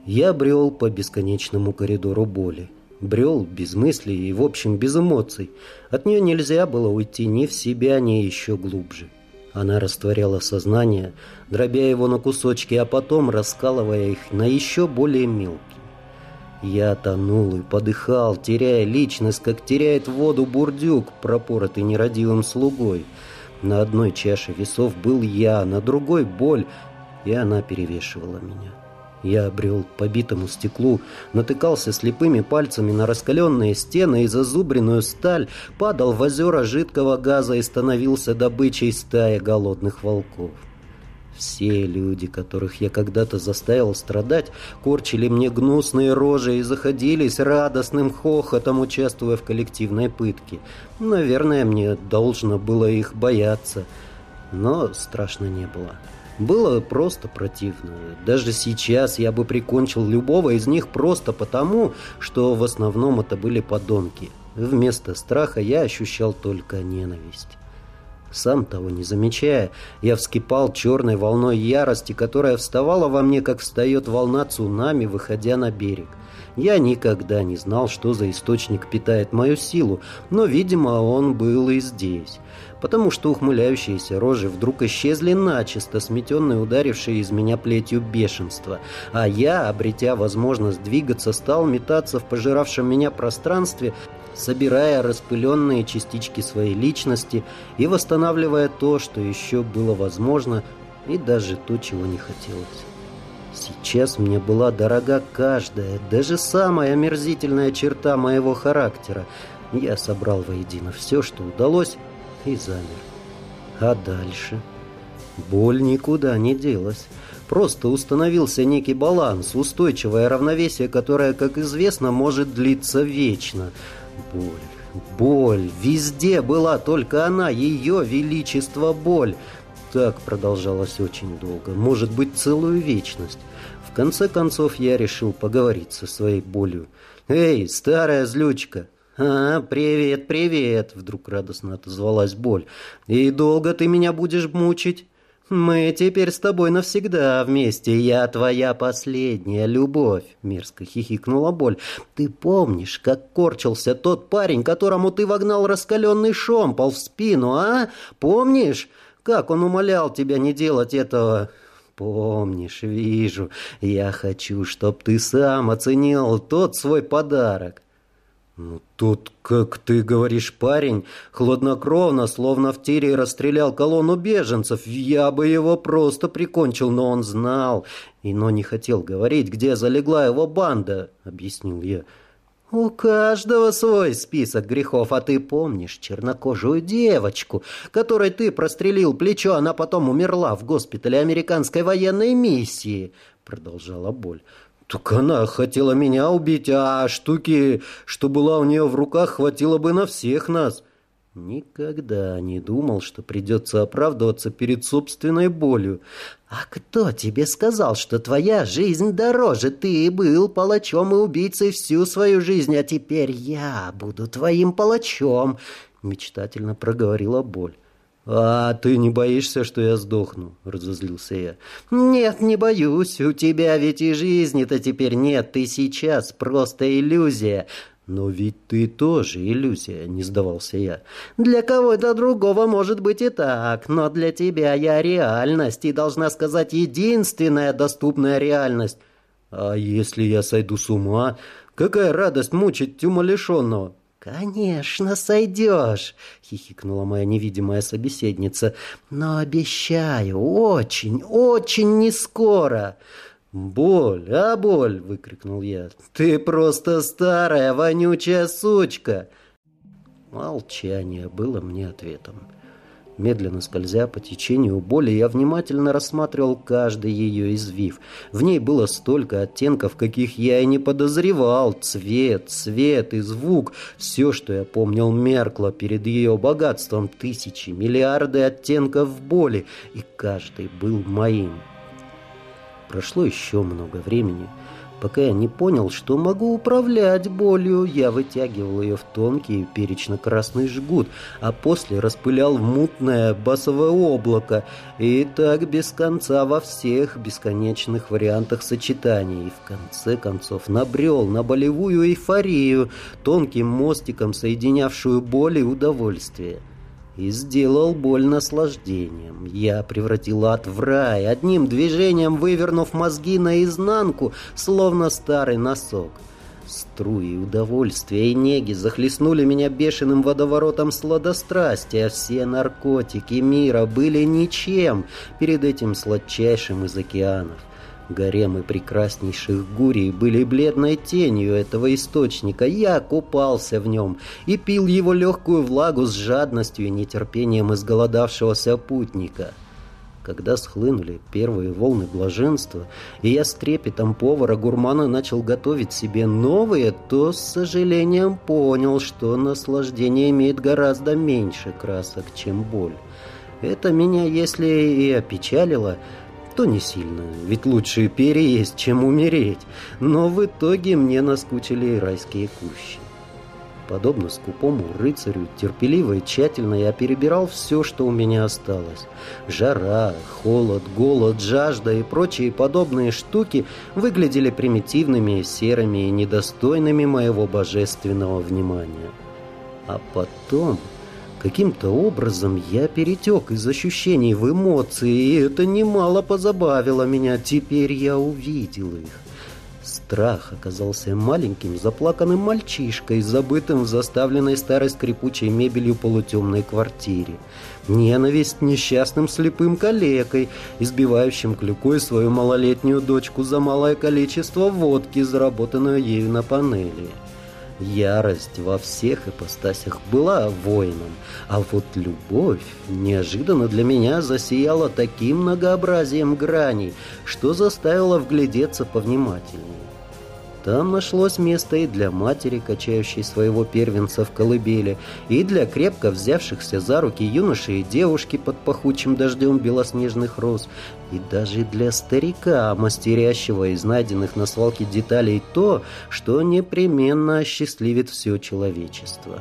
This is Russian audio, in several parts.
Я брел по бесконечному коридору боли. Брел без мыслей и, в общем, без эмоций. От нее нельзя было уйти ни в себя, ни еще глубже. Она растворяла сознание, дробя его на кусочки, а потом раскалывая их на еще более мелкие. Я тонул и подыхал, теряя личность, как теряет воду бурдюк, пропоротый нерадивым слугой. На одной чаше весов был я, на другой — боль, и она перевешивала меня. Я брел по битому стеклу, натыкался слепыми пальцами на раскаленные стены и зазубренную сталь, падал в озера жидкого газа и становился добычей стаи голодных волков. Все люди, которых я когда-то заставил страдать, корчили мне гнусные рожи и заходились радостным хохотом, участвуя в коллективной пытке. Наверное, мне должно было их бояться, но страшно не было. Было просто противно. Даже сейчас я бы прикончил любого из них просто потому, что в основном это были подонки. Вместо страха я ощущал только ненависть. Сам того не замечая, я вскипал черной волной ярости, которая вставала во мне, как встает волна цунами, выходя на берег. Я никогда не знал, что за источник питает мою силу, но, видимо, он был и здесь. Потому что ухмыляющиеся рожи вдруг исчезли начисто, сметенные ударившие из меня плетью бешенства. А я, обретя возможность двигаться, стал метаться в пожиравшем меня пространстве, собирая распыленные частички своей личности и восстанавливая то, что еще было возможно, и даже то, чего не хотелось. Сейчас мне была дорога каждая, даже самая омерзительная черта моего характера. Я собрал воедино все, что удалось, и замер. А дальше? Боль никуда не делась. Просто установился некий баланс, устойчивое равновесие, которое, как известно, может длиться вечно. Боль. Везде была только она, ее величество боль. Так продолжалось очень долго, может быть, целую вечность. В конце концов, я решил поговорить со своей болью. «Эй, старая злючка!» «Привет, привет!» — вдруг радостно отозвалась боль. «И долго ты меня будешь мучить? Мы теперь с тобой навсегда вместе. Я твоя последняя любовь!» — мерзко хихикнула боль. «Ты помнишь, как корчился тот парень, которому ты вогнал раскаленный шомпол в спину, а? Помнишь, как он умолял тебя не делать этого?» «Помнишь, вижу. Я хочу, чтоб ты сам оценил тот свой подарок». «Ну, тут, как ты говоришь, парень, хладнокровно, словно в тире расстрелял колонну беженцев. Я бы его просто прикончил, но он знал, но не хотел говорить, где залегла его банда», — объяснил я. «У каждого свой список грехов, а ты помнишь чернокожую девочку, которой ты прострелил плечо, она потом умерла в госпитале американской военной миссии?» — продолжала боль. «Так она хотела меня убить, а штуки, что была у нее в руках, хватило бы на всех нас». Никогда не думал, что придется оправдываться перед собственной болью. «А кто тебе сказал, что твоя жизнь дороже? Ты был палачом и убийцей всю свою жизнь, а теперь я буду твоим палачом», — мечтательно проговорила боль. «А ты не боишься, что я сдохну?» — разозлился я. «Нет, не боюсь. У тебя ведь и жизни-то теперь нет. Ты сейчас просто иллюзия». «Но ведь ты тоже иллюзия», — не сдавался я. «Для кого-то другого может быть и так, но для тебя я реальность, и, должна сказать, единственная доступная реальность». «А если я сойду с ума? Какая радость мучить умалишенного?» «Конечно, сойдешь», — хихикнула моя невидимая собеседница. «Но обещаю, очень, очень не скоро». «Боль, боль!» — выкрикнул я. «Ты просто старая, вонючая сучка!» Молчание было мне ответом. Медленно скользя по течению боли, я внимательно рассматривал каждый ее извив. В ней было столько оттенков, каких я и не подозревал. Цвет, свет и звук. Все, что я помнил, меркло перед ее богатством. Тысячи, миллиарды оттенков боли, и каждый был моим. Прошло еще много времени. Пока я не понял, что могу управлять болью, я вытягивал ее в тонкий перечно-красный жгут, а после распылял в мутное басовое облако. И так без конца во всех бесконечных вариантах сочетаний. И в конце концов набрел на болевую эйфорию, тонким мостиком соединявшую боль и удовольствие. И сделал боль наслаждением. Я превратил ад в рай, одним движением вывернув мозги наизнанку, словно старый носок. Струи удовольствия и неги захлестнули меня бешеным водоворотом сладострастия. Все наркотики мира были ничем перед этим сладчайшим из океанов. Гаремы прекраснейших гурий были бледной тенью этого источника. Я купался в нем и пил его легкую влагу с жадностью и нетерпением изголодавшегося путника. Когда схлынули первые волны блаженства, и я с трепетом повара-гурмана начал готовить себе новые, то с сожалением понял, что наслаждение имеет гораздо меньше красок, чем боль. Это меня, если и опечалило, то не сильно, ведь лучше переесть, чем умереть. Но в итоге мне наскучили и райские кущи. Подобно скупому рыцарю, терпеливо и тщательно я перебирал все, что у меня осталось. Жара, холод, голод, жажда и прочие подобные штуки выглядели примитивными, серыми и недостойными моего божественного внимания. А потом каким-то образом я перетек из ощущений в эмоции, и это немало позабавило меня. Теперь я увидел их. Страх оказался маленьким заплаканным мальчишкой, забытым в заставленной старой скрипучей мебелью полутемной квартире. Ненависть несчастным слепым калекой, избивающим клюкой свою малолетнюю дочку за малое количество водки, заработанную ею на панели. Ярость во всех ипостасях была воином, а вот любовь неожиданно для меня засияла таким многообразием граней, что заставила вглядеться повнимательнее. Там нашлось место и для матери, качающей своего первенца в колыбели, и для крепко взявшихся за руки юноши и девушки под пахучим дождем белоснежных роз, и даже для старика, мастерящего из найденных на свалке деталей то, что непременно осчастливит все человечество.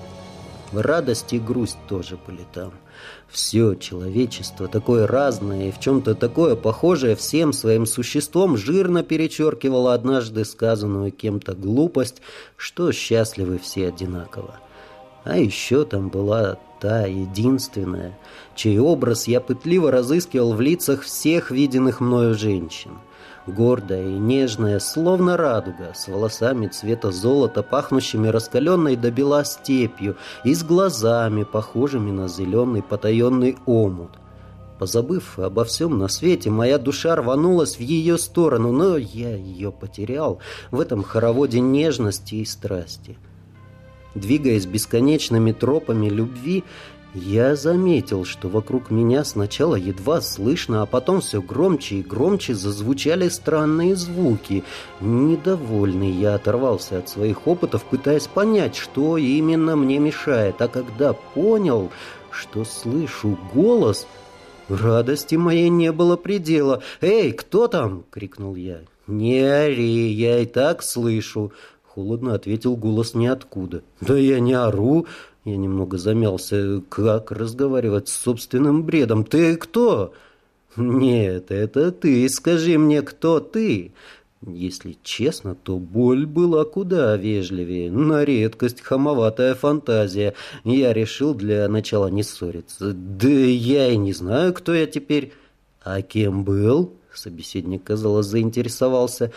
Радость и грусть тоже были там. Все человечество, такое разное и в чем-то такое похожее, всем своим существом жирно перечеркивало однажды сказанную кем-то глупость, что счастливы все одинаково. А еще там была та единственная, чей образ я пытливо разыскивал в лицах всех виденных мною женщин. Гордая и нежная, словно радуга, с волосами цвета золота, пахнущими раскаленной до бела степью, и с глазами, похожими на зеленый потаенный омут. Позабыв обо всем на свете, моя душа рванулась в ее сторону, но я ее потерял в этом хороводе нежности и страсти. Двигаясь бесконечными тропами любви, я заметил, что вокруг меня сначала едва слышно, а потом все громче и громче зазвучали странные звуки. Недовольный я оторвался от своих опытов, пытаясь понять, что именно мне мешает. А когда понял, что слышу голос, радости моей не было предела. «Эй, кто там?» — крикнул я. «Не ори, я и так слышу», — холодно ответил голос ниоткуда. «Да я не ору». Я немного замялся. Как разговаривать с собственным бредом? «Ты кто?» «Нет, это ты. Скажи мне, кто ты?» Если честно, то боль была куда вежливее. На редкость хамоватая фантазия. Я решил для начала не ссориться. «Да я и не знаю, кто я теперь». «А кем был?» Собеседник, казалось, заинтересовался.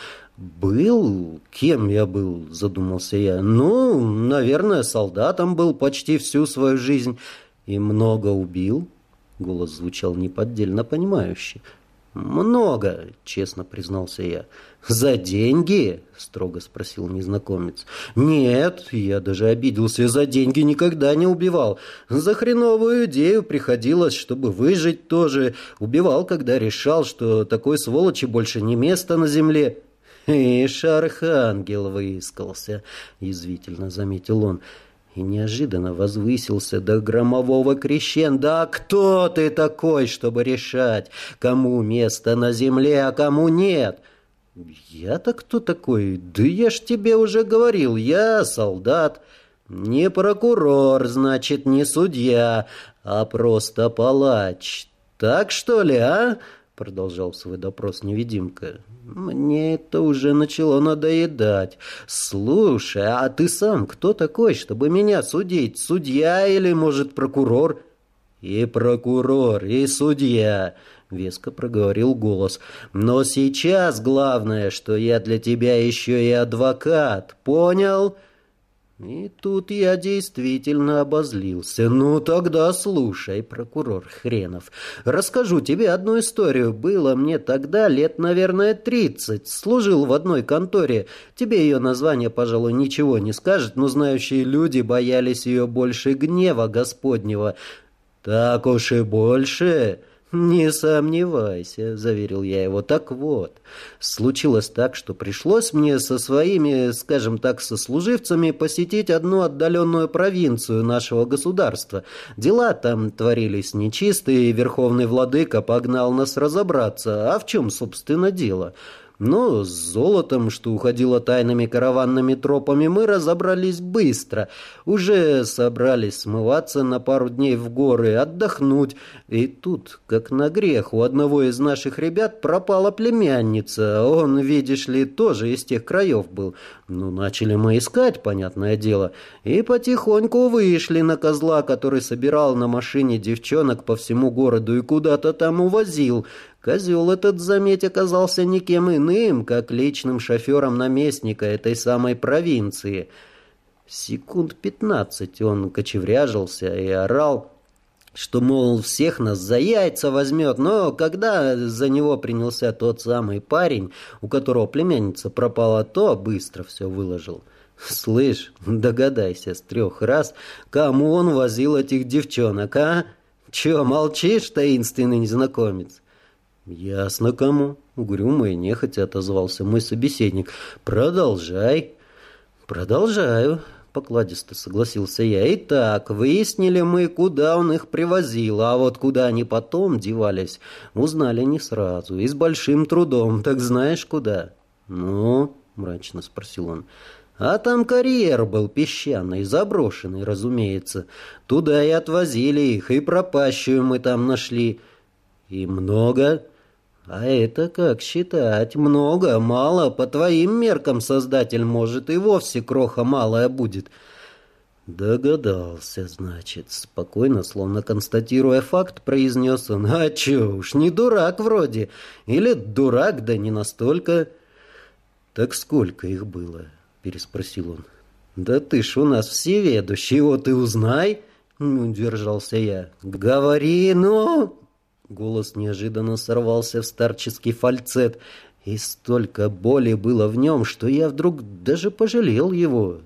«Был? Кем я был?» — задумался я. «Ну, наверное, солдатом был почти всю свою жизнь. И много убил?» Голос звучал неподдельно понимающе. «Много», — честно признался я. «За деньги?» — строго спросил незнакомец. «Нет, я даже обиделся. За деньги никогда не убивал. За хреновую идею приходилось, чтобы выжить тоже. Убивал, когда решал, что такой сволочи больше не место на земле». «Ишь, архангел выискался», — язвительно заметил он. И неожиданно возвысился до громового крещендо. «А кто ты такой, чтобы решать, кому место на земле, а кому нет?» «Я-то кто такой? Да я ж тебе уже говорил, я солдат. Не прокурор, значит, не судья, а просто палач. Так что ли, а?» Продолжал свой допрос невидимка. «Мне это уже начало надоедать. Слушай, а ты сам кто такой, чтобы меня судить? Судья или, может, прокурор?» «И прокурор, и судья», — веско проговорил голос. «Но сейчас главное, что я для тебя еще и адвокат. Понял?» И тут я действительно обозлился. «Ну тогда слушай, прокурор хренов. Расскажу тебе одну историю. Было мне тогда лет, наверное, 30. Служил в одной конторе. Тебе ее название, пожалуй, ничего не скажет, но знающие люди боялись ее больше гнева Господнего». «Так уж и больше?» «Не сомневайся», — заверил я его. «Так вот, случилось так, что пришлось мне со своими, скажем так, сослуживцами посетить одну отдаленную провинцию нашего государства. Дела там творились нечистые, и верховный владыка погнал нас разобраться. А в чем, собственно, дело?» Но с золотом, что уходило тайными караванными тропами, мы разобрались быстро. Уже собрались смываться на пару дней в горы, отдохнуть. И тут, как на грех, у одного из наших ребят пропала племянница. Он, видишь ли, тоже из тех краев был. Ну, начали мы искать, понятное дело. И потихоньку вышли на козла, который собирал на машине девчонок по всему городу и куда-то там увозил. Козел этот, заметь, оказался никем иным, как личным шофером наместника этой самой провинции. Секунд 15 он кочевряжился и орал, что, мол, всех нас за яйца возьмет. Но когда за него принялся тот самый парень, у которого племянница пропала, то быстро все выложил. Слышь, догадайся с 3 раз, кому он возил этих девчонок, а? Че, молчишь, таинственный незнакомец? «Ясно кому», — угрюмо и нехотя отозвался мой собеседник. «Продолжай». «Продолжаю», — покладисто согласился я. «Итак, выяснили мы, куда он их привозил, а вот куда они потом девались, узнали не сразу и с большим трудом. Так знаешь, куда?» «Ну?» — мрачно спросил он. «А там карьер был песчаный, заброшенный, разумеется. Туда и отвозили их, и пропащую мы там нашли». «И много?» «А это как считать? Много, мало? По твоим меркам, Создатель, может, и вовсе кроха малая будет». «Догадался, значит», — спокойно, словно констатируя факт, произнес он. «А чё уж, не дурак вроде. Или дурак, да не настолько». «Так сколько их было?» — переспросил он. «Да ты ж у нас всеведущий, вот и узнай», — не удержался я. «Говори, ну...» Голос неожиданно сорвался в старческий фальцет, и столько боли было в нем, что я вдруг даже пожалел его.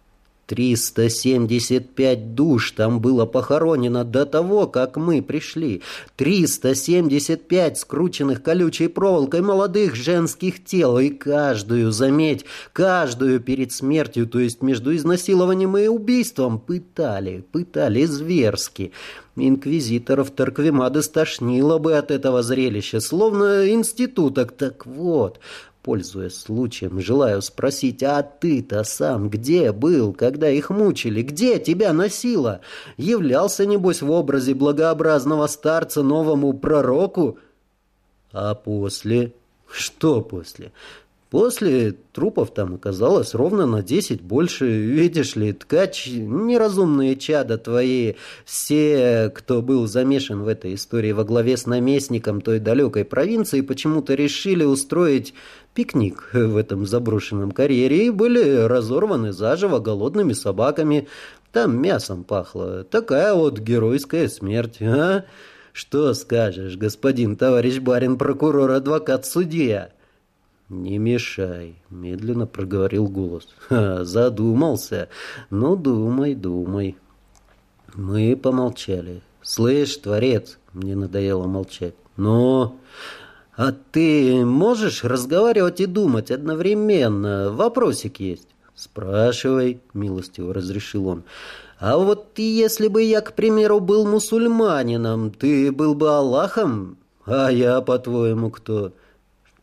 375 душ там было похоронено до того, как мы пришли. 375 скрученных колючей проволокой молодых женских тел. И каждую, заметь, каждую перед смертью, то есть между изнасилованием и убийством, пытали зверски. Инквизиторов Торквемада стошнило бы от этого зрелища, словно институток. Так вот, пользуясь случаем, желаю спросить, а ты-то сам где был, когда их мучили? Где тебя носило? Являлся, небось, в образе благообразного старца новому пророку? А после? Что после? После трупов там оказалось ровно на 10 больше. Видишь ли, ткач, неразумные чада твои, все, кто был замешан в этой истории во главе с наместником той далекой провинции, почему-то решили устроить пикник в этом заброшенном карьере и были разорваны заживо голодными собаками. Там мясом пахло. Такая вот геройская смерть, а? Что скажешь, господин товарищ барин, прокурор, адвокат, судья? «Не мешай», — медленно проговорил голос. «Задумался? Ну, думай». Мы помолчали. «Слышь, творец», — мне надоело молчать. «Ну, а ты можешь разговаривать и думать одновременно? Вопросик есть». «Спрашивай», — милостиво разрешил он. «А вот если бы я, к примеру, был мусульманином, ты был бы Аллахом? А я, по-твоему, кто?»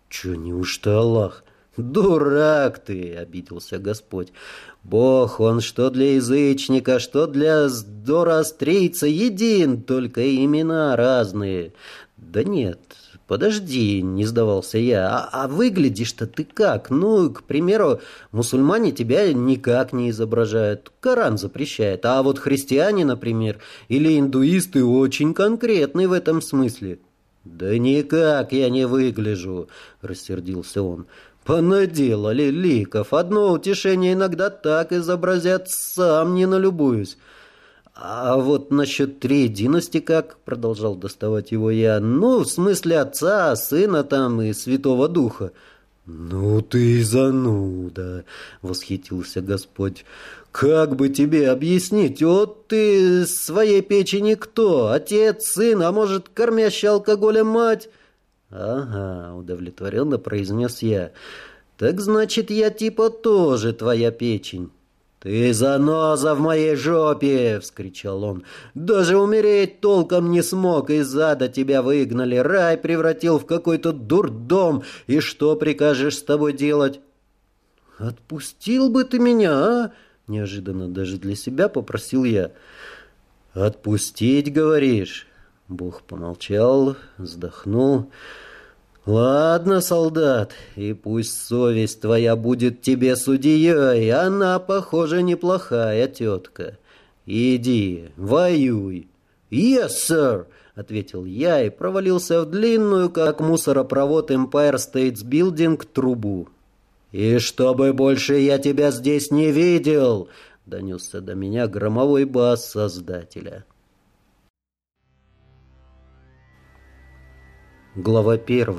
Че, неужто Аллах? Дурак ты, обиделся Господь. Бог, он что для язычника, что для зороастрийца един, только имена разные. Да нет, подожди, не сдавался я, а выглядишь-то ты как? Ну, к примеру, мусульмане тебя никак не изображают, Коран запрещает, а вот христиане, например, или индуисты очень конкретны в этом смысле. Да никак я не выгляжу, рассердился он. Понаделали ликов, одно утешение иногда так изобразят, сам не налюбуюсь. «А вот насчет триединости как?» — продолжал доставать его я. «Ну, в смысле Отца, Сына там и Святого Духа». «Ну ты зануда!» — восхитился Господь. «Как бы тебе объяснить? Вот ты своей печени кто? Отец, сын, а может, кормящая алкоголем мать?» «Ага», — удовлетворенно произнес я. «Так значит, я типа тоже твоя печень». «Ты заноза в моей жопе!» — вскричал он. «Даже умереть толком не смог, из ада тебя выгнали, рай превратил в какой-то дурдом, и что прикажешь с тобой делать?» «Отпустил бы ты меня, а?» — неожиданно даже для себя попросил я. «Отпустить, говоришь?» Бог помолчал, вздохнул. «Ладно, солдат, и пусть совесть твоя будет тебе судьей, она, похоже, неплохая тетка. Иди, воюй». «Yes, sir», — ответил я и провалился в длинную, как мусоропровод Empire State Building, трубу. «И чтобы больше я тебя здесь не видел», — донесся до меня громовой бас Создателя. Глава 1.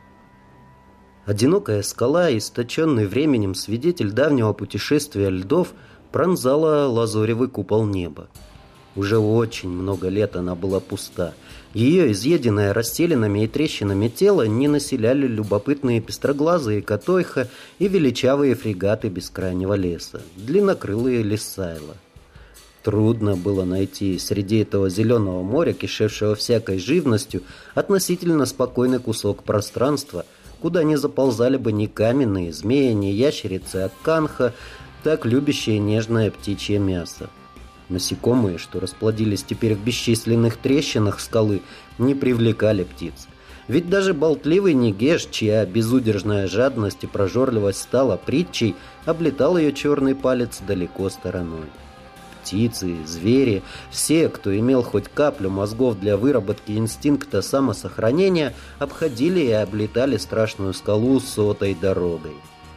Одинокая скала, источенный временем свидетель давнего путешествия льдов, пронзала лазоревый купол неба. Уже очень много лет она была пуста. Ее изъеденное расселинами и трещинами тело не населяли любопытные пестроглазые котойха и величавые фрегаты бескрайнего леса, длиннокрылые лиссайла. Трудно было найти среди этого зеленого моря, кишевшего всякой живностью, относительно спокойный кусок пространства, куда не заползали бы ни каменные змеи, ни ящерицы, а канха, так любящие нежное птичье мясо. Насекомые, что расплодились теперь в бесчисленных трещинах скалы, не привлекали птиц. Ведь даже болтливый Негеш, чья безудержная жадность и прожорливость стала притчей, облетал ее черный палец далеко стороной. Птицы, звери, все, кто имел хоть каплю мозгов для выработки инстинкта самосохранения, обходили и облетали страшную скалу сотой дорогой.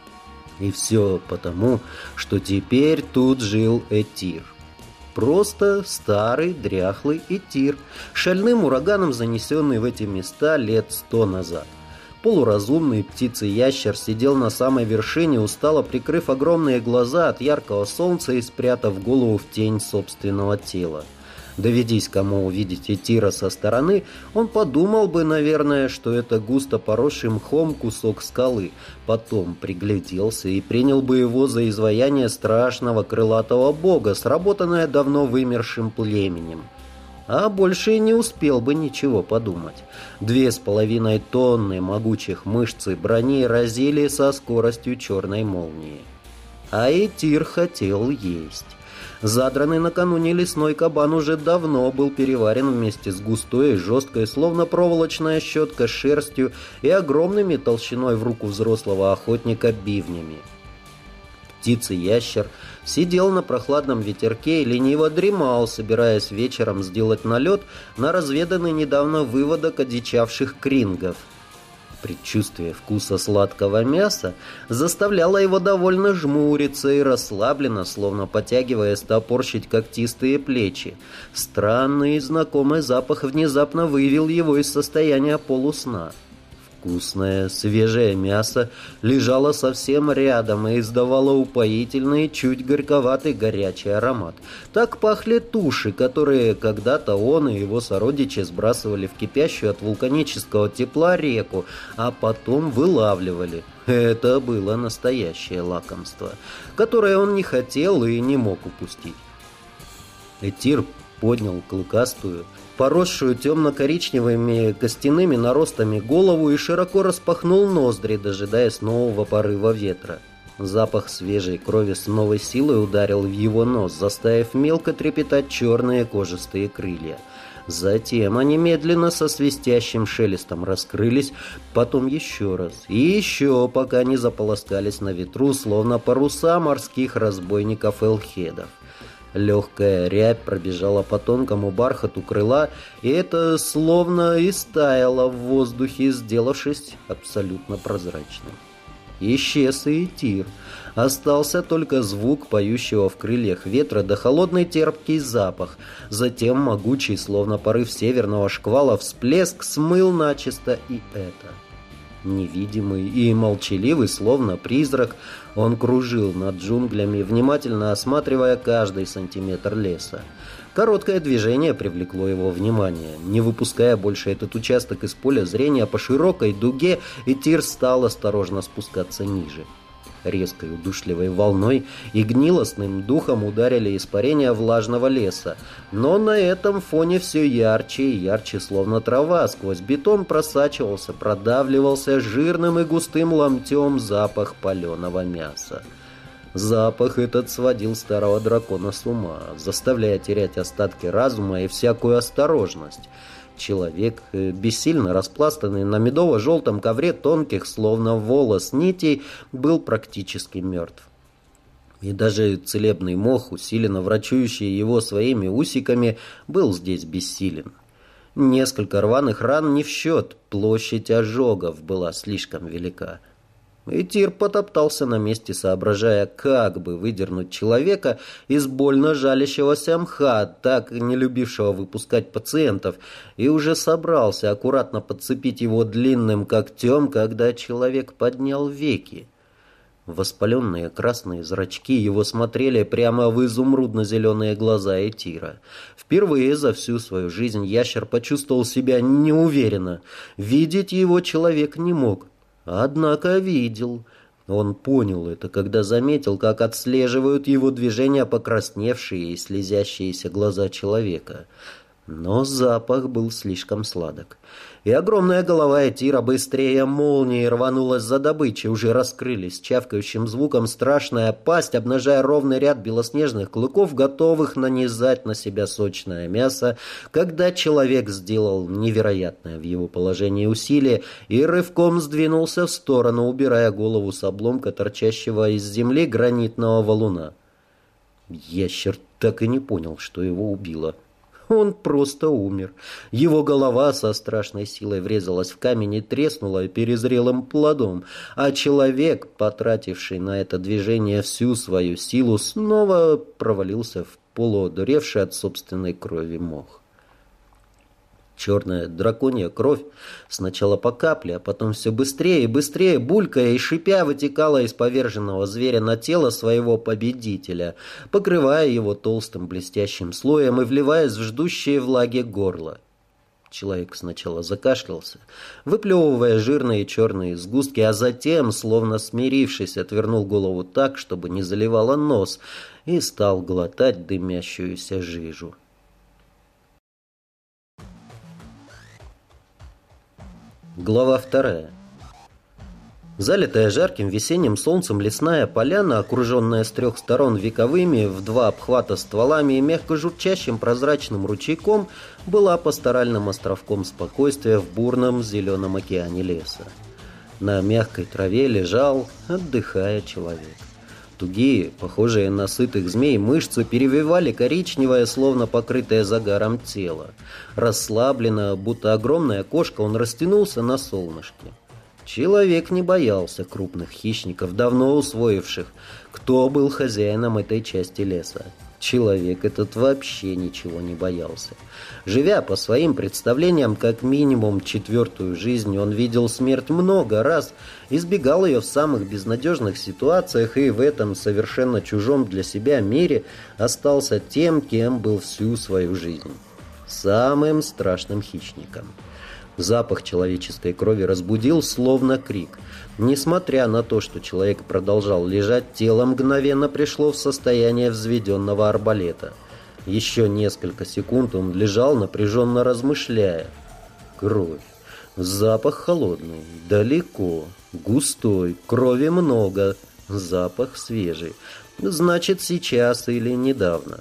И все потому, что теперь тут жил Этир. Просто старый, дряхлый Этир, шальным ураганом занесенный в эти места лет 100 назад. Полуразумный птица-ящер сидел на самой вершине, устало прикрыв огромные глаза от яркого солнца и спрятав голову в тень собственного тела. Доведись кому увидеть Этира со стороны, он подумал бы, наверное, что это густо поросший мхом кусок скалы, потом пригляделся и принял бы его за изваяние страшного крылатого бога, сработанное давно вымершим племенем. А больше и не успел бы ничего подумать. 2,5 тонны могучих мышц и брони разили со скоростью черной молнии. А Этир хотел есть. Задранный накануне лесной кабан уже давно был переварен вместе с густой и жесткой, словно проволочная щетка, шерстью и огромными толщиной в руку взрослого охотника бивнями. Птица-ящер сидел на прохладном ветерке и лениво дремал, собираясь вечером сделать налет на разведанный недавно выводок одичавших крингов. Предчувствие вкуса сладкого мяса заставляло его довольно жмуриться и расслабленно, словно потягивая, стопорщить когтистые плечи. Странный и знакомый запах внезапно вывел его из состояния полусна. Вкусное, свежее мясо лежало совсем рядом и издавало упоительный, чуть горьковатый горячий аромат. Так пахли туши, которые когда-то он и его сородичи сбрасывали в кипящую от вулканического тепла реку, а потом вылавливали. Это было настоящее лакомство, которое он не хотел и не мог упустить. Этир поднял клыкастую, поросшую темно-коричневыми костяными наростами голову и широко распахнул ноздри, дожидаясь нового порыва ветра. Запах свежей крови с новой силой ударил в его нос, заставив мелко трепетать черные кожистые крылья. Затем они медленно со свистящим шелестом раскрылись, потом еще раз и еще, пока не заполоскались на ветру, словно паруса морских разбойников-элхедов. Легкая рябь пробежала по тонкому бархату крыла, и это словно истаяло в воздухе, сделавшись абсолютно прозрачным. Исчез и Тир. Остался только звук поющего в крыльях ветра да холодный терпкий запах. Затем могучий, словно порыв северного шквала, всплеск смыл начисто и это. Невидимый и молчаливый, словно призрак, он кружил над джунглями, внимательно осматривая каждый сантиметр леса. Короткое движение привлекло его внимание. Не выпуская больше этот участок из поля зрения по широкой дуге, Тир стал осторожно спускаться ниже. Резкой удушливой волной и гнилостным духом ударили испарения влажного леса. Но на этом фоне все ярче и ярче, словно трава, сквозь бетон просачивался, продавливался жирным и густым ломтем запах паленого мяса. Запах этот сводил старого дракона с ума, заставляя терять остатки разума и всякую осторожность. Человек, бессильно распластанный на медово-желтом ковре тонких, словно волос, нитей, был практически мертв. И даже целебный мох, усиленно врачующий его своими усиками, был здесь бессилен. Несколько рваных ран не в счет, площадь ожогов была слишком велика. Тир потоптался на месте, соображая, как бы выдернуть человека из больно жалящегося мха, так не любившего выпускать пациентов, и уже собрался аккуратно подцепить его длинным когтем, когда человек поднял веки. Воспаленные красные зрачки его смотрели прямо в изумрудно-зеленые глаза Тира. Впервые за всю свою жизнь ящер почувствовал себя неуверенно. Видеть его человек не мог. Однако видел. Он понял это, когда заметил, как отслеживают его движения покрасневшие и слезящиеся глаза человека. Но запах был слишком сладок. И огромная голова Тира быстрее молнии рванулась за добычей. Уже раскрылись чавкающим звуком страшная пасть, обнажая ровный ряд белоснежных клыков, готовых нанизать на себя сочное мясо, когда человек сделал невероятное в его положении усилие и рывком сдвинулся в сторону, убирая голову с обломка торчащего из земли гранитного валуна. Ящер так и не понял, что его убило. Он просто умер. Его голова со страшной силой врезалась в камень и треснула перезрелым плодом, а человек, потративший на это движение всю свою силу, снова провалился в полуодуревший от собственной крови мох. Черная драконья кровь сначала по капле, а потом все быстрее и быстрее, булькая и шипя, вытекала из поверженного зверя на тело своего победителя, покрывая его толстым блестящим слоем и вливаясь в ждущее влаги горло. Человек сначала закашлялся, выплевывая жирные черные сгустки, а затем, словно смирившись, отвернул голову так, чтобы не заливало нос, и стал глотать дымящуюся жижу. Глава 2. Залитая жарким весенним солнцем лесная поляна, окруженная с трех сторон вековыми в два обхвата стволами и мягко журчащим прозрачным ручейком, была пасторальным островком спокойствия в бурном зеленом океане леса. На мягкой траве лежал, отдыхая, человек. Тугие, похожие на сытых змей, мышцы перевивали коричневое, словно покрытое загаром тело. Расслабленно, будто огромная кошка, он растянулся на солнышке. Человек не боялся крупных хищников, давно усвоивших, кто был хозяином этой части леса. Человек этот вообще ничего не боялся. Живя по своим представлениям как минимум четвертую жизнь, он видел смерть много раз, избегал ее в самых безнадежных ситуациях и в этом совершенно чужом для себя мире остался тем, кем был всю свою жизнь. Самым страшным хищником. Запах человеческой крови разбудил, словно крик. Несмотря на то, что человек продолжал лежать, тело мгновенно пришло в состояние взведенного арбалета. Еще несколько секунд он лежал, напряженно размышляя. Кровь. Запах холодный, далеко, густой, крови много, запах свежий. Значит, сейчас или недавно.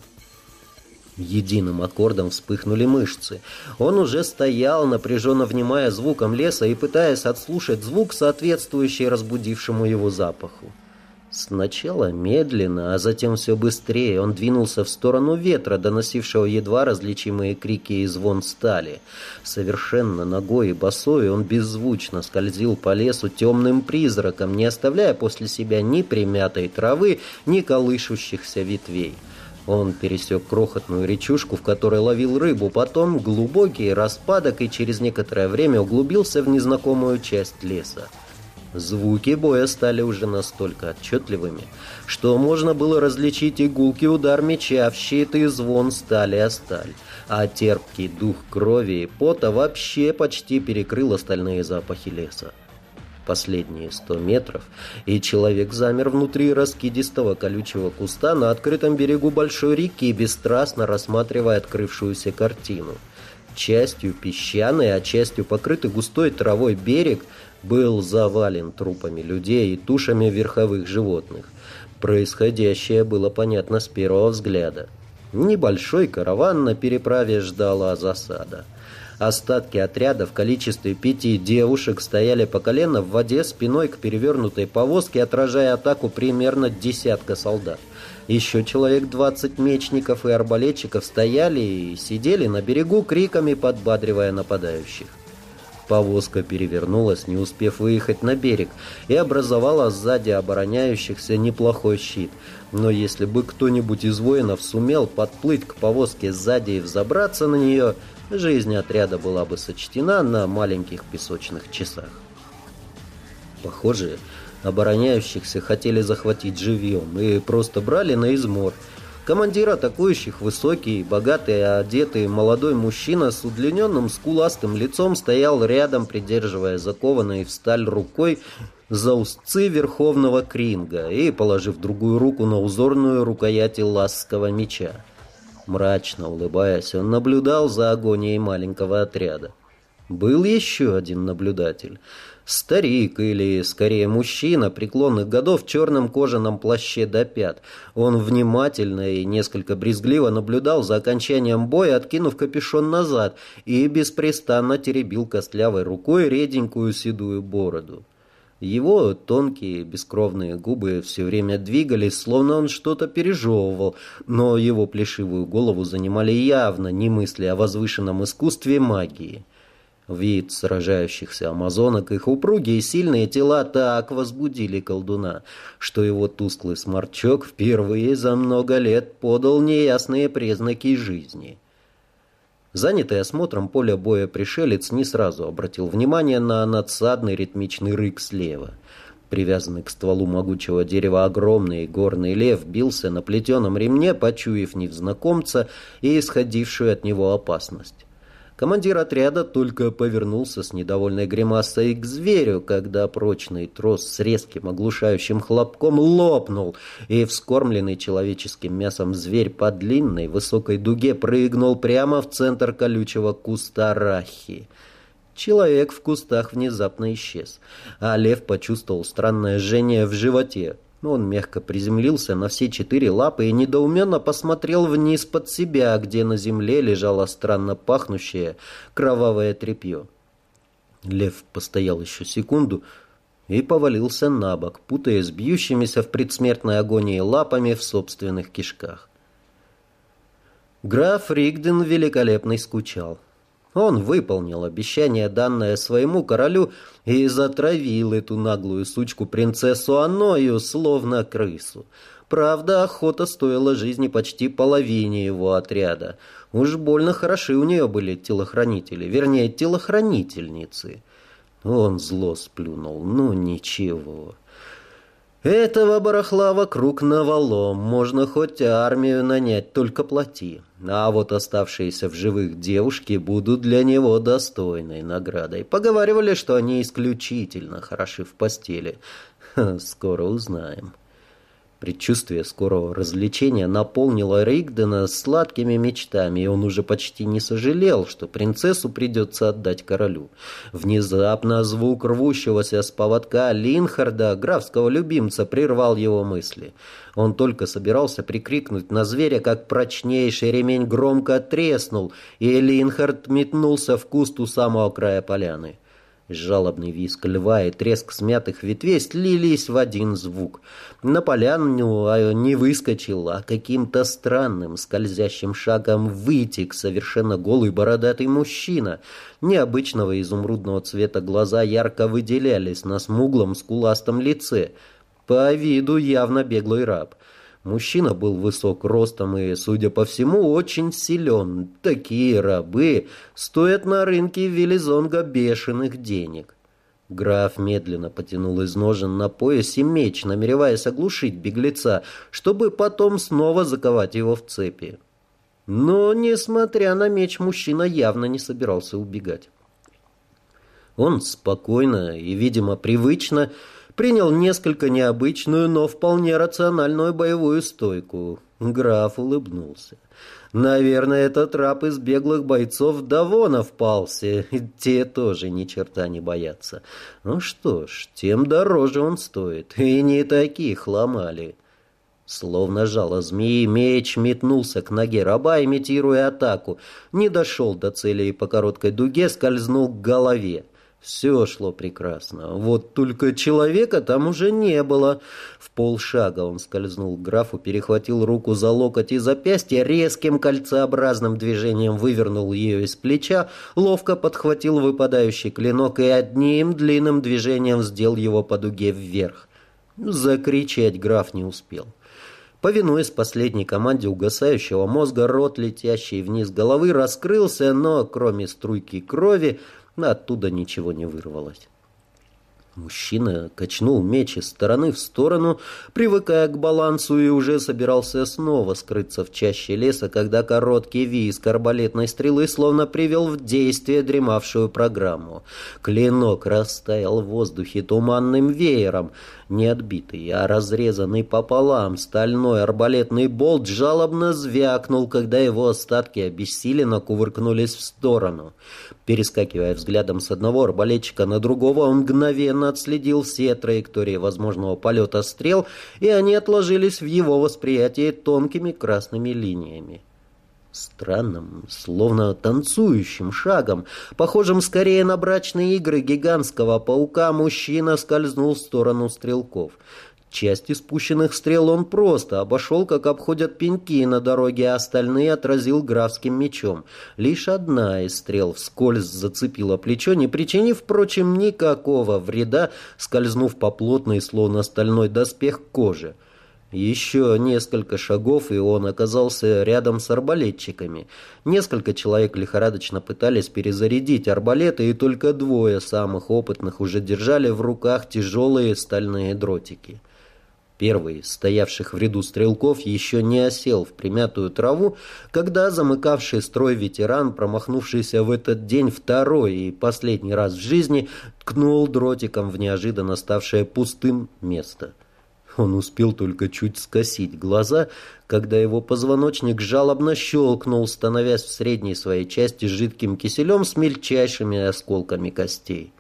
Единым аккордом вспыхнули мышцы. Он уже стоял, напряженно внимая звуком леса и пытаясь отслушать звук, соответствующий разбудившему его запаху. Сначала медленно, а затем все быстрее он двинулся в сторону ветра, доносившего едва различимые крики и звон стали. Совершенно нагой и босой он беззвучно скользил по лесу темным призраком, не оставляя после себя ни примятой травы, ни колышущихся ветвей. Он пересек крохотную речушку, в которой ловил рыбу, потом глубокий распадок и через некоторое время углубился в незнакомую часть леса. Звуки боя стали уже настолько отчетливыми, что можно было различить и гулкий удар меча в щит и звон стали о сталь, а терпкий дух крови и пота вообще почти перекрыл остальные запахи леса. Последние 100 метров, и человек замер внутри раскидистого колючего куста на открытом берегу большой реки, бесстрастно рассматривая открывшуюся картину. Частью песчаный, а частью покрытый густой травой берег был завален трупами людей и тушами верховых животных. Происходящее было понятно с первого взгляда. Небольшой караван на переправе ждала засада. Остатки отряда в количестве 5 девушек стояли по колено в воде спиной к перевернутой повозке, отражая атаку примерно десятка солдат. Еще человек 20 мечников и арбалетчиков стояли и сидели на берегу, криками подбадривая нападающих. Повозка перевернулась, не успев выехать на берег, и образовала сзади обороняющихся неплохой щит. Но если бы кто-нибудь из воинов сумел подплыть к повозке сзади и взобраться на нее, жизнь отряда была бы сочтена на маленьких песочных часах. Похоже, обороняющихся хотели захватить живьем и просто брали на измор. Командир атакующих, высокий, богатый, одетый молодой мужчина с удлиненным скуластым лицом стоял рядом, придерживая закованной в сталь рукой за узцы верховного кринга и положив другую руку на узорную рукоять ласского меча. Мрачно улыбаясь, он наблюдал за агонией маленького отряда. Был еще один наблюдатель. Старик, или скорее мужчина преклонных годов в черном кожаном плаще до пят. Он внимательно и несколько брезгливо наблюдал за окончанием боя, откинув капюшон назад, и беспрестанно теребил костлявой рукой реденькую седую бороду. Его тонкие бескровные губы все время двигались, словно он что-то пережевывал, но его плешивую голову занимали явно не мысли о возвышенном искусстве магии. Вид сражающихся амазонок, их упругие и сильные тела так возбудили колдуна, что его тусклый сморчок впервые за много лет подал неясные признаки жизни. Занятый осмотром поля боя пришелец не сразу обратил внимание на надсадный ритмичный рык слева. Привязанный к стволу могучего дерева огромный горный лев бился на плетеном ремне, почуяв незнакомца и исходившую от него опасность. Командир отряда только повернулся с недовольной гримасой к зверю, когда прочный трос с резким оглушающим хлопком лопнул, и вскормленный человеческим мясом зверь по длинной высокой дуге прыгнул прямо в центр колючего куста рахи. Человек в кустах внезапно исчез, а лев почувствовал странное жжение в животе. Он мягко приземлился на все 4 лапы и недоуменно посмотрел вниз под себя, где на земле лежало странно пахнущее кровавое тряпье. Лев постоял еще секунду и повалился на бок, путаясь бьющимися в предсмертной агонии лапами в собственных кишках. Граф Ригден великолепный скучал. Он выполнил обещание, данное своему королю, и затравил эту наглую сучку принцессу Аною, словно крысу. Правда, охота стоила жизни почти половине его отряда. Уж больно хороши у нее были телохранители, вернее, телохранительницы. Он зло сплюнул. Ну, ничего. Этого барахла вокруг навалом, можно хоть армию нанять, только плати. А вот оставшиеся в живых девушки будут для него достойной наградой. Поговаривали, что они исключительно хороши в постели. Скоро узнаем. Предчувствие скорого развлечения наполнило Ригдена сладкими мечтами, и он уже почти не сожалел, что принцессу придется отдать королю. Внезапно звук рвущегося с поводка Линхарда, графского любимца, прервал его мысли. Он только собирался прикрикнуть на зверя, как прочнейший ремень громко треснул, и Линхард метнулся в куст у самого края поляны. Жалобный визг льва и треск смятых ветвей слились в один звук. На поляну не выскочил, а каким-то странным скользящим шагом вытек совершенно голый бородатый мужчина. Необычного изумрудного цвета глаза ярко выделялись на смуглом скуластом лице. По виду явно беглый раб. Мужчина был высок ростом и, судя по всему, очень силен. Такие рабы стоят на рынке Велизонга бешеных денег. Граф медленно потянул из ножен на поясе меч, намереваясь оглушить беглеца, чтобы потом снова заковать его в цепи. Но, несмотря на меч, мужчина явно не собирался убегать. Он спокойно и, видимо, привычно принял несколько необычную, но вполне рациональную боевую стойку. Граф улыбнулся. Наверное, этот раб из беглых бойцов давно впался. Те тоже ни черта не боятся. Ну что ж, тем дороже он стоит. И не таких ломали. Словно жало змеи, меч метнулся к ноге раба, имитируя атаку. Не дошел до цели и по короткой дуге скользнул к голове. Все шло прекрасно. Вот только человека там уже не было. В полшага он скользнул к графу, перехватил руку за локоть и запястье, резким кольцеобразным движением вывернул ее из плеча, ловко подхватил выпадающий клинок и одним длинным движением сделал его по дуге вверх. Закричать граф не успел. Повинуясь последней команде угасающего мозга, рот, летящий вниз головы, раскрылся, но кроме струйки крови оттуда ничего не вырвалось. Мужчина качнул меч из стороны в сторону, привыкая к балансу, и уже собирался снова скрыться в чаще леса, когда короткий визг арбалетной стрелы словно привел в действие дремавшую программу. Клинок растаял в воздухе туманным веером. Не отбитый, а разрезанный пополам стальной арбалетный болт жалобно звякнул, когда его остатки обессиленно кувыркнулись в сторону. Перескакивая взглядом с одного арбалетчика на другого, он мгновенно отследил все траектории возможного полета стрел, и они отложились в его восприятии тонкими красными линиями. Странным, словно танцующим шагом, похожим скорее на брачные игры гигантского паука, мужчина скользнул в сторону стрелков. Часть испущенных стрел он просто обошел, как обходят пеньки на дороге, а остальные отразил графским мечом. Лишь одна из стрел вскользь зацепила плечо, не причинив, впрочем, никакого вреда, скользнув по плотной, словно стальной доспех кожи. Еще несколько шагов, и он оказался рядом с арбалетчиками. Несколько человек лихорадочно пытались перезарядить арбалеты, и только двое самых опытных уже держали в руках тяжелые стальные дротики. Первый, стоявших в ряду стрелков, еще не осел в примятую траву, когда замыкавший строй ветеран, промахнувшийся в этот день второй и последний раз в жизни, ткнул дротиком в неожиданно ставшее пустым место. Он успел только чуть скосить глаза, когда его позвоночник жалобно щелкнул, становясь в средней своей части жидким киселем с мельчайшими осколками костей.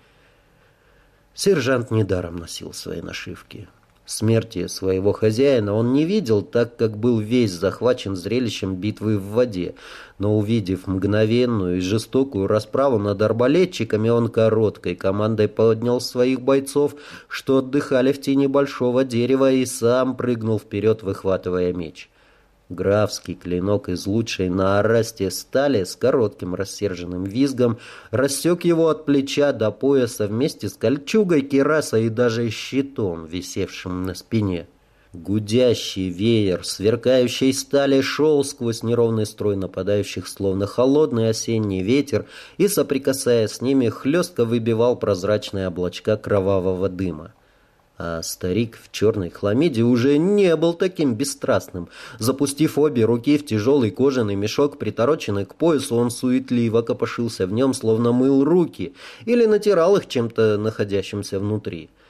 Сержант недаром носил свои нашивки. Смерти своего хозяина он не видел, так как был весь захвачен зрелищем битвы в воде, но, увидев мгновенную и жестокую расправу над арбалетчиками, он короткой командой поднял своих бойцов, что отдыхали в тени большого дерева, и сам прыгнул вперед, выхватывая меч. Графский клинок из лучшей на Арасте стали с коротким рассерженным визгом рассек его от плеча до пояса вместе с кольчугой, кирасой и даже щитом, висевшим на спине. Гудящий веер сверкающей стали шел сквозь неровный строй нападающих, словно холодный осенний ветер, и, соприкасаясь с ними, хлестко выбивал прозрачные облачка кровавого дыма. А старик в черной хламиде уже не был таким бесстрастным. Запустив обе руки в тяжелый кожаный мешок, притороченный к поясу, он суетливо копошился в нем, словно мыл руки или натирал их чем-то находящимся внутри.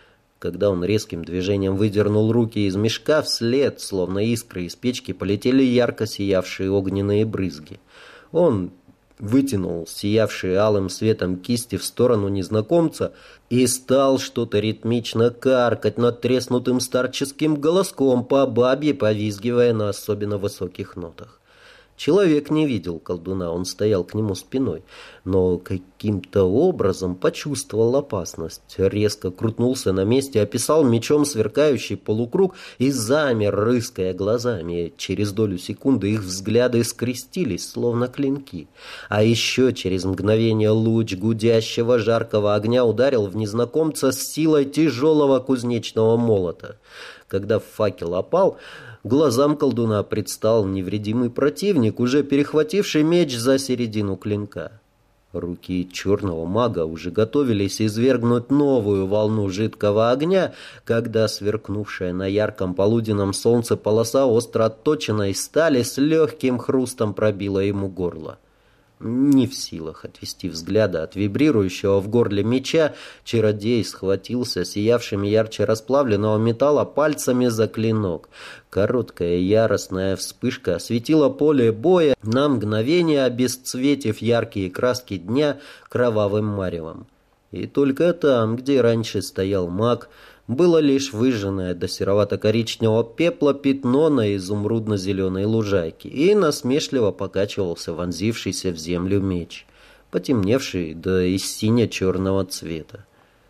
Когда он резким движением выдернул руки из мешка, вслед, словно искры из печки, полетели ярко сиявшие огненные брызги. Он вытянул сиявшие алым светом кисти в сторону незнакомца и стал что-то ритмично каркать над треснутым старческим голоском, по бабье повизгивая на особенно высоких нотах. Человек не видел колдуна, он стоял к нему спиной, но каким-то образом почувствовал опасность. Резко крутнулся на месте, описал мечом сверкающий полукруг и замер, рыская глазами. Через долю секунды их взгляды скрестились, словно клинки. А еще через мгновение луч гудящего жаркого огня ударил в незнакомца с силой тяжелого кузнечного молота. Когда факел опал, глазам колдуна предстал невредимый противник, уже перехвативший меч за середину клинка. Руки черного мага уже готовились извергнуть новую волну жидкого огня, когда сверкнувшая на ярком полуденном солнце полоса остро отточенной стали с легким хрустом пробила ему горло. Не в силах отвести взгляда от вибрирующего в горле меча, чародей схватился сиявшими ярче расплавленного металла пальцами за клинок. Короткая яростная вспышка осветила поле боя, на мгновение обесцветив яркие краски дня кровавым маревом. И только там, где раньше стоял маг, было лишь выжженное до серовато-коричневого пепла пятно на изумрудно-зеленой лужайке, и насмешливо покачивался вонзившийся в землю меч, потемневший до сине-черного цвета.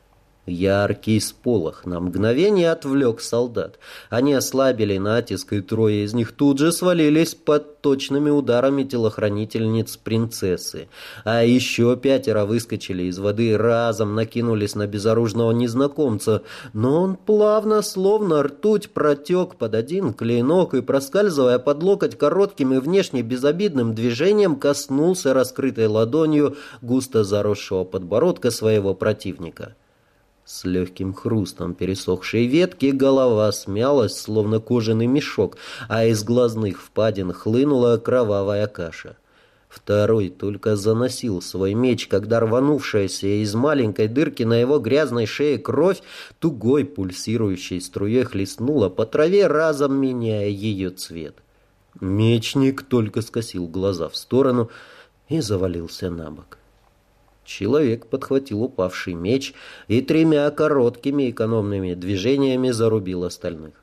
Яркий сполох на мгновение отвлек солдат. Они ослабили натиск, и трое из них тут же свалились под точными ударами телохранительниц принцессы. А еще 5 выскочили из воды и разом накинулись на безоружного незнакомца. Но он плавно, словно ртуть, протек под один клинок и, проскальзывая под локоть коротким и внешне безобидным движением, коснулся раскрытой ладонью густо заросшего подбородка своего противника. С легким хрустом пересохшей ветки голова смялась, словно кожаный мешок, а из глазных впадин хлынула кровавая каша. Второй только заносил свой меч, когда рванувшаяся из маленькой дырки на его грязной шее кровь тугой пульсирующей струей хлестнула по траве, разом меняя ее цвет. Мечник только скосил глаза в сторону и завалился на бок. Человек подхватил упавший меч и 3 короткими экономными движениями зарубил остальных.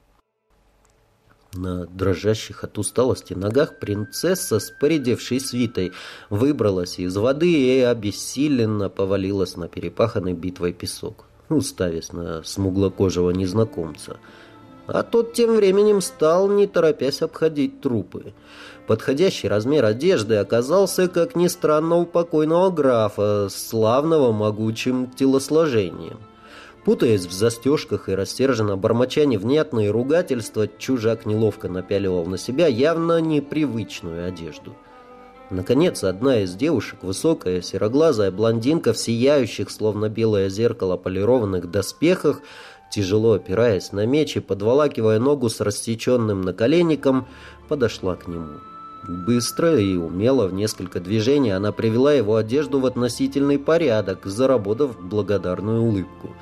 На дрожащих от усталости ногах принцесса с поредевшей свитой выбралась из воды и обессиленно повалилась на перепаханный битвой песок, уставясь на смуглокожего незнакомца. А тот тем временем стал, не торопясь, обходить трупы. Подходящий размер одежды оказался, как ни странно, у покойного графа, славного могучим телосложением. Путаясь в застежках и рассерженно бормоча невнятные ругательства, чужак неловко напяливал на себя явно непривычную одежду. Наконец, одна из девушек, высокая, сероглазая блондинка в сияющих, словно белое зеркало, полированных доспехах, тяжело опираясь на меч и подволакивая ногу с рассеченным наколенником, подошла к нему. Быстро и умело, в несколько движений, она привела его одежду в относительный порядок, заработав благодарную улыбку.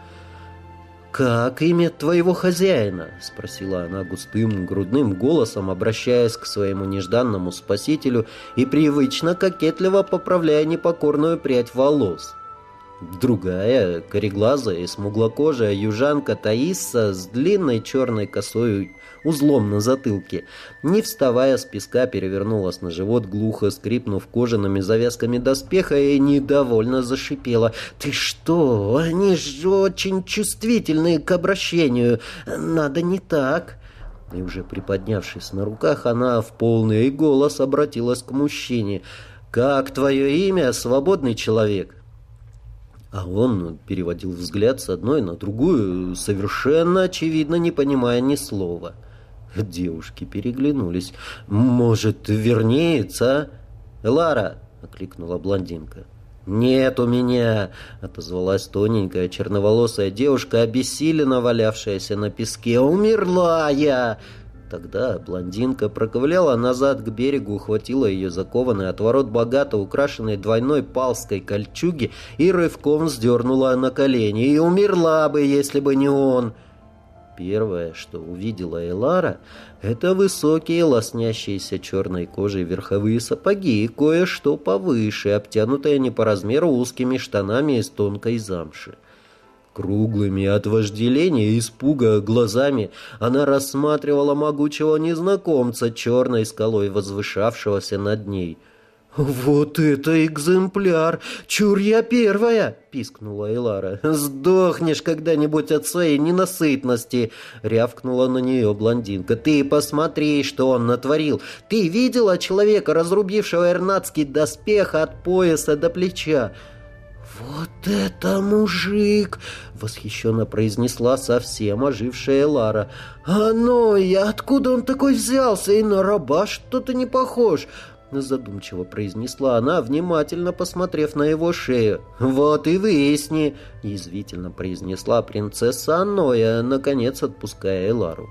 «Как имя твоего хозяина?» — спросила она густым грудным голосом, обращаясь к своему нежданному спасителю и привычно кокетливо поправляя непокорную прядь волос. Другая, кореглазая и смуглокожая южанка Таисса с длинной черной косой узлом на затылке, не вставая с песка, перевернулась на живот, глухо скрипнув кожаными завязками доспеха, и недовольно зашипела. «Ты что? Они же очень чувствительны к обращению. Надо не так». И уже приподнявшись на руках, она в полный голос обратилась к мужчине. «Как твое имя, свободный человек?» А он переводил взгляд с одной на другую, совершенно очевидно не понимая ни слова. Девушки переглянулись. «Может, вернеется?» «Лара!» — окликнула блондинка. «Нет у меня!» — отозвалась тоненькая черноволосая девушка, обессиленно валявшаяся на песке. «Умерла я!» Тогда блондинка проковыляла назад к берегу, ухватила ее закованной от ворот богато украшенной двойной палской кольчуги и рывком вздернула на колени. И умерла бы, если бы не он. Первое, что увидела Элара, это высокие, лоснящиеся черной кожей верховые сапоги и кое-что повыше, обтянутое не по размеру узкими штанами из тонкой замши. Круглыми от вожделения и испуга глазами она рассматривала могучего незнакомца, черной скалой возвышавшегося над ней. «Вот это экземпляр! Чур я первая!» — пискнула Элара. «Сдохнешь когда-нибудь от своей ненасытности!» — рявкнула на нее блондинка. «Ты посмотри, что он натворил! Ты видела человека, разрубившего эрнатский доспех от пояса до плеча?» «Вот это мужик!» — восхищенно произнесла совсем ожившая Элара. «А ну, и откуда он такой взялся? И на раба что-то не похож!» Задумчиво произнесла она, внимательно посмотрев на его шею. «Вот и выясни!» — язвительно произнесла принцесса Анноя, наконец отпуская Элару.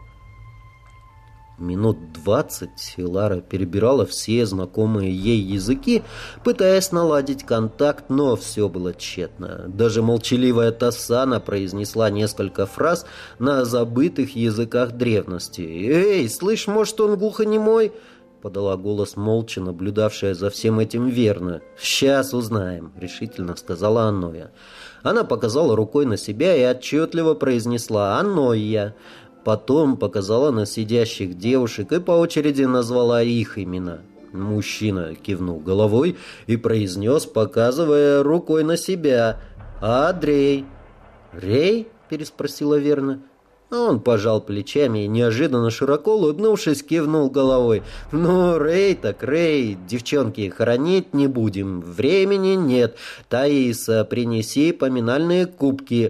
Минут 20 Элара перебирала все знакомые ей языки, пытаясь наладить контакт, но все было тщетно. Даже молчаливая Тассана произнесла несколько фраз на забытых языках древности. «Эй, слышь, может, он глухонемой?» — подала голос молча, наблюдавшая за всем этим верно. «Сейчас узнаем», — решительно сказала Анноя. Она показала рукой на себя и отчетливо произнесла «Анноя». Потом показала на сидящих девушек и по очереди назвала их имена. Мужчина кивнул головой и произнес, показывая рукой на себя: «Адрей». «Рей?» — переспросила Верна. Он пожал плечами и, неожиданно широко улыбнувшись, кивнул головой. «Ну, Рей так Рей, девчонки, хоронить не будем, времени нет. Таиса, принеси поминальные кубки»,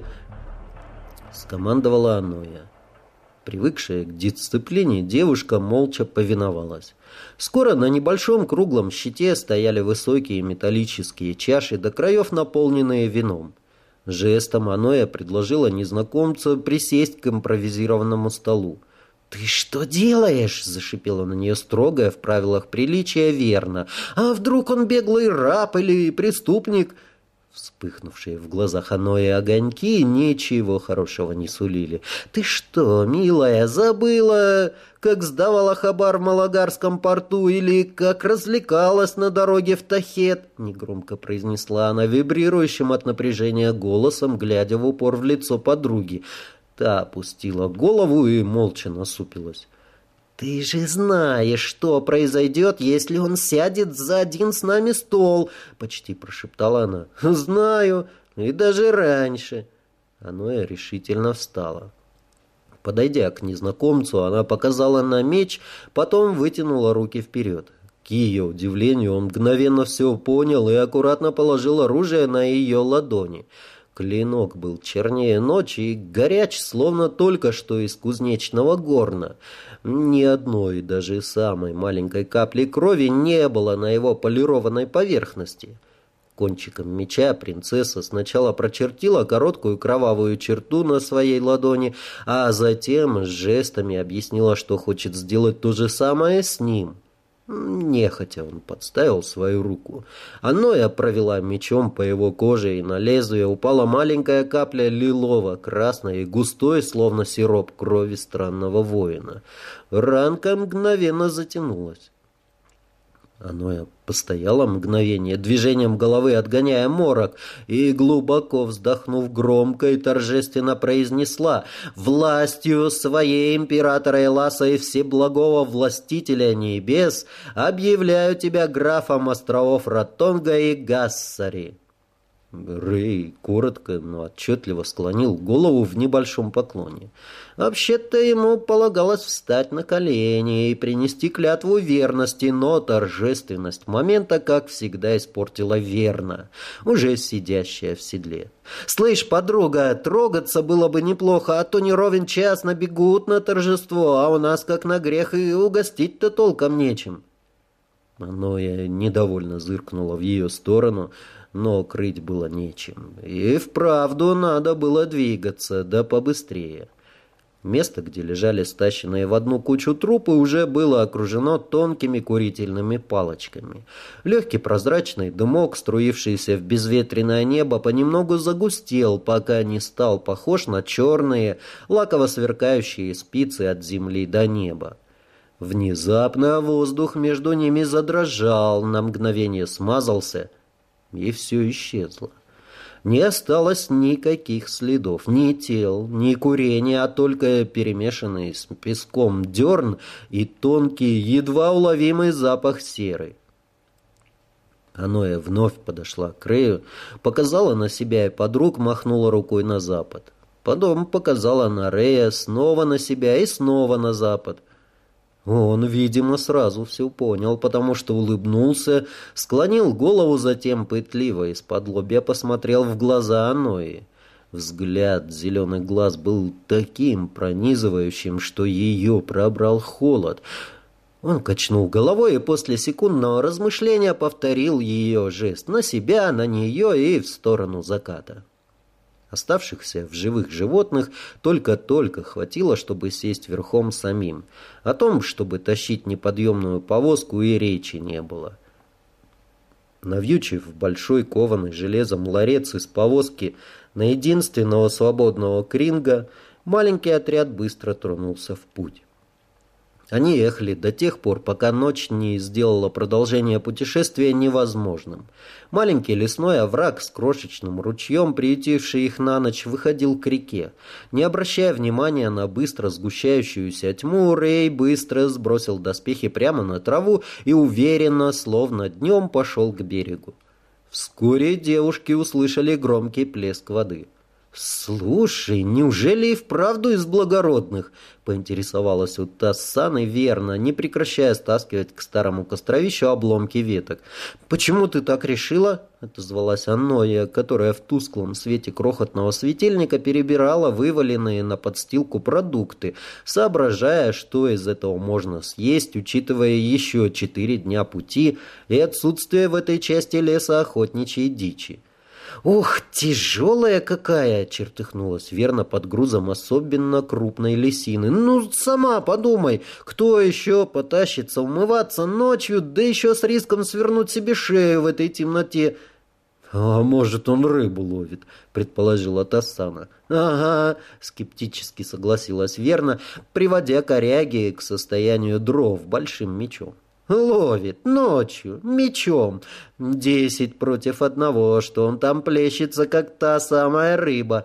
— скомандовала Анноя. Привыкшая к дисциплине, девушка молча повиновалась. Скоро на небольшом круглом щите стояли высокие металлические чаши, до краев наполненные вином. Жестом Анноя предложила незнакомцу присесть к импровизированному столу. «Ты что делаешь?» — зашипела на нее строгая в правилах приличия Верна. «А вдруг он беглый раб или преступник?» Вспыхнувшие в глазах Аннои огоньки ничего хорошего не сулили. «Ты что, милая, забыла, как сдавала хабар в Малагарском порту или как развлекалась на дороге в Тахет?» Негромко произнесла она вибрирующим от напряжения голосом, глядя в упор в лицо подруги. Та опустила голову и молча насупилась. «Ты же знаешь, что произойдет, если он сядет за один с нами стол!» — почти прошептала она. «Знаю, и даже раньше!» Анноя решительно встала. Подойдя к незнакомцу, она показала на меч, потом вытянула руки вперед. К ее удивлению, он мгновенно все понял и аккуратно положил оружие на ее ладони. Клинок был чернее ночи и горяч, словно только что из кузнечного горна. Ни одной, даже самой маленькой капли крови не было на его полированной поверхности. Кончиком меча принцесса сначала прочертила короткую кровавую черту на своей ладони, а затем с жестами объяснила, что хочет сделать то же самое с ним. Нехотя он подставил свою руку. Анноя провела мечом по его коже, и на лезвие упала маленькая капля лилово-красной и густой, словно сироп крови странного воина. Ранка мгновенно затянулась. Анноя постояла мгновение, движением головы отгоняя морок, и, глубоко вздохнув, громко и торжественно произнесла: «Властью своей императора Эласа и всеблагого властителя небес объявляю тебя графом островов Ратонга и Гассари». Рей коротко, но отчетливо склонил голову в небольшом поклоне. Вообще-то ему полагалось встать на колени и принести клятву верности, но торжественность момента, как всегда, испортила Верна, уже сидящая в седле. «Слышь, подруга, трогаться было бы неплохо, а то не ровен час набегут на торжество, а у нас как на грех и угостить-то толком нечем». Анноя недовольно зыркнула в ее сторону, но крыть было нечем. И вправду надо было двигаться, да побыстрее. Место, где лежали стащенные в одну кучу трупы, уже было окружено тонкими курительными палочками. Легкий прозрачный дымок, струившийся в безветренное небо, понемногу загустел, пока не стал похож на черные, лаково сверкающие спицы от земли до неба. Внезапно воздух между ними задрожал, на мгновение смазался, и все исчезло. Не осталось никаких следов, ни тел, ни курения, а только перемешанный с песком дерн и тонкий, едва уловимый запах серы. Аноя вновь подошла к Рэю, показала на себя и подруг, махнула рукой на запад. Потом показала на Рэя, снова на себя и снова на запад. Он, видимо, сразу все понял, потому что улыбнулся, склонил голову, затем пытливо из-под-лобья посмотрел в глаза Анои. Взгляд зеленых глаз был таким пронизывающим, что ее пробрал холод. Он качнул головой и после секундного размышления повторил ее жест на себя, на нее и в сторону заката. Оставшихся в живых животных только-только хватило, чтобы сесть верхом самим. О том, чтобы тащить неподъемную повозку, и речи не было. Навьючив большой кованый железом ларец из повозки на единственного свободного кринга, маленький отряд быстро тронулся в путь. Они ехали до тех пор, пока ночь не сделала продолжение путешествия невозможным. Маленький лесной овраг с крошечным ручьем, приютивший их на ночь, выходил к реке. Не обращая внимания на быстро сгущающуюся тьму, Рэй быстро сбросил доспехи прямо на траву и уверенно, словно днем, пошел к берегу. Вскоре девушки услышали громкий плеск воды. «Слушай, неужели и вправду из благородных?» — поинтересовалась у Тассаны верно, не прекращая стаскивать к старому костровищу обломки веток. «Почему ты так решила?» — отозвалась Аноя, которая в тусклом свете крохотного светильника перебирала вываленные на подстилку продукты, соображая, что из этого можно съесть, учитывая еще 4 дня пути и отсутствие в этой части леса охотничьей дичи. «Ох, тяжелая какая!» — чертыхнулась верно под грузом особенно крупной лисины. «Ну, сама подумай, кто еще потащится умываться ночью, да еще с риском свернуть себе шею в этой темноте?» «А может, он рыбу ловит», — предположила Тассана. «Ага», — скептически согласилась верно, приводя коряги к состоянию дров большим мечом. «Ловит ночью, мечом. 10 против 1, что он там плещется, как та самая рыба».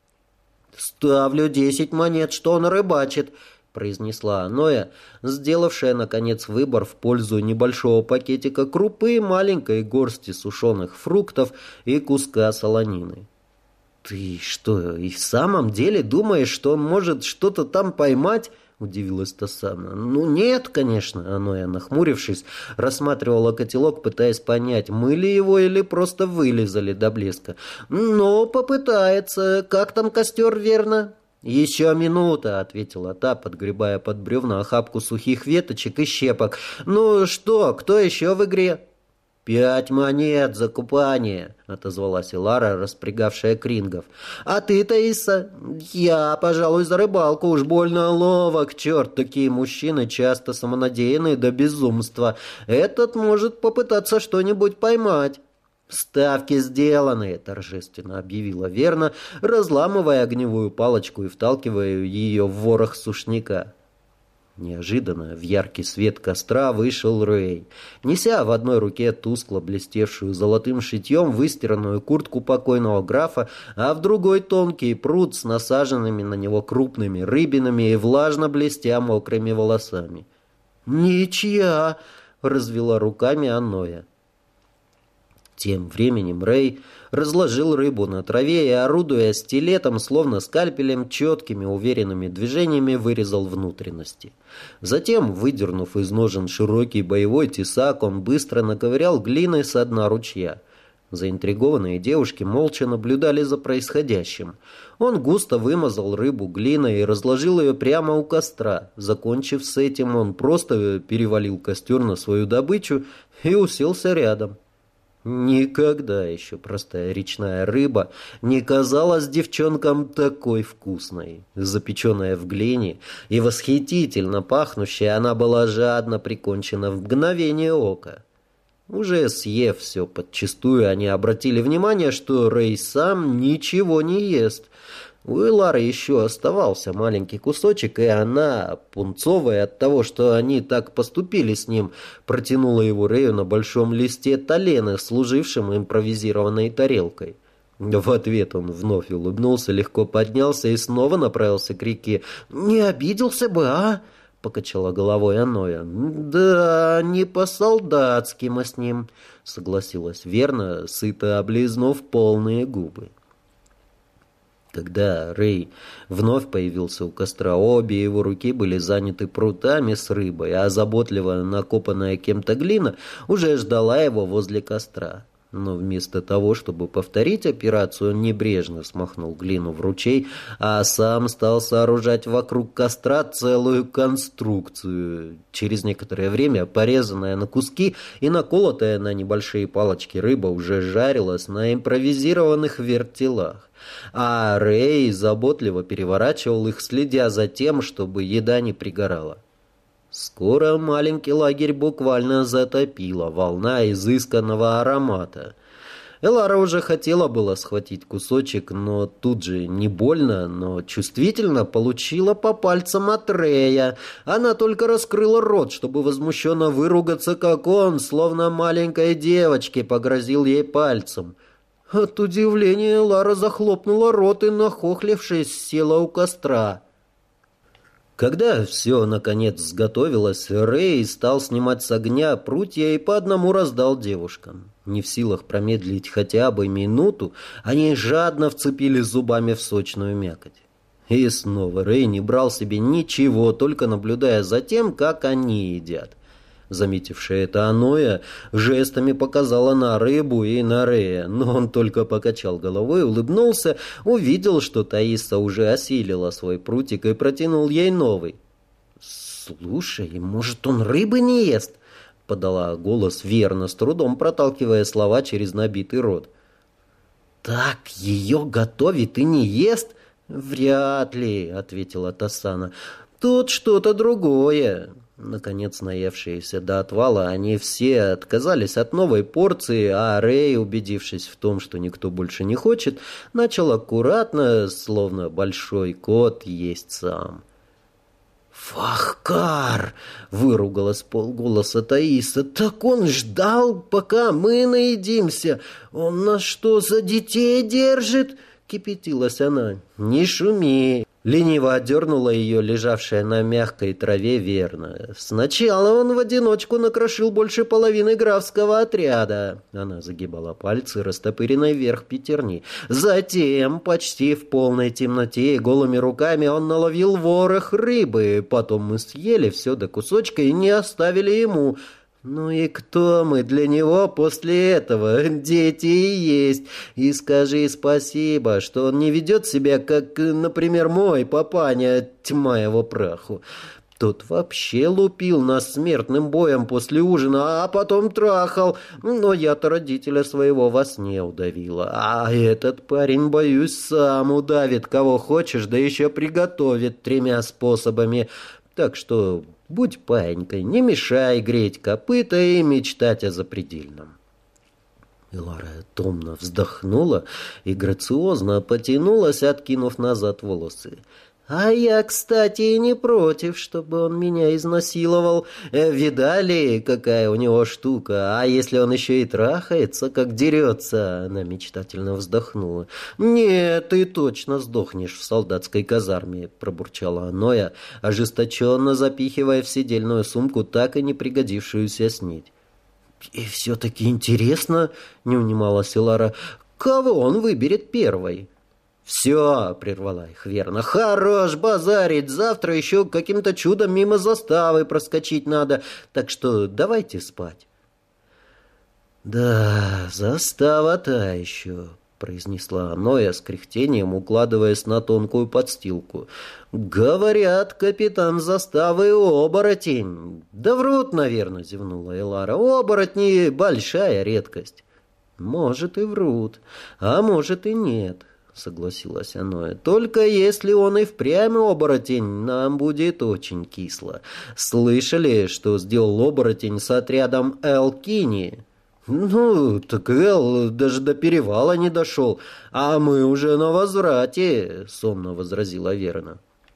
«Ставлю 10 монет, что он рыбачит», — произнесла Аноя, сделавшая, наконец, выбор в пользу небольшого пакетика крупы, маленькой горсти сушеных фруктов и куска солонины. «Ты что, и в самом деле думаешь, что он может что-то там поймать?» — удивилась Тассана. «Ну нет, конечно», — Аноя, нахмурившись, рассматривала котелок, пытаясь понять, мыли его или просто вылизали до блеска. «Но попытается. Как там костер, верно?» «Еще минута», — ответила та, подгребая под бревна охапку сухих веточек и щепок. «Ну что, кто еще в игре?» 5 монет за купание», — отозвалась Илара, распрягавшая крингов. «А ты, Таиса?» «Я, пожалуй, за рыбалку. Уж больно ловок, черт, такие мужчины часто самонадеянны до безумства. Этот может попытаться что-нибудь поймать». «Ставки сделаны», — торжественно объявила верно, разламывая огневую палочку и вталкивая ее в ворох сушняка. Неожиданно в яркий свет костра вышел Рэй, неся в одной руке тускло блестевшую золотым шитьем выстиранную куртку покойного графа, а в другой тонкий пруд с насаженными на него крупными рыбинами и влажно блестя мокрыми волосами. «Ничья!» — развела руками Аноя. Тем временем Рэй разложил рыбу на траве и, орудуя стилетом, словно скальпелем, четкими уверенными движениями вырезал внутренности. Затем, выдернув из ножен широкий боевой тесак, он быстро наковырял глиной со дна ручья. Заинтригованные девушки молча наблюдали за происходящим. Он густо вымазал рыбу глиной и разложил ее прямо у костра. Закончив с этим, он просто перевалил костер на свою добычу и уселся рядом. Никогда еще простая речная рыба не казалась девчонкам такой вкусной. Запеченная в глине и восхитительно пахнущая, она была жадно прикончена в мгновение ока. Уже съев все подчистую, они обратили внимание, что Рэй сам ничего не ест. У Элары еще оставался маленький кусочек, и она, пунцовая от того, что они так поступили с ним, протянула его Рэю на большом листе талены, служившем импровизированной тарелкой. В ответ он вновь улыбнулся, легко поднялся и снова направился к реке. «Не обиделся бы, а?» — покачала головой Аноя. «Да, не по-солдатски мы с ним», — согласилась верно, сыто облизнув полные губы. Когда Рэй вновь появился у костра, обе его руки были заняты прутами с рыбой, а заботливо накопанная кем-то глина уже ждала его возле костра. Но вместо того, чтобы повторить операцию, он небрежно смахнул глину в ручей, а сам стал сооружать вокруг костра целую конструкцию. Через некоторое время порезанная на куски и наколотая на небольшие палочки рыба уже жарилась на импровизированных вертелах. А Рэй заботливо переворачивал их, следя за тем, чтобы еда не пригорала. Скоро маленький лагерь буквально затопила волна изысканного аромата. Элара уже хотела было схватить кусочек, но тут же не больно, но чувствительно получила по пальцам от Рэя. Она только раскрыла рот, чтобы возмущенно выругаться, как он, словно маленькой девочке, погрозил ей пальцем. От удивления Лара захлопнула рот и, нахохлившись, села у костра. Когда все, наконец, сготовилось, Рэй стал снимать с огня прутья и по одному раздал девушкам. Не в силах промедлить хотя бы минуту, они жадно вцепились зубами в сочную мякоть. И снова Рэй не брал себе ничего, только наблюдая за тем, как они едят. Заметившая это Аноя жестами показала на рыбу и на Рэя, но он только покачал головой, улыбнулся, увидел, что Таиса уже осилила свой прутик и протянул ей новый. «Слушай, может, он рыбы не ест?» — подала голос верно, с трудом проталкивая слова через набитый рот. «Так ее готовит и не ест?» «Вряд ли», — ответила Тассана. «Тут что-то другое». Наконец, наевшиеся до отвала, они все отказались от новой порции, а Рэй, убедившись в том, что никто больше не хочет, начал аккуратно, словно большой кот, есть сам. «Фахкар!» — выругалась полголоса Таиса. «Так он ждал, пока мы наедимся! Он нас что, за детей держит?» — кипятилась она. «Не шуми!» Лениво отдернула ее, лежавшая на мягкой траве, верно. «Сначала он в одиночку накрошил больше половины графского отряда». Она загибала пальцы, растопыренной вверх пятерни. «Затем, почти в полной темноте и голыми руками, он наловил ворох рыбы. Потом мы съели все до кусочка и не оставили ему». «Ну и кто мы для него после этого? Дети и есть. И скажи спасибо, что он не ведет себя, как, например, мой папаня, тьма его праху. Тот вообще лупил нас смертным боем после ужина, а потом трахал. Но я-то родителя своего во сне удавила. А этот парень, боюсь, сам удавит кого хочешь, да еще приготовит 3 способами. Так что... будь паинькой, не мешай греть копыта и мечтать о запредельном». Элара томно вздохнула и грациозно потянулась, откинув назад волосы. «А я, кстати, и не против, чтобы он меня изнасиловал. Видали, какая у него штука? А если он еще и трахается, как дерется?» Она мечтательно вздохнула. «Нет, ты точно сдохнешь в солдатской казарме», — пробурчала Аноя, ожесточенно запихивая в седельную сумку так и не пригодившуюся снедь. «И все-таки интересно», — не унималась Элара, — «кого он выберет первой?» «Все», — прервала их верно, — «хорош базарить, завтра еще каким-то чудом мимо заставы проскочить надо, так что давайте спать». «Да, застава та еще», — произнесла Аноя с кряхтением, укладываясь на тонкую подстилку. «Говорят, капитан заставы оборотень». «Да врут, наверное», — зевнула Элара, — «оборотни — большая редкость». «Может, и врут, а может, и нет», — согласилась Аноя. «Только если он и впрямь оборотень, нам будет очень кисло. Слышали, что сделал оборотень с отрядом Элкини?» «Ну, так Эл даже до перевала не дошел, а мы уже на возврате», — сонно возразила Верна.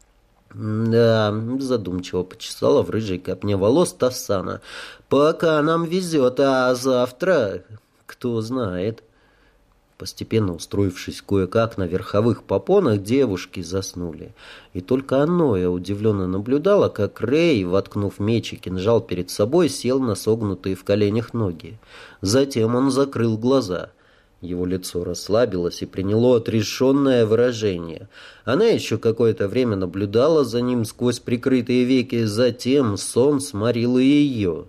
«Да», — задумчиво почесала в рыжей копне волос Тассана. «Пока нам везет, а завтра кто знает». Постепенно устроившись кое-как на верховых попонах, девушки заснули. И только Аноя удивленно наблюдала, как Рэй, воткнув меч и кинжал перед собой, сел на согнутые в коленях ноги. Затем он закрыл глаза. Его лицо расслабилось и приняло отрешенное выражение. Она еще какое-то время наблюдала за ним сквозь прикрытые веки, затем сон сморил и ее.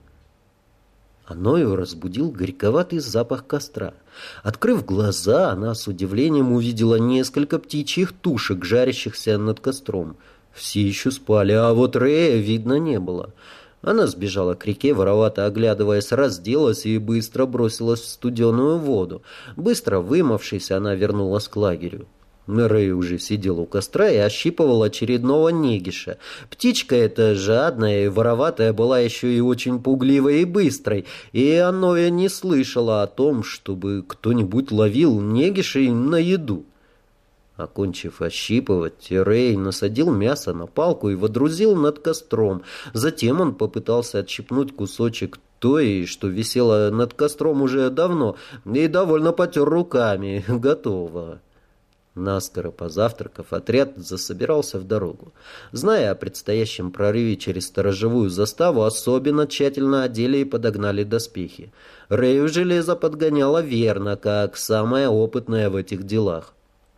Аною разбудил горьковатый запах костра. Открыв глаза, она с удивлением увидела несколько птичьих тушек, жарящихся над костром. Все еще спали, а вот Рэя видно не было. Она сбежала к реке, воровато оглядываясь, разделась и быстро бросилась в студеную воду. Быстро вымывшись, она вернулась к лагерю. Рэй уже сидел у костра и ощипывал очередного негиша. Птичка эта жадная и вороватая была еще и очень пугливой и быстрой, и Аноя не слышала о том, чтобы кто-нибудь ловил негишей на еду. Окончив ощипывать, Рэй насадил мясо на палку и водрузил над костром. Затем он попытался отщипнуть кусочек той, что висело над костром уже давно, и довольно потер руками. Готово. Наскоро позавтракав, отряд засобирался в дорогу. Зная о предстоящем прорыве через сторожевую заставу, особенно тщательно одели и подогнали доспехи. Рэю железо подгоняла верно, как самая опытная в этих делах.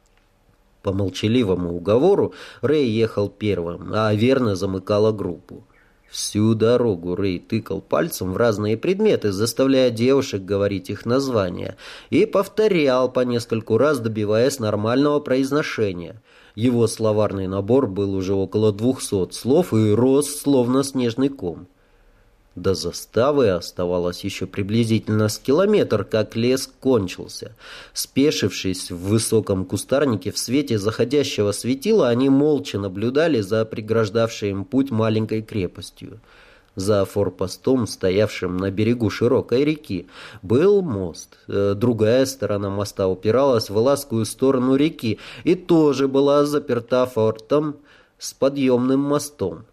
По молчаливому уговору Рэй ехал первым, а верно замыкала группу. Всю дорогу Рэй тыкал пальцем в разные предметы, заставляя девушек говорить их названия, и повторял по нескольку раз, добиваясь нормального произношения. Его словарный набор был уже около 200 слов и рос словно снежный ком. До заставы оставалось еще приблизительно с километр, как лес кончился. Спешившись в высоком кустарнике в свете заходящего светила, они молча наблюдали за преграждавшей им путь маленькой крепостью. За форпостом, стоявшим на берегу широкой реки, был мост. Другая сторона моста упиралась в Иласскую сторону реки и тоже была заперта фортом с подъемным мостом.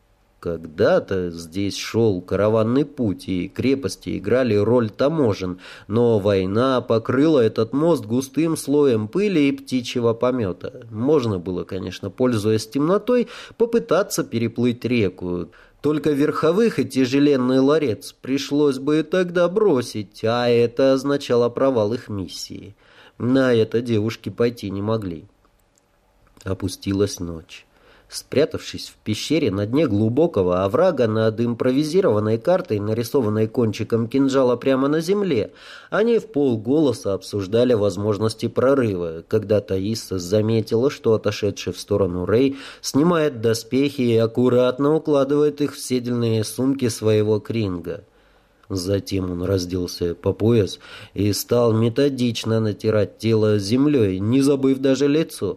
Когда-то здесь шел караванный путь, и крепости играли роль таможен, но война покрыла этот мост густым слоем пыли и птичьего помета. Можно было, конечно, пользуясь темнотой, попытаться переплыть реку. Только верховых и тяжеленный ларец пришлось бы тогда бросить, а это означало провал их миссии. На это девушки пойти не могли. Опустилась ночь. Спрятавшись в пещере на дне глубокого оврага над импровизированной картой, нарисованной кончиком кинжала прямо на земле, они вполголоса обсуждали возможности прорыва, когда Таиса заметила, что отошедший в сторону Рэй снимает доспехи и аккуратно укладывает их в седельные сумки своего кринга. Затем он разделся по пояс и стал методично натирать тело землей, не забыв даже лицо.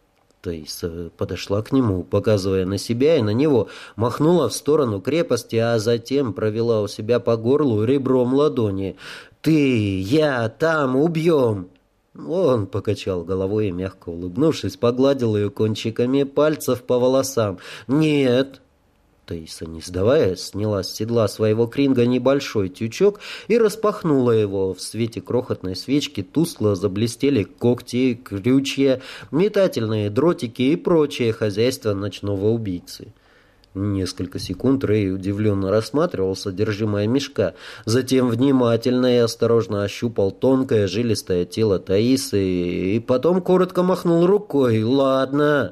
Таиса подошла к нему, показывая на себя и на него, махнула в сторону крепости, а затем провела у себя по горлу ребром ладони. «Ты, я, там, убьем!» Он покачал головой и, мягко улыбнувшись, погладил ее кончиками пальцев по волосам. «Нет!» Таиса, не сдаваясь, сняла с седла своего кринга небольшой тючок и распахнула его. В свете крохотной свечки тускло заблестели когти, крючья, метательные дротики и прочее хозяйство ночного убийцы. Несколько секунд Рэй удивленно рассматривал содержимое мешка, затем внимательно и осторожно ощупал тонкое жилистое тело Таисы и потом коротко махнул рукой. «Ладно».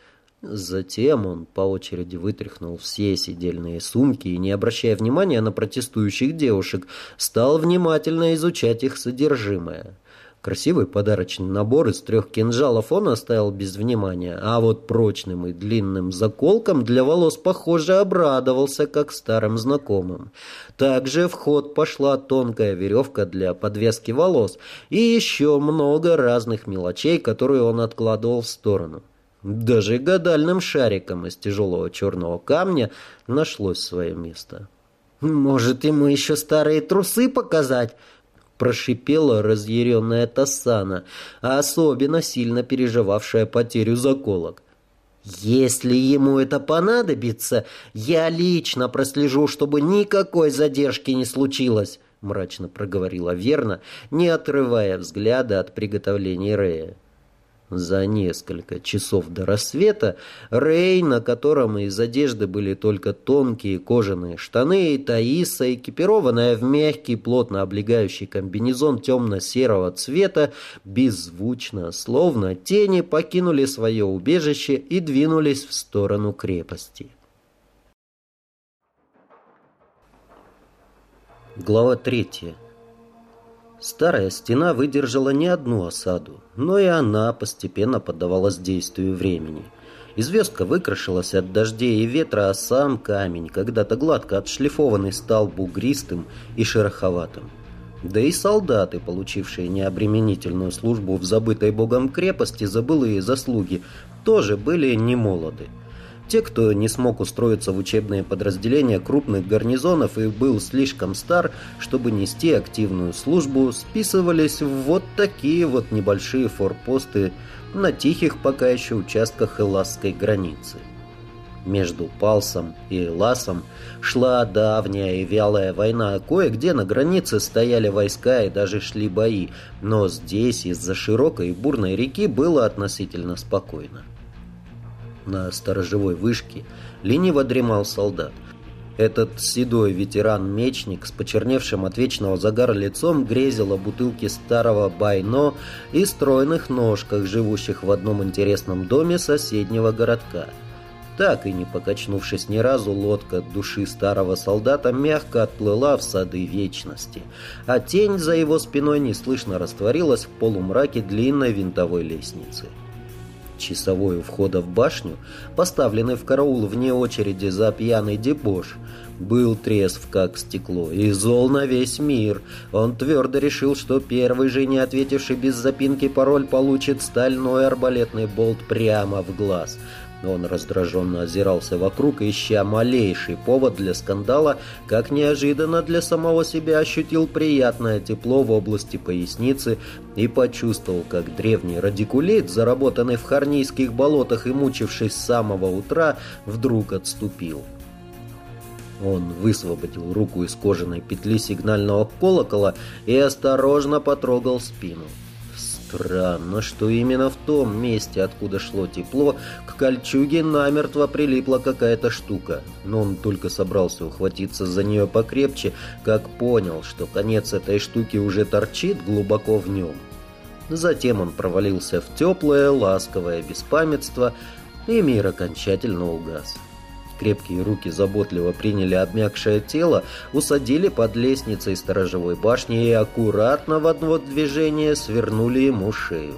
Затем он по очереди вытряхнул все седельные сумки и, не обращая внимания на протестующих девушек, стал внимательно изучать их содержимое. К Красивый подарочный набор из 3 кинжалов он оставил без внимания, а вот прочным и длинным заколкам для волос, похоже, обрадовался, как старым знакомым. Также в ход пошла тонкая веревка для подвески волос и еще много разных мелочей, которые он откладывал в сторону. Даже гадальным шариком из тяжелого черного камня нашлось свое место. «Может, ему еще старые трусы показать?» — прошипела разъяренная Тассана, а особенно сильно переживавшая потерю заколок. «Если ему это понадобится, я лично прослежу, чтобы никакой задержки не случилось», — мрачно проговорила Верна, не отрывая взгляда от приготовлений Рея. За несколько часов до рассвета Рей, на котором из одежды были только тонкие кожаные штаны, и Таиса, экипированная в мягкий, плотно облегающий комбинезон темно-серого цвета, беззвучно, словно тени, покинули свое убежище и двинулись в сторону крепости. Глава 3. Старая стена выдержала не одну осаду, но и она постепенно поддавалась действию времени. Известка выкрашилась от дождей и ветра, а сам камень, когда-то гладко отшлифованный, стал бугристым и шероховатым. Да и солдаты, получившие необременительную службу в забытой богом крепости за былые заслуги, тоже были немолоды. Те, кто не смог устроиться в учебные подразделения крупных гарнизонов и был слишком стар, чтобы нести активную службу, списывались в вот такие вот небольшие форпосты на тихих пока еще участках эласской границы. Между Палсом и Эласом шла давняя и вялая война, кое-где на границе стояли войска и даже шли бои, но здесь из-за широкой и бурной реки было относительно спокойно. На сторожевой вышке лениво дремал солдат. Этот седой ветеран-мечник с почерневшим от вечного загара лицом грезил о бутылке старого байно и стройных ножках, живущих в одном интересном доме соседнего городка. Так и не покачнувшись ни разу, лодка души старого солдата мягко отплыла в сады вечности, а тень за его спиной неслышно растворилась в полумраке длинной винтовой лестницы. Часовой у входа в башню, поставленный в караул вне очереди за пьяный дебош, был трезв как стекло и зол на весь мир. Он твердо решил, что первый же, не ответивший без запинки пароль, получит стальной арбалетный болт прямо в глаз. Он раздраженно озирался вокруг, ища малейший повод для скандала, как неожиданно для самого себя ощутил приятное тепло в области поясницы и почувствовал, как древний радикулит, заработанный в Харнийских болотах и мучившись с самого утра, вдруг отступил. Он высвободил руку из кожаной петли сигнального колокола и осторожно потрогал спину. Странно, что именно в том месте, откуда шло тепло, к кольчуге намертво прилипла какая-то штука. Но он только собрался ухватиться за нее покрепче, как понял, что конец этой штуки уже торчит глубоко в нем. Затем он провалился в теплое, ласковое беспамятство, и мир окончательно угас. Крепкие руки заботливо приняли обмякшее тело, усадили под лестницей сторожевой башни и аккуратно в одно движение свернули ему шею.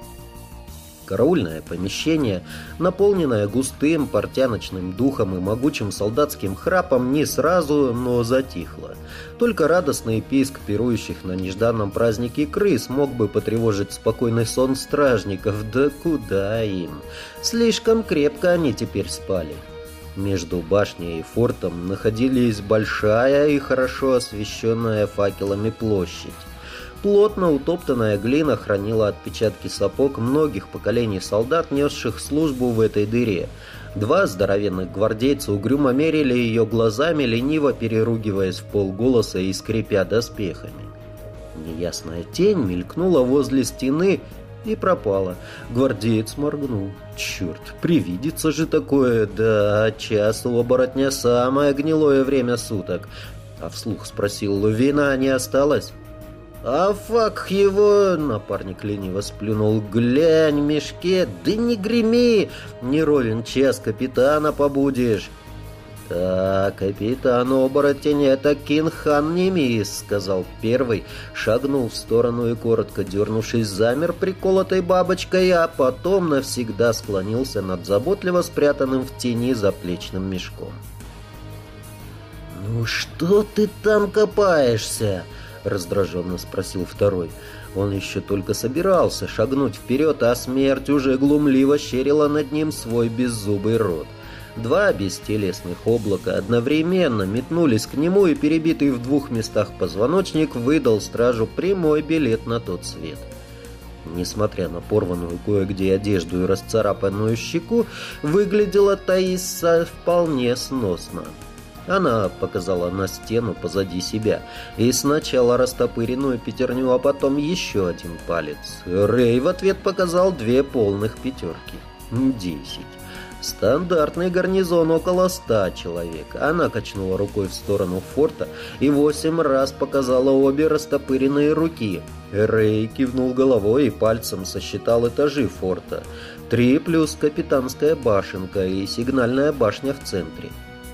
Караульное помещение, наполненное густым портяночным духом и могучим солдатским храпом, не сразу, но затихло. Только радостный писк пирующих на нежданном празднике крыс мог бы потревожить спокойный сон стражников, да куда им? Слишком крепко они теперь спали. Между башней и фортом находились большая и хорошо освещенная факелами площадь. Плотно утоптанная глина хранила отпечатки сапог многих поколений солдат, несших службу в этой дыре. Два здоровенных гвардейца угрюмо мерили ее глазами, лениво переругиваясь в полголоса и скрипя доспехами. Неясная тень мелькнула возле стены и пропала. Гвардеец моргнул. Черт, привидится же такое. Да, час у оборотня самое гнилое время суток. А вслух спросил: вина не осталось? «А фак его!» — напарник лениво сплюнул. «Глянь в мешке, да не греми! Не ровен час капитана побудешь!» «Да, капитан-оборотень — это Кинхан Немис», — сказал первый, шагнул в сторону и, коротко дернувшись, замер приколотой бабочкой, а потом навсегда склонился над заботливо спрятанным в тени заплечным мешком. «Ну что ты там копаешься?» — раздраженно спросил второй. Он еще только собирался шагнуть вперед, а смерть уже глумливо щерила над ним свой беззубый рот. Два бестелесных облака одновременно метнулись к нему, и перебитый в двух местах позвоночник выдал стражу прямой билет на тот свет. Несмотря на порванную кое-где одежду и расцарапанную щеку, выглядела Таиса вполне сносно. Она показала на стену позади себя, и сначала растопыренную пятерню, а потом еще один палец. Рэй в ответ показал две полных пятерки. 10. Стандартный гарнизон около 100 человек. Она качнула рукой в сторону форта и 8 раз показала обе растопыренные руки. Рэй кивнул головой и пальцем сосчитал этажи форта. 3 плюс капитанская башенка и сигнальная башня в центре.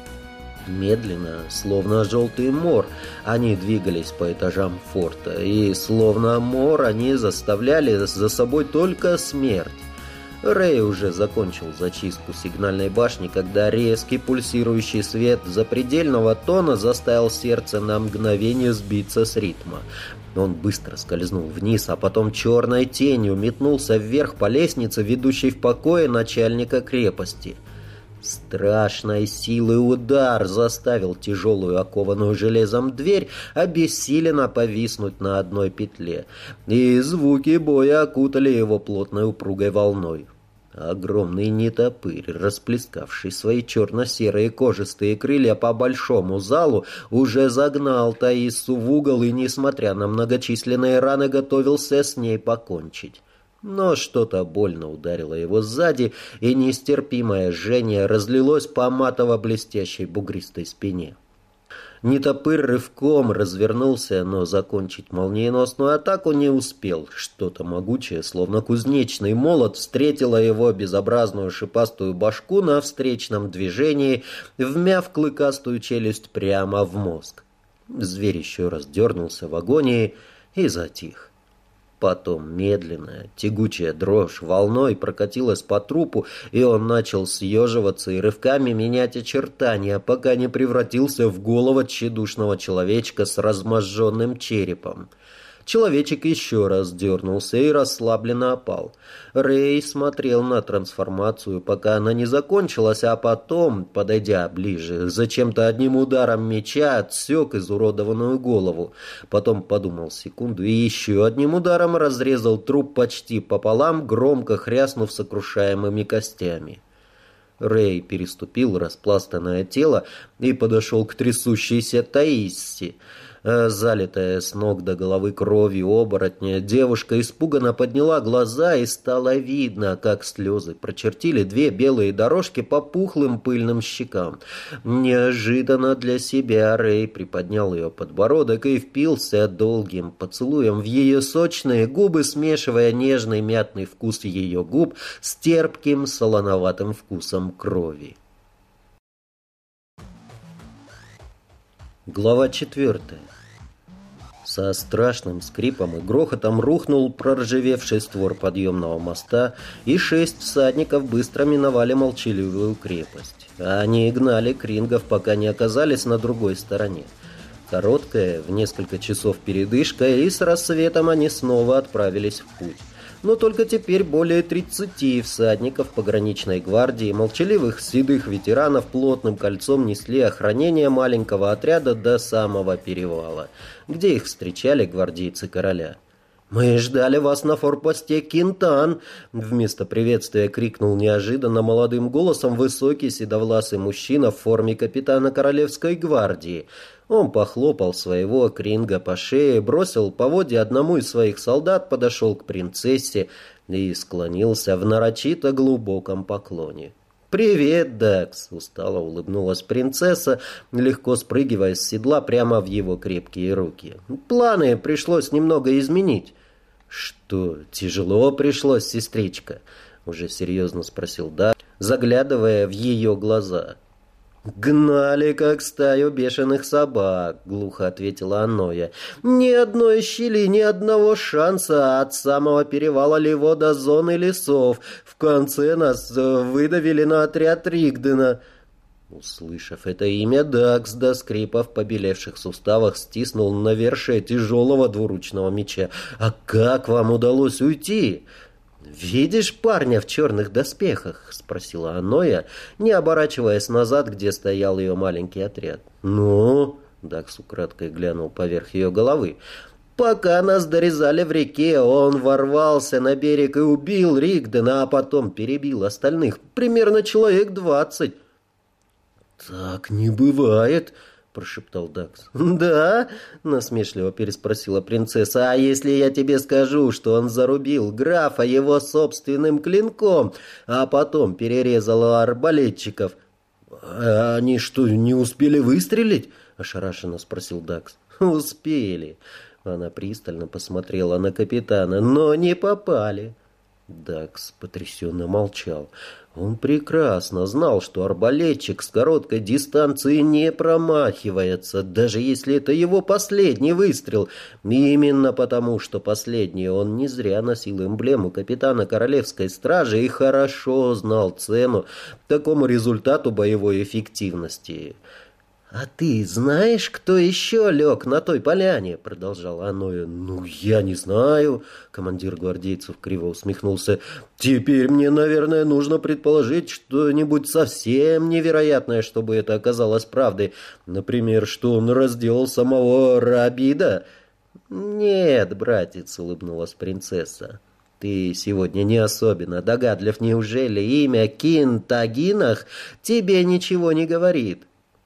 Медленно, словно желтый мор, они двигались по этажам форта, и словно мор они заставляли за собой только смерть. Рэй уже закончил зачистку сигнальной башни, когда резкий пульсирующий свет запредельного тона заставил сердце на мгновение сбиться с ритма. Он быстро скользнул вниз, а потом черной тенью метнулся вверх по лестнице, ведущей в покое начальника крепости. Страшной силы удар заставил тяжелую, окованную железом дверь обессиленно повиснуть на одной петле, и звуки боя окутали его плотной упругой волной. Огромный нетопырь, расплескавший свои черно-серые кожистые крылья по большому залу, уже загнал Таису в угол и, несмотря на многочисленные раны, готовился с ней покончить. Но что-то больно ударило его сзади, и нестерпимое жжение разлилось по матово-блестящей бугристой спине. Нетопырь рывком развернулся, но закончить молниеносную атаку не успел. Что-то могучее, словно кузнечный молот, встретило его безобразную шипастую башку на встречном движении, вмяв клыкастую челюсть прямо в мозг. Зверь еще раз дернулся в агонии и затих. Потом медленная, тягучая дрожь волной прокатилась по трупу, и он начал съеживаться и рывками менять очертания, пока не превратился в голову тщедушного человечка с разможженным черепом. Человечек еще раз дернулся и расслабленно опал. Рэй смотрел на трансформацию, пока она не закончилась, а потом, подойдя ближе, зачем-то одним ударом меча отсек изуродованную голову. Потом подумал секунду и еще одним ударом разрезал труп почти пополам, громко хряснув сокрушаемыми костями. Рэй переступил распластанное тело и подошел к трясущейся Таиссе. Залитая с ног до головы кровью оборотня, девушка испуганно подняла глаза, и стало видно, как слезы прочертили две белые дорожки по пухлым пыльным щекам. Неожиданно для себя Рэй приподнял ее подбородок и впился долгим поцелуем в ее сочные губы, смешивая нежный мятный вкус ее губ с терпким солоноватым вкусом крови. Глава 4. Со страшным скрипом и грохотом рухнул проржавевший створ подъемного моста, и 6 всадников быстро миновали молчаливую крепость. Они гнали крингов, пока не оказались на другой стороне. Короткая, в несколько часов передышка, и с рассветом они снова отправились в путь. Но только теперь более 30 всадников пограничной гвардии, молчаливых седых ветеранов, плотным кольцом несли охранение маленького отряда до самого перевала, где их встречали гвардейцы короля. «Мы ждали вас на форпосте Кинтан!» Вместо приветствия крикнул неожиданно молодым голосом высокий седовласый мужчина в форме капитана Королевской гвардии. Он похлопал своего кринга по шее, бросил поводья одному из своих солдат, подошел к принцессе и склонился в нарочито глубоком поклоне. «Привет, Дакс!» — устало улыбнулась принцесса, легко спрыгивая с седла прямо в его крепкие руки. «Планы пришлось немного изменить». «Что, тяжело пришлось, сестричка?» — уже серьезно спросил Дакс, заглядывая в ее глаза. «Гнали, как стаю бешеных собак», — глухо ответила Анноя. «Ни одной щели, ни одного шанса от самого перевала Ливо до зоны лесов. В конце нас выдавили на отряд Ригдена». Услышав это имя, Дакс до скрипа в побелевших суставах стиснул навершие тяжелого двуручного меча. «А как вам удалось уйти?» «Видишь парня в черных доспехах?» — спросила Анноя, не оборачиваясь назад, где стоял ее маленький отряд. «Ну?» — Дакс украдкой глянул поверх ее головы. «Пока нас дорезали в реке, он ворвался на берег и убил Ригдена, а потом перебил остальных, примерно человек 20». «Так не бывает», — прошептал Дакс. «Да?» — насмешливо переспросила принцесса. «А если я тебе скажу, что он зарубил графа его собственным клинком, а потом перерезал арбалетчиков?» «А они что, не успели выстрелить?» — ошарашенно спросил Дакс. «Успели». Она пристально посмотрела на капитана. «Но не попали». Дакс потрясенно молчал. Он прекрасно знал, что арбалетчик с короткой дистанции не промахивается, даже если это его последний выстрел. Именно потому, что последний, он не зря носил эмблему капитана Королевской стражи и хорошо знал цену такому результату боевой эффективности. «А ты знаешь, кто еще лег на той поляне?» — продолжала Анноя. «Ну, я не знаю», — командир гвардейцев криво усмехнулся. «Теперь мне, наверное, нужно предположить что-нибудь совсем невероятное, чтобы это оказалось правдой. Например, что он разделал самого Рабида». «Нет, братец», — улыбнулась принцесса. «Ты сегодня не особенно догадлив. Неужели имя Кинтагинах тебе ничего не говорит?»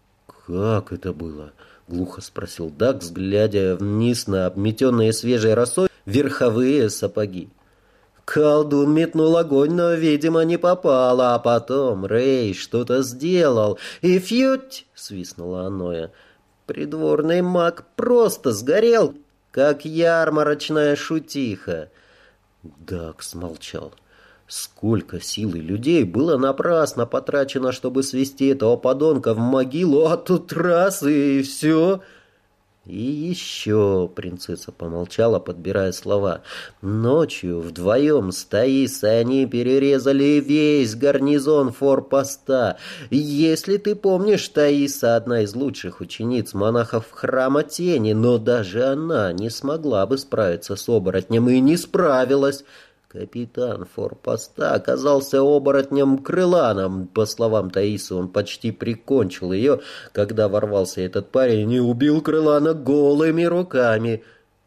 «Как это было?» — глухо спросил Дакс, глядя вниз на обметенные свежей росой верховые сапоги. «Колдун метнул огонь, но, видимо, не попал, а потом Рэй что-то сделал, и фьють!» — свистнула Анноя. «Придворный маг просто сгорел, как ярмарочная шутиха». Дакс молчал. Сколько сил и людей было напрасно потрачено, чтобы свести этого подонка в могилу, а тут раз и все. И еще, принцесса помолчала, подбирая слова, ночью вдвоем с Таисой они перерезали весь гарнизон форпоста. Если ты помнишь, Таиса одна из лучших учениц монахов храма тени, но даже она не смогла бы справиться с оборотнем и не справилась. Капитан форпоста оказался оборотнем Крыланом. По словам Таисы, он почти прикончил ее, когда ворвался этот парень и убил Крылана голыми руками.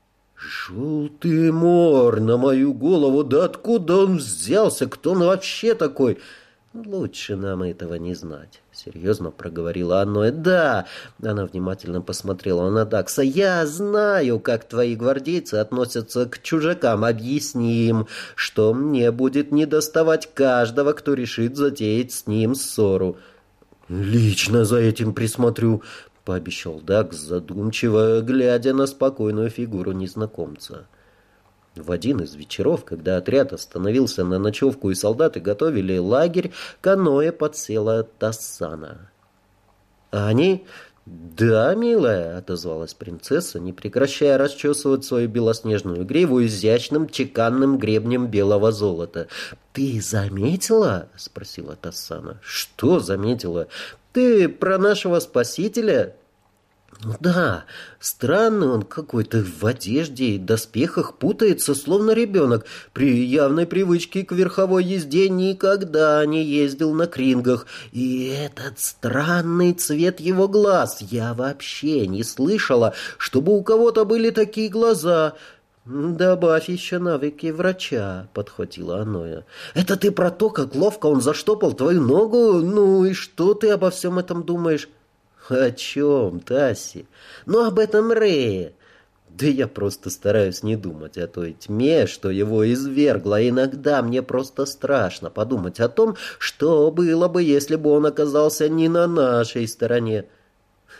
«Желтый мор на мою голову! Да откуда он взялся? Кто он вообще такой?» «Лучше нам этого не знать», — серьезно проговорила Анноя. «Да», — она внимательно посмотрела на Дакса, — «я знаю, как твои гвардейцы относятся к чужакам. Объясни им, что мне будет недоставать каждого, кто решит затеять с ним ссору». «Лично за этим присмотрю», — пообещал Дакс, задумчиво глядя на спокойную фигуру незнакомца. В один из вечеров, когда отряд остановился на ночевку и солдаты готовили лагерь, к Анное подсела Тассана. «Они?» «Да, милая», — отозвалась принцесса, не прекращая расчесывать свою белоснежную гриву изящным чеканным гребнем белого золота. «Ты заметила?» — спросила Тассана. «Что заметила? Ты про нашего спасителя?» «Да, странный он какой-то, в одежде и доспехах путается, словно ребенок. При явной привычке к верховой езде никогда не ездил на крингах. И этот странный цвет его глаз. Я вообще не слышала, чтобы у кого-то были такие глаза». «Добавь еще навыки врача», — подхватила Анноя. «Это ты про то, как ловко он заштопал твою ногу? Ну и что ты обо всем этом думаешь?» «О чем, Тасси? Ну, об этом Рее. Да я просто стараюсь не думать о той тьме, что его извергло. Иногда мне просто страшно подумать о том, что было бы, если бы он оказался не на нашей стороне».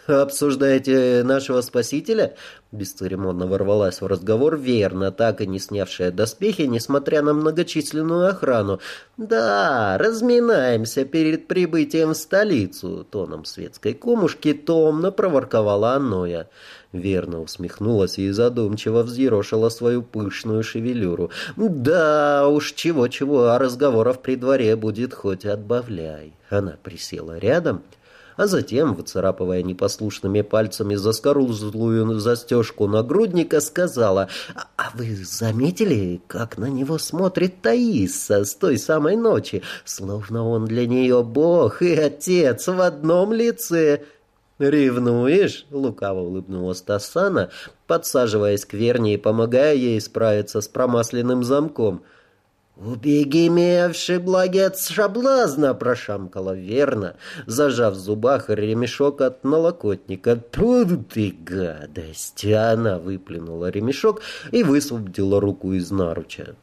«Обсуждаете нашего спасителя?» Бесцеремонно ворвалась в разговор Верна, так и не снявшая доспехи, несмотря на многочисленную охрану. «Да, разминаемся перед прибытием в столицу», — тоном светской кумушки томно проворковала Анноя. Верна усмехнулась и задумчиво взъерошила свою пышную шевелюру. «Да уж, чего-чего, а разговоров при дворе будет хоть отбавляй». Она присела рядом, а затем, выцарапывая непослушными пальцами заскорузлую застежку нагрудника, сказала: «А вы заметили, как на него смотрит Таисса с той самой ночи, словно он для нее бог и отец в одном лице?» «Ревнуешь?» — лукаво улыбнулась Тассана, подсаживаясь к Верне и помогая ей справиться с промасленным замком. «Убеги меня, всеблагец соблазна!» — прошамкала Верна, зажав в зубах ремешок от налокотника. «Тьфу ты, гадость!» Она выплюнула ремешок и высвободила руку из наруча.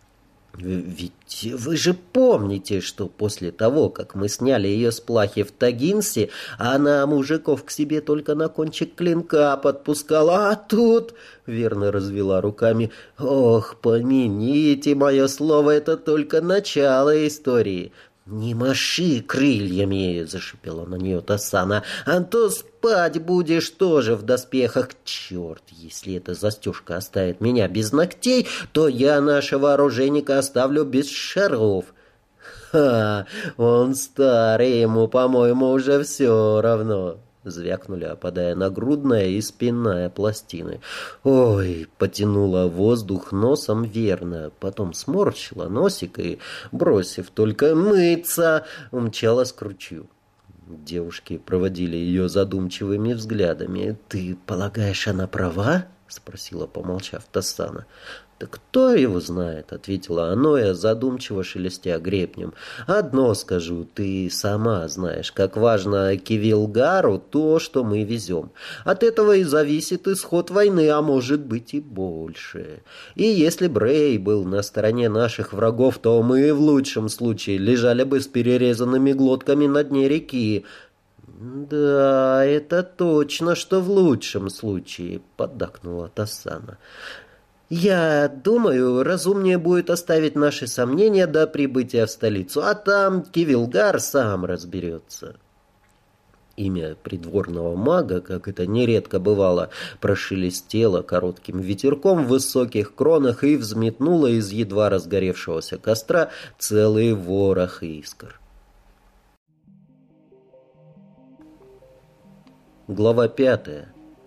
«Ведь вы же помните, что после того, как мы сняли ее с плахи в Тагинсе, она мужиков к себе только на кончик клинка подпускала, а тут...» — Верно развела руками. «Ох, помяните мое слово, это только начало истории». «Не маши крыльями!» — зашипела на нее Тассана. «А то спать будешь тоже в доспехах. Черт, если эта застежка оставит меня без ногтей, то я нашего оружейника оставлю без шаров». «Ха! Он старый, ему, по-моему, уже все равно!» Звякнули, опадая нагрудная и спинная пластины. «Ой!» — потянула воздух носом Верна, потом сморщила носик и, бросив только «мыться», умчалась к ручью. Девушки проводили ее задумчивыми взглядами. «Ты полагаешь, она права?» — спросила, помолчав, Тассана. «Да кто его знает?» — ответила Аноя, задумчиво шелестя гребнем. «Одно скажу, ты сама знаешь, как важно Кивилгару то, что мы везем. От этого и зависит исход войны, а может быть и больше. И если Брей был на стороне наших врагов, то мы в лучшем случае лежали бы с перерезанными глотками на дне реки». «Да, это точно, что в лучшем случае», — поддакнула Тассана. «Я думаю, разумнее будет оставить наши сомнения до прибытия в столицу, а там Кивилгар сам разберется». Имя придворного мага, как это нередко бывало, прошелестело коротким ветерком в высоких кронах и взметнуло из едва разгоревшегося костра целый ворох искр. Глава 5.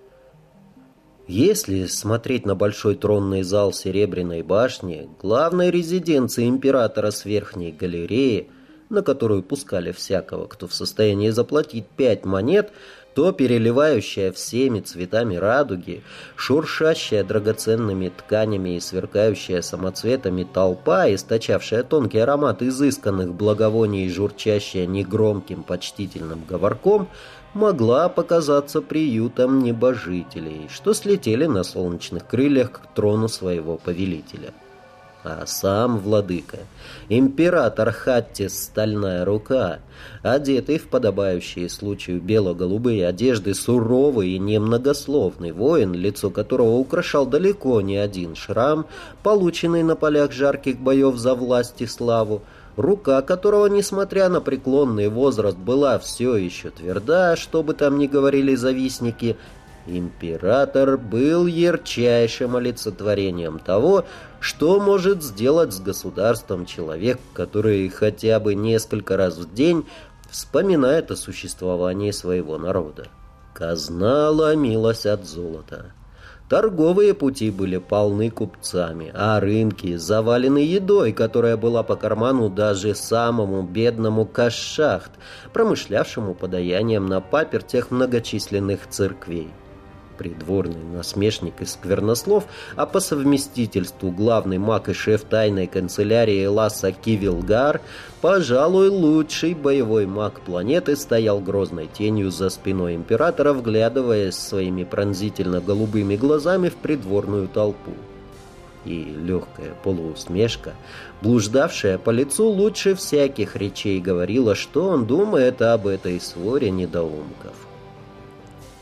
Если смотреть на большой тронный зал Серебряной башни, главной резиденции императора с верхней галереи, на которую пускали всякого, кто в состоянии заплатить 5 монет, то переливающая всеми цветами радуги, шуршащая драгоценными тканями и сверкающая самоцветами толпа, источавшая тонкий аромат изысканных благовоний и журчащая негромким почтительным говорком, могла показаться приютом небожителей, что слетели на солнечных крыльях к трону своего повелителя. А сам владыка, император Хаттис Стальная Рука, одетый в подобающие случаю бело-голубые одежды, суровый и немногословный воин, лицо которого украшал далеко не один шрам, полученный на полях жарких боев за власть и славу, рука которого, несмотря на преклонный возраст, была все еще тверда, что бы там ни говорили завистники, император был ярчайшим олицетворением того, что может сделать с государством человек, который хотя бы несколько раз в день вспоминает о существовании своего народа. Казна ломилась от золота. Торговые пути были полны купцами, а рынки завалены едой, которая была по карману даже самому бедному кашшахт, промышлявшему подаянием на папертях многочисленных церквей. Придворный насмешник и сквернослов, а по совместительству главный маг и шеф тайной канцелярии Ласса Кивилгар, пожалуй, лучший боевой маг планеты, стоял грозной тенью за спиной императора, вглядываясь своими пронзительно-голубыми глазами в придворную толпу. И легкая полуусмешка, блуждавшая по лицу лучше всяких речей, говорила, что он думает об этой своре недоумков.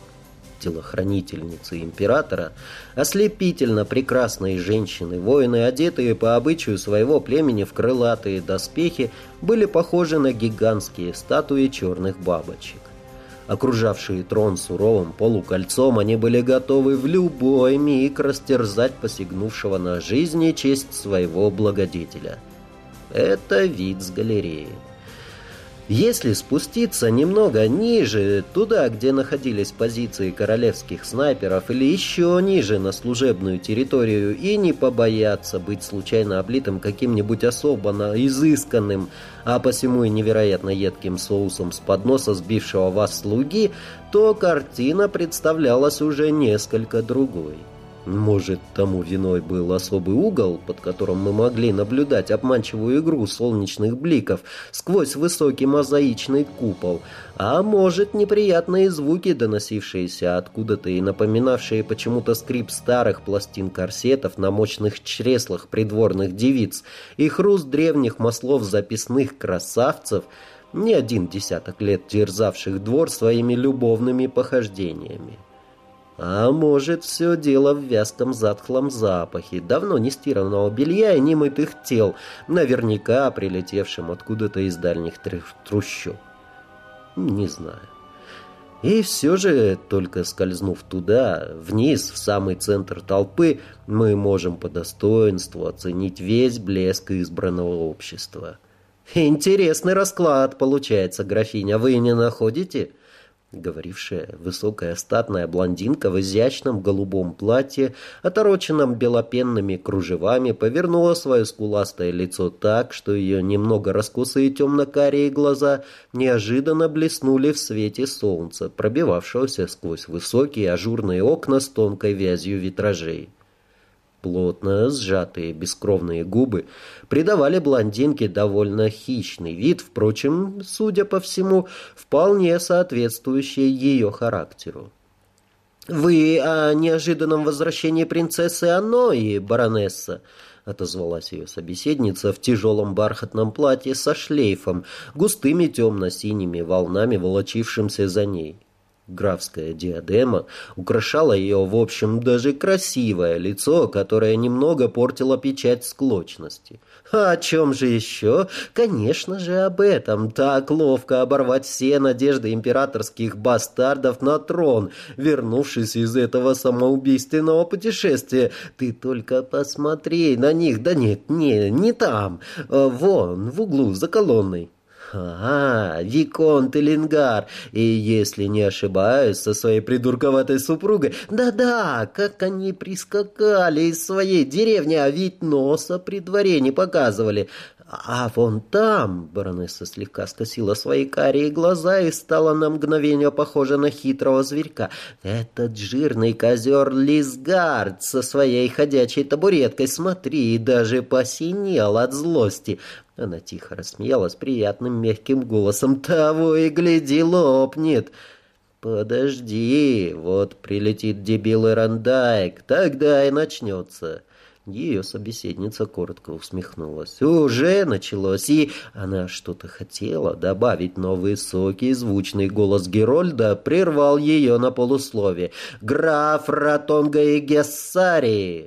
телохранительницы императора, ослепительно прекрасные женщины, воины, одетые по обычаю своего племени в крылатые доспехи, были похожи на гигантские статуи черных бабочек. Окружавшие трон суровым полукольцом, они были готовы в любой миг растерзать посягнувшего на жизнь и честь своего благодетеля. Это вид с галереи. Если спуститься немного ниже, туда, где находились позиции королевских снайперов, или еще ниже, на служебную территорию, и не побояться быть случайно облитым каким-нибудь особо изысканным, а посему и невероятно едким соусом с подноса сбившего вас слуги, то картина представлялась уже несколько другой. Может, тому виной был особый угол, под которым мы могли наблюдать обманчивую игру солнечных бликов сквозь высокий мозаичный купол, а может, неприятные звуки, доносившиеся откуда-то и напоминавшие почему-то скрип старых пластин корсетов на мощных чреслах придворных девиц и хруст древних маслов записных красавцев, не один десяток лет терзавших двор своими любовными похождениями. А может, все дело в вязком затхлом запахе давно не стиранного белья и немытых тел, наверняка прилетевшим откуда-то из дальних трущоб. Не знаю. И все же, только скользнув туда, вниз, в самый центр толпы, мы можем по достоинству оценить весь блеск избранного общества. Интересный расклад получается, графиня, вы не находите? Говорившая высокая статная блондинка в изящном голубом платье, отороченном белопенными кружевами, повернула свое скуластое лицо так, что ее немного раскосые темно-карие глаза неожиданно блеснули в свете солнца, пробивавшегося сквозь высокие ажурные окна с тонкой вязью витражей. Плотно сжатые бескровные губы придавали блондинке довольно хищный вид, впрочем, судя по всему, вполне соответствующий ее характеру. «Вы о неожиданном возвращении принцессы Аннои, баронесса?» — отозвалась ее собеседница в тяжелом бархатном платье со шлейфом, густыми темно-синими волнами, волочившимся за ней. Графская диадема украшала ее, в общем, даже красивое лицо, которое немного портило печать склочности. А о чем же еще? Конечно же, об этом. Так ловко оборвать все надежды императорских бастардов на трон, вернувшись из этого самоубийственного путешествия. Ты только посмотри на них. Да нет, не там. Вон, в углу, за колонной. Виконт Элингар, и, если не ошибаюсь, со своей придурковатой супругой. Да-да, как они прискакали из своей деревни, а ведь носа при дворе не показывали. А вон там, баронесса слегка скосила свои карие глаза и стала на мгновение похожа на хитрого зверька. Этот жирный козер Лисгард со своей ходячей табуреткой, смотри, даже посинел от злости. Она тихо рассмеялась приятным мягким голосом. Того и гляди, лопнет. Подожди, вот прилетит дебил Ирандайк, тогда и начнется. Ее собеседница коротко усмехнулась. Уже началось, и она что-то хотела добавить, но высокий звучный голос Герольда прервал ее на полуслове. «Граф Ратонга и Гессарии!»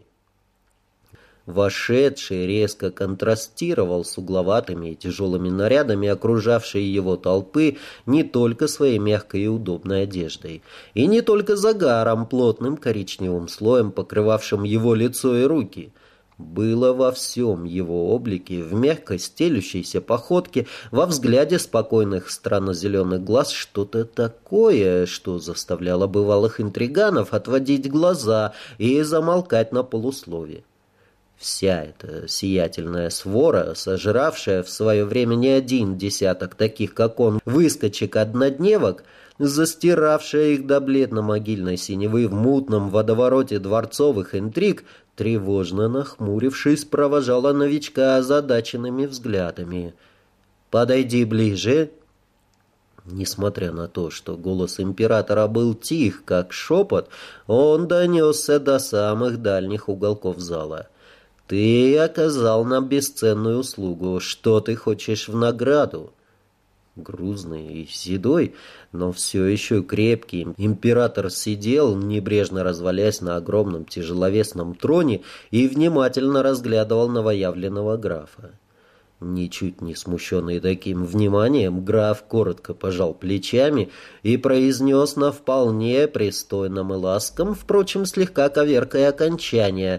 Вошедший резко контрастировал с угловатыми и тяжелыми нарядами окружавшей его толпы не только своей мягкой и удобной одеждой, и не только загаром, плотным коричневым слоем, покрывавшим его лицо и руки. Было во всем его облике, в мягкой стелющейся походке, во взгляде спокойных странно-зеленых глаз что-то такое, что заставляло бывалых интриганов отводить глаза и замолкать на полуслове. Вся эта сиятельная свора, сожравшая в свое время не один десяток таких, как он, выскочек-однодневок, застиравшая их до бледно-могильной синевы в мутном водовороте дворцовых интриг, тревожно нахмурившись, провожала новичка озадаченными взглядами. «Подойди ближе». Несмотря на то, что голос императора был тих, как шепот, он донесся до самых дальних уголков зала. «Ты оказал нам бесценную услугу. Что ты хочешь в награду?» Грузный и седой, но все еще крепкий, император сидел, небрежно развалясь на огромном тяжеловесном троне, и внимательно разглядывал новоявленного графа. Ничуть не смущенный таким вниманием, граф коротко пожал плечами и произнес на вполне пристойном и ласком, впрочем, слегка коверкая окончание: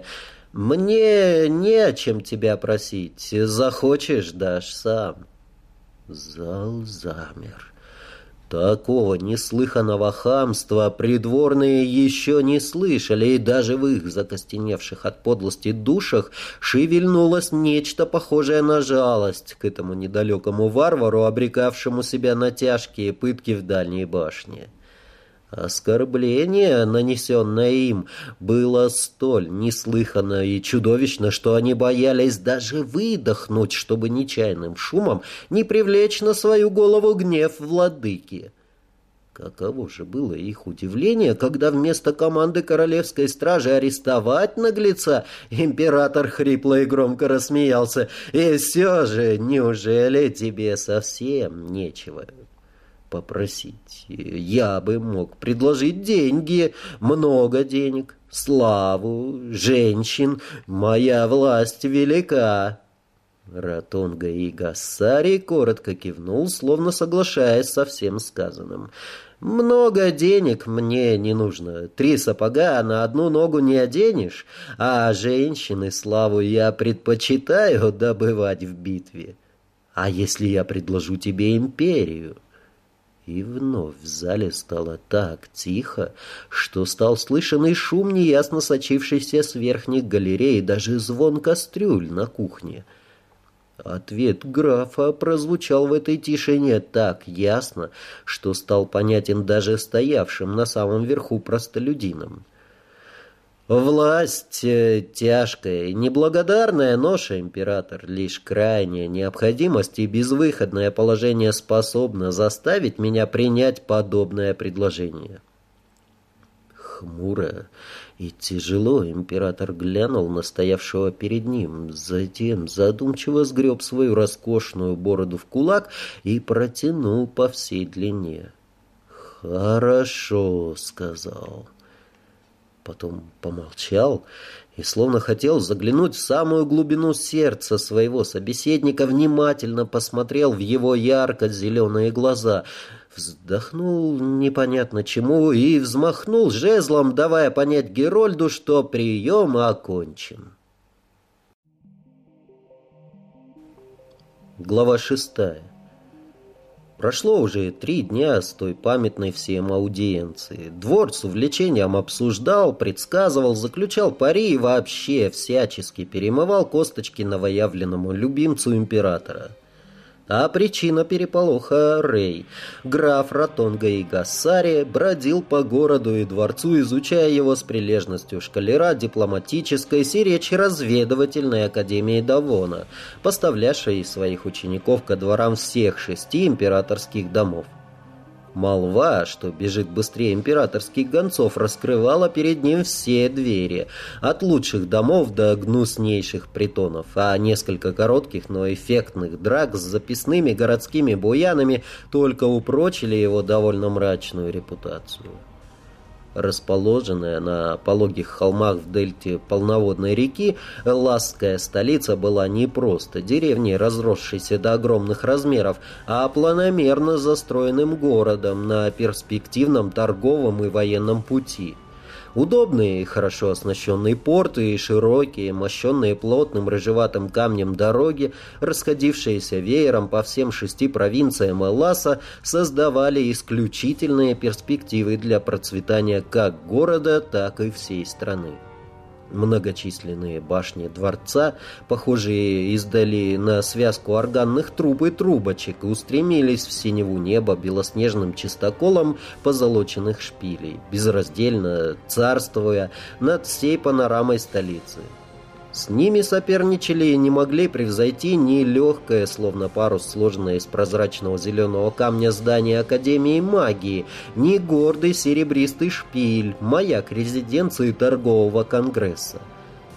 «Мне не о чем тебя просить, захочешь, дашь сам». Зал замер. Такого неслыханного хамства придворные еще не слышали, и даже в их закостеневших от подлости душах шевельнулось нечто похожее на жалость к этому недалекому варвару, обрекавшему себя на тяжкие пытки в дальней башне. Оскорбление, нанесенное им, было столь неслыханно и чудовищно, что они боялись даже выдохнуть, чтобы нечаянным шумом не привлечь на свою голову гнев владыки. Каково же было их удивление, когда вместо команды королевской стражи арестовать наглеца император хрипло и громко рассмеялся. «И все же, неужели тебе совсем нечего попросить? Я бы мог предложить деньги, много денег, славу, женщин. Моя власть велика». Ратонга и Гассари коротко кивнул, словно соглашаясь со всем сказанным. «Много денег мне не нужно. 3 сапога на одну ногу не оденешь, а женщины славу я предпочитаю добывать в битве. А если я предложу тебе империю?» И вновь в зале стало так тихо, что стал слышен и шум, неясно сочившийся с верхних галерей, и даже звон кастрюль на кухне. Ответ графа прозвучал в этой тишине так ясно, что стал понятен даже стоявшим на самом верху простолюдинам. «Власть тяжкая и неблагодарная ноша, император. Лишь крайняя необходимость и безвыходное положение способно заставить меня принять подобное предложение». Хмуро и тяжело император глянул на стоявшего перед ним, затем задумчиво сгреб свою роскошную бороду в кулак и протянул по всей длине. «Хорошо», — сказал. Потом помолчал и, словно хотел заглянуть в самую глубину сердца своего собеседника, внимательно посмотрел в его ярко-зеленые глаза, вздохнул непонятно чему и взмахнул жезлом, давая понять Герольду, что прием окончен. Глава 6. Прошло уже 3 дня с той памятной всем аудиенции. Двор с увлечением обсуждал, предсказывал, заключал пари и вообще всячески перемывал косточки новоявленному любимцу императора. А причина переполоха — Рей. Граф Ратонга и Гассари бродил по городу и дворцу, изучая его с прилежностью школера дипломатической и разведывательной академии Давона, поставлявшей своих учеников ко дворам всех 6 императорских домов. Молва, что бежит быстрее императорских гонцов, раскрывала перед ним все двери, от лучших домов до гнуснейших притонов, а несколько коротких, но эффектных драк с записными городскими буянами только упрочили его довольно мрачную репутацию. Расположенная на пологих холмах в дельте полноводной реки, Элласская столица была не просто деревней, разросшейся до огромных размеров, а планомерно застроенным городом на перспективном торговом и военном пути. Удобные и хорошо оснащенные порты и широкие, мощенные плотным рыжеватым камнем дороги, расходившиеся веером по всем 6 провинциям Элласа, создавали исключительные перспективы для процветания как города, так и всей страны. Многочисленные башни дворца, похожие издали на связку органных труб и трубочек, устремились в синеву неба белоснежным чистоколом позолоченных шпилей, безраздельно царствуя над всей панорамой столицы. С ними соперничали и не могли превзойти ни легкое, словно парус, сложенное из прозрачного зеленого камня здание Академии магии, ни гордый серебристый шпиль, маяк резиденции торгового конгресса.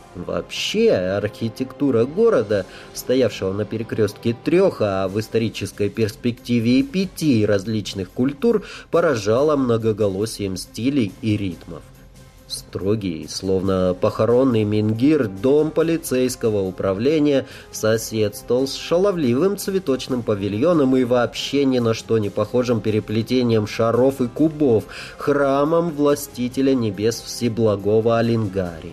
Вообще, архитектура города, стоявшего на перекрестке трех, а в исторической перспективе и 5 различных культур, поражала многоголосием стилей и ритмов. Строгий, словно похоронный менгир, дом полицейского управления соседствовал с шаловливым цветочным павильоном и вообще ни на что не похожим переплетением шаров и кубов, храмом властителя небес Всеблагого Алингари.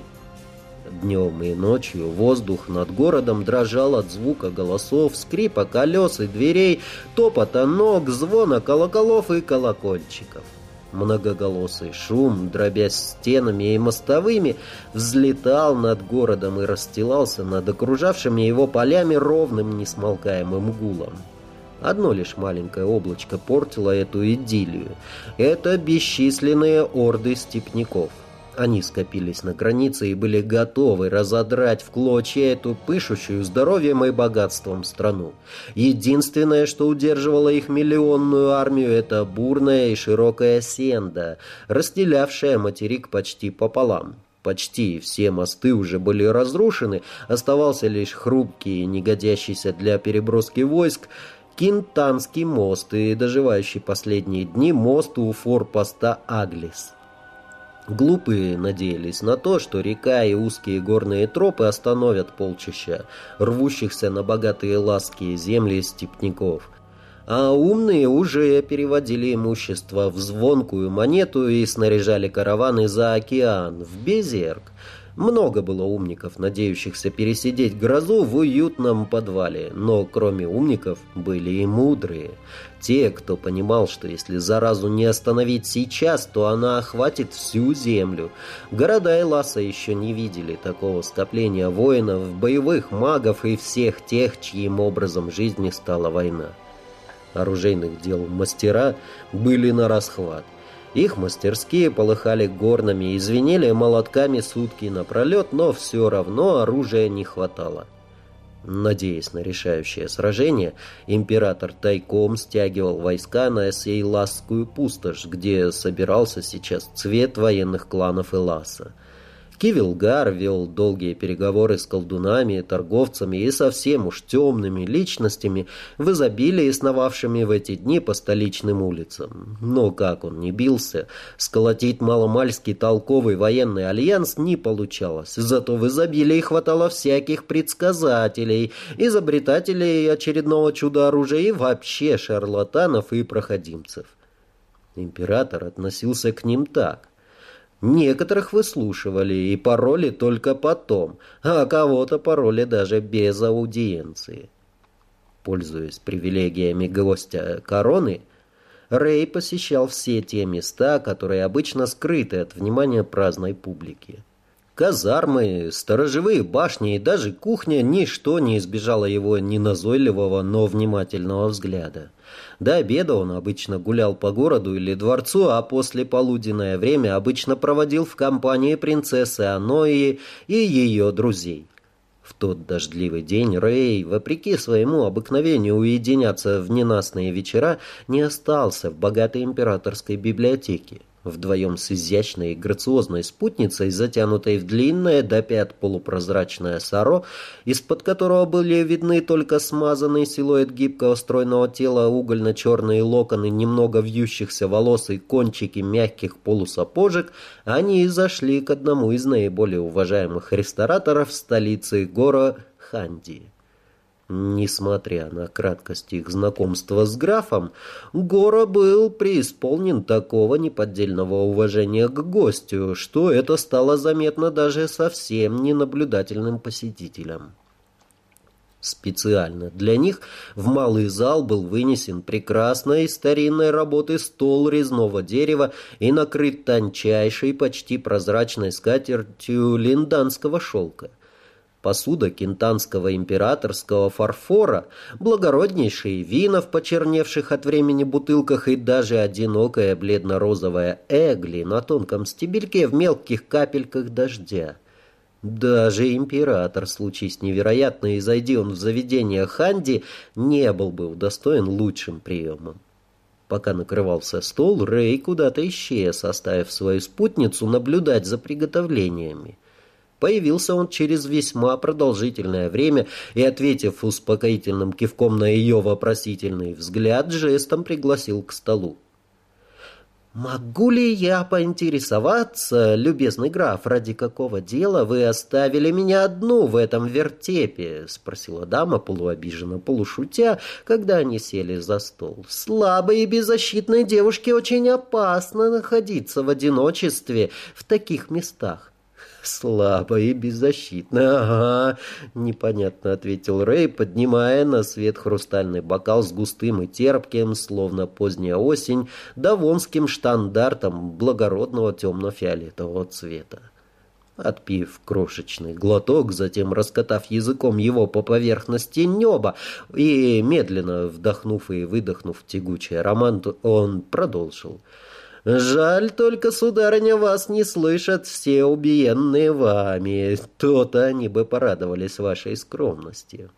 Днем и ночью воздух над городом дрожал от звука голосов, скрипа колес и дверей, топота ног, звона колоколов и колокольчиков. Многоголосый шум, дробясь стенами и мостовыми, взлетал над городом и расстилался над окружавшими его полями ровным несмолкаемым гулом. Одно лишь маленькое облачко портило эту идиллию. Это бесчисленные орды степняков. Они скопились на границе и были готовы разодрать в клочья эту пышущую здоровьем и богатством страну. Единственное, что удерживало их миллионную армию, это бурная и широкая сенда, разделявшая материк почти пополам. Почти все мосты уже были разрушены, оставался лишь хрупкий, негодящийся для переброски войск, Кинтанский мост и доживающий последние дни мост у форпоста Аглис. Глупые надеялись на то, что река и узкие горные тропы остановят полчища, рвущихся на богатые ласские земли степняков. А умные уже переводили имущество в звонкую монету и снаряжали караваны за океан, в Безерк. Много было умников, надеющихся пересидеть грозу в уютном подвале, но кроме умников были и мудрые. Те, кто понимал, что если заразу не остановить сейчас, то она охватит всю землю. Города Эласа еще не видели такого скопления воинов, боевых магов и всех тех, чьим образом жизни стала война. Оружейных дел мастера были на расхват. Их мастерские полыхали горнами и звенели молотками сутки напролет, но все равно оружия не хватало. Надеясь на решающее сражение, император тайком стягивал войска на Сейласскую пустошь, где собирался сейчас цвет военных кланов Эласа. Кивилгар вел долгие переговоры с колдунами, торговцами и совсем уж темными личностями, в изобилии сновавшими в эти дни по столичным улицам. Но как он ни бился, сколотить маломальский толковый военный альянс не получалось. Зато в изобилии хватало всяких предсказателей, изобретателей очередного чудо-оружия и вообще шарлатанов и проходимцев. Император относился к ним так. Некоторых выслушивали и пароли только потом, а кого-то пароли даже без аудиенции. Пользуясь привилегиями гостя короны, Рэй посещал все те места, которые обычно скрыты от внимания праздной публики. Казармы, сторожевые башни и даже кухня — ничто не избежало его неназойливого, но внимательного взгляда. До обеда он обычно гулял по городу или дворцу, а после полуденное время обычно проводил в компании принцессы Анои и ее друзей. В тот дождливый день Рэй, вопреки своему обыкновению уединяться в ненастные вечера, не остался в богатой императорской библиотеке. Вдвоем с изящной и грациозной спутницей, затянутой в длинное до пят полупрозрачное саро, из-под которого были видны только смазанный силуэт гибкого стройного тела, угольно-черные локоны немного вьющихся волос и кончики мягких полусапожек, они зашли к одному из наиболее уважаемых рестораторов столицы Гора Ханди. Несмотря на краткость их знакомства с графом, Гора был преисполнен такого неподдельного уважения к гостю, что это стало заметно даже совсем ненаблюдательным посетителям. Специально для них в малый зал был вынесен прекрасной старинной работы стол резного дерева и накрыт тончайшей, почти прозрачной скатертью линданского шелка. Посуда кентанского императорского фарфора, благороднейшие вина в почерневших от времени бутылках и даже одинокая бледно-розовая эгли на тонком стебельке в мелких капельках дождя. Даже император, случись невероятно, и зайди он в заведение Ханди, не был бы удостоен лучшим приемом. Пока накрывался стол, Рэй куда-то исчез, оставив свою спутницу наблюдать за приготовлениями. Появился он через весьма продолжительное время и, ответив успокоительным кивком на ее вопросительный взгляд, жестом пригласил к столу. «Могу ли я поинтересоваться, любезный граф, ради какого дела вы оставили меня одну в этом вертепе?» — спросила дама, полуобиженно, полушутя, когда они сели за стол. «Слабой и беззащитной девушке очень опасно находиться в одиночестве в таких местах». «Слабо и беззащитно, ага», — непонятно ответил Рэй, поднимая на свет хрустальный бокал с густым и терпким, словно поздняя осень, давонским штандартом благородного темно-фиолетового цвета. Отпив крошечный глоток, затем раскатав языком его по поверхности неба и, медленно вдохнув и выдохнув тягучий аромат, он продолжил. «Жаль только, сударыня, вас не слышат все убиенные вами. То-то они бы порадовались вашей скромности».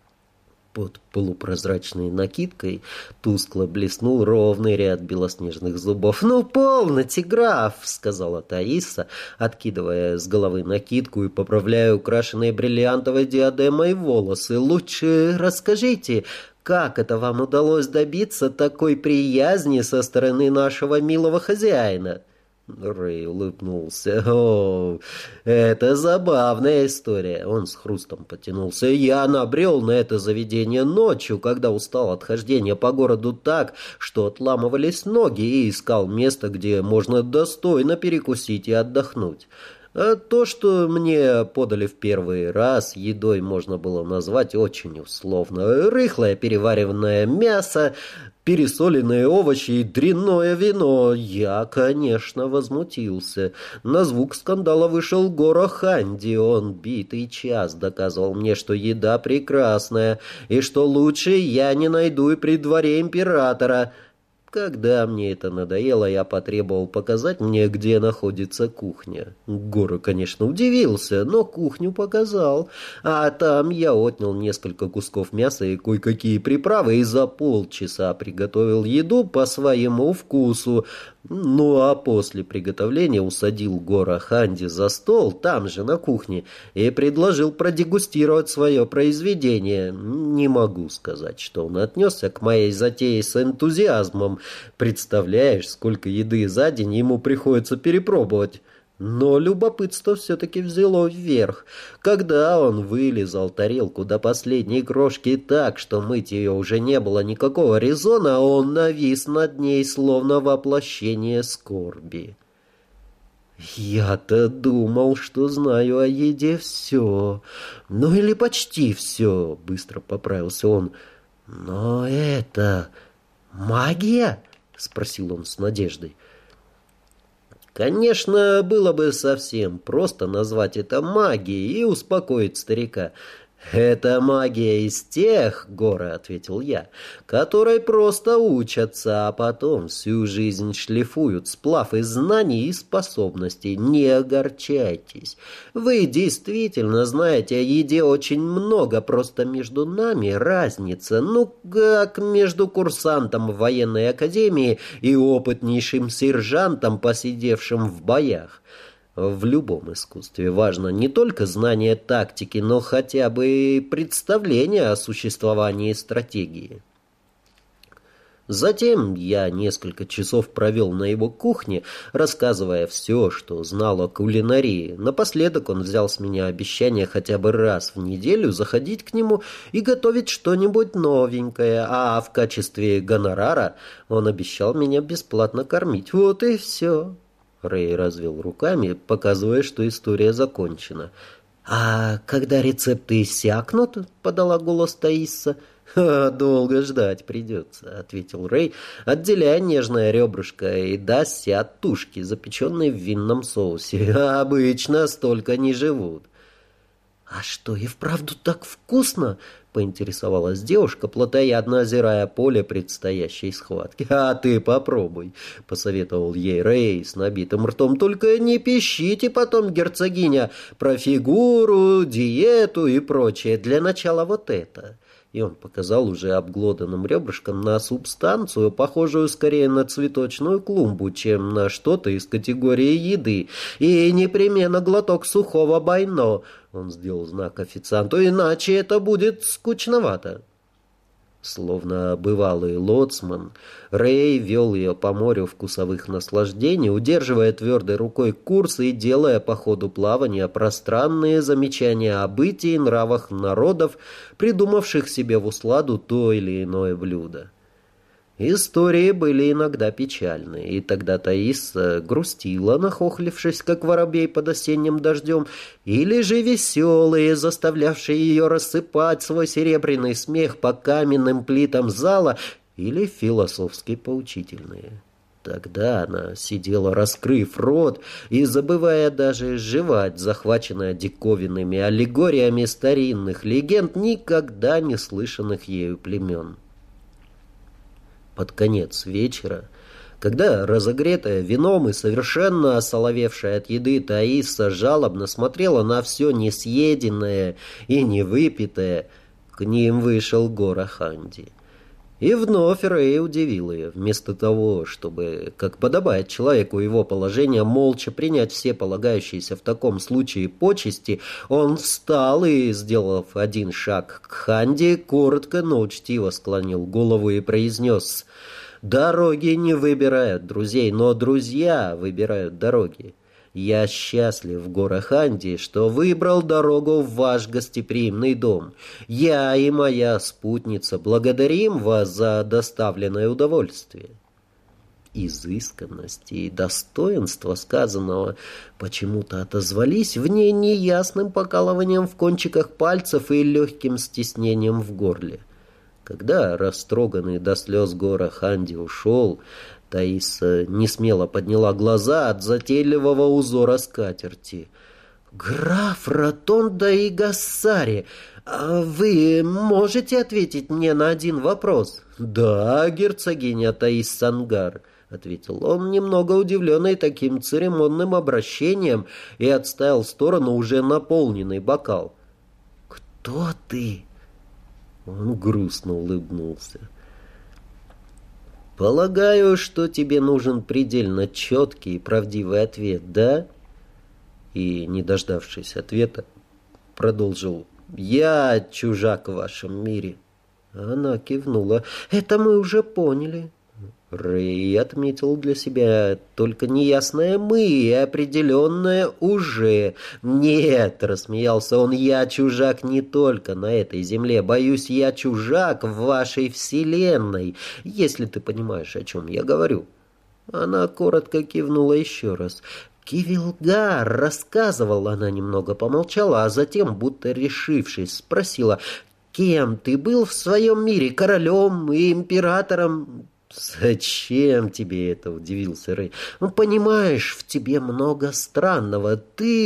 Под полупрозрачной накидкой тускло блеснул ровный ряд белоснежных зубов. «Ну, полноте, граф!» — сказала Таиса, откидывая с головы накидку и поправляя украшенные бриллиантовой диадемой волосы. «Лучше расскажите, как это вам удалось добиться такой приязни со стороны нашего милого хозяина?» Рэй улыбнулся. «О, это забавная история». Он с хрустом потянулся. «Я набрел на это заведение ночью, когда устал от хождения по городу так, что отламывались ноги, и искал место, где можно достойно перекусить и отдохнуть. А то, что мне подали в первый раз, едой можно было назвать очень условно. Рыхлое переваренное мясо, пересоленные овощи и дрянное вино. Я, конечно, возмутился. На звук скандала вышел Гора Ханди. Он битый час доказывал мне, что еда прекрасная, и что лучше я не найду и при дворе императора. Когда мне это надоело, я потребовал показать мне, где находится кухня. Гора, конечно, удивился, но кухню показал. А там я отнял несколько кусков мяса и кое-какие приправы, и за полчаса приготовил еду по своему вкусу. Ну, а после приготовления усадил Гора Ханди за стол, там же, на кухне, и предложил продегустировать свое произведение. Не могу сказать, что он отнесся к моей затее с энтузиазмом. Представляешь, сколько еды за день ему приходится перепробовать. Но любопытство все-таки взяло вверх. Когда он вылизал тарелку до последней крошки так, что мыть ее уже не было никакого резона, он навис над ней, словно воплощение скорби. «Я-то думал, что знаю о еде все. Ну или почти все», — быстро поправился он. «Но это магия?» — спросил он с надеждой. Конечно, было бы совсем просто назвать это магией и успокоить старика. «Это магия из тех, — Гора, — ответил я, — которой просто учатся, а потом всю жизнь шлифуют сплав из знаний и способностей. Не огорчайтесь. Вы действительно знаете о еде очень много, просто между нами разница, ну, как между курсантом в военной академии и опытнейшим сержантом, посидевшим в боях. В любом искусстве важно не только знание тактики, но хотя бы и представление о существовании стратегии». Затем я несколько часов провел на его кухне, рассказывая все, что знал о кулинарии. Напоследок он взял с меня обещание хотя бы раз в неделю заходить к нему и готовить что-нибудь новенькое, а в качестве гонорара он обещал меня бесплатно кормить. Вот и все. Рэй развел руками, показывая, что история закончена. «А когда рецепты иссякнут?» — подала голос Таисса. «Долго ждать придется», — ответил Рэй, отделяя нежное ребрышко и Дасси от тушки, запеченной в винном соусе. «Обычно столько не живут». «А что, и вправду так вкусно?» — поинтересовалась девушка, плотоядно озирая поле предстоящей схватки. «А ты попробуй», — посоветовал ей Рэй с набитым ртом. «Только не пищите потом, герцогиня, про фигуру, диету и прочее. Для начала вот это». И он показал уже обглоданным ребрышком на субстанцию, похожую скорее на цветочную клумбу, чем на что-то из категории еды. «И непременно глоток сухого байно», — он сделал знак официанту, — «иначе это будет скучновато». Словно бывалый лоцман, Рэй вел ее по морю вкусовых наслаждений, удерживая твердой рукой курс и делая по ходу плавания пространные замечания о бытии и нравах народов, придумавших себе в усладу то или иное блюдо. Истории были иногда печальные, и тогда Таиса грустила, нахохлившись, как воробей под осенним дождем, или же веселые, заставлявшие ее рассыпать свой серебряный смех по каменным плитам зала, или философски поучительные. Тогда она сидела, раскрыв рот, и забывая даже жевать, захваченная диковинными аллегориями старинных легенд, никогда не слышанных ею племен. Под конец вечера, когда разогретая вином и совершенно осоловевшая от еды Таиса жалобно смотрела на все несъеденное и невыпитое, к ним вышел Гора Ханди. И вновь Рэй удивил ее. Вместо того, чтобы, как подобает человеку его положения, молча принять все полагающиеся в таком случае почести, он встал и, сделав один шаг к Ханди, коротко, но учтиво склонил голову и произнес: «Дороги не выбирают друзей, но друзья выбирают дороги. Я счастлив, Гора Ханди, что выбрал дорогу в ваш гостеприимный дом. Я и моя спутница благодарим вас за доставленное удовольствие». Изысканность и достоинство сказанного почему-то отозвались в ней неясным покалыванием в кончиках пальцев и легким стеснением в горле. Когда растроганный до слез Гора Ханди ушел, Таиса несмело подняла глаза от затейливого узора скатерти. «Граф Ротонда и Гассари, вы можете ответить мне на один вопрос?» «Да, герцогиня Таис Сангар», — ответил он, немного удивленный таким церемонным обращением, и отставил в сторону уже наполненный бокал. «Кто ты?» Он грустно улыбнулся. «Полагаю, что тебе нужен предельно четкий и правдивый ответ, да?» И, не дождавшись ответа, продолжил: «Я чужак в вашем мире». Она кивнула. «Это мы уже поняли». Рэй отметил для себя только неясное «мы» и определенное «уже». «Нет», — рассмеялся он, — «я чужак не только на этой земле. Боюсь, я чужак в вашей вселенной, если ты понимаешь, о чем я говорю». Она коротко кивнула еще раз. «Кивилгар рассказывал», — она немного помолчала, а затем, будто решившись, спросила: «Кем ты был в своем мире? Королем и императором?» «Зачем тебе это?» — удивился Рэй. «Ну, понимаешь, в тебе много странного.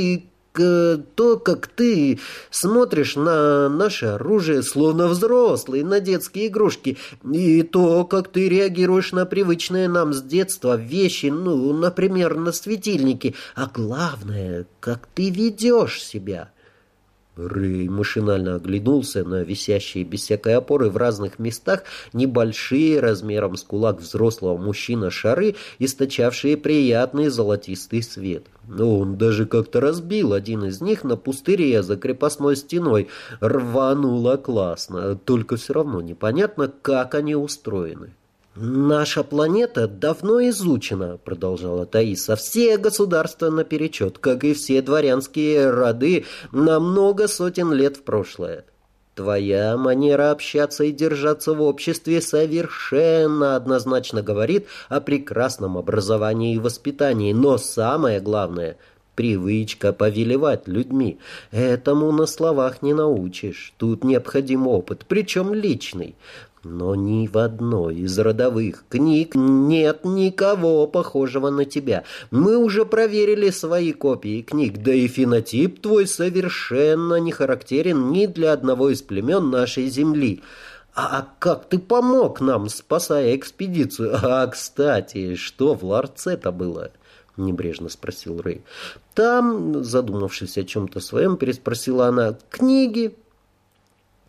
То, как ты смотришь на наше оружие, словно взрослый, на детские игрушки, и то, как ты реагируешь на привычные нам с детства вещи, ну, например, на светильники, а главное, как ты ведешь себя». Рэй машинально оглянулся на висящие без всякой опоры в разных местах небольшие, размером с кулак взрослого мужчины, шары, источавшие приятный золотистый свет. Но он даже как-то разбил один из них на пустыре за крепостной стеной. Рвануло классно, только все равно непонятно, как они устроены. «Наша планета давно изучена», — продолжала Таиса. «Все государства наперечет, как и все дворянские роды, на много сотен лет в прошлое. Твоя манера общаться и держаться в обществе совершенно однозначно говорит о прекрасном образовании и воспитании, но самое главное — привычка повелевать людьми. Этому на словах не научишь. Тут необходим опыт, причем личный. Но ни в одной из родовых книг нет никого похожего на тебя. Мы уже проверили свои копии книг, да и фенотип твой совершенно не характерен ни для одного из племен нашей земли. А как ты помог нам, спасая экспедицию? Кстати, что в ларце-то было?» — небрежно спросил Рэй. «Там», задумавшись о чем-то своем, переспросила она, — «книги».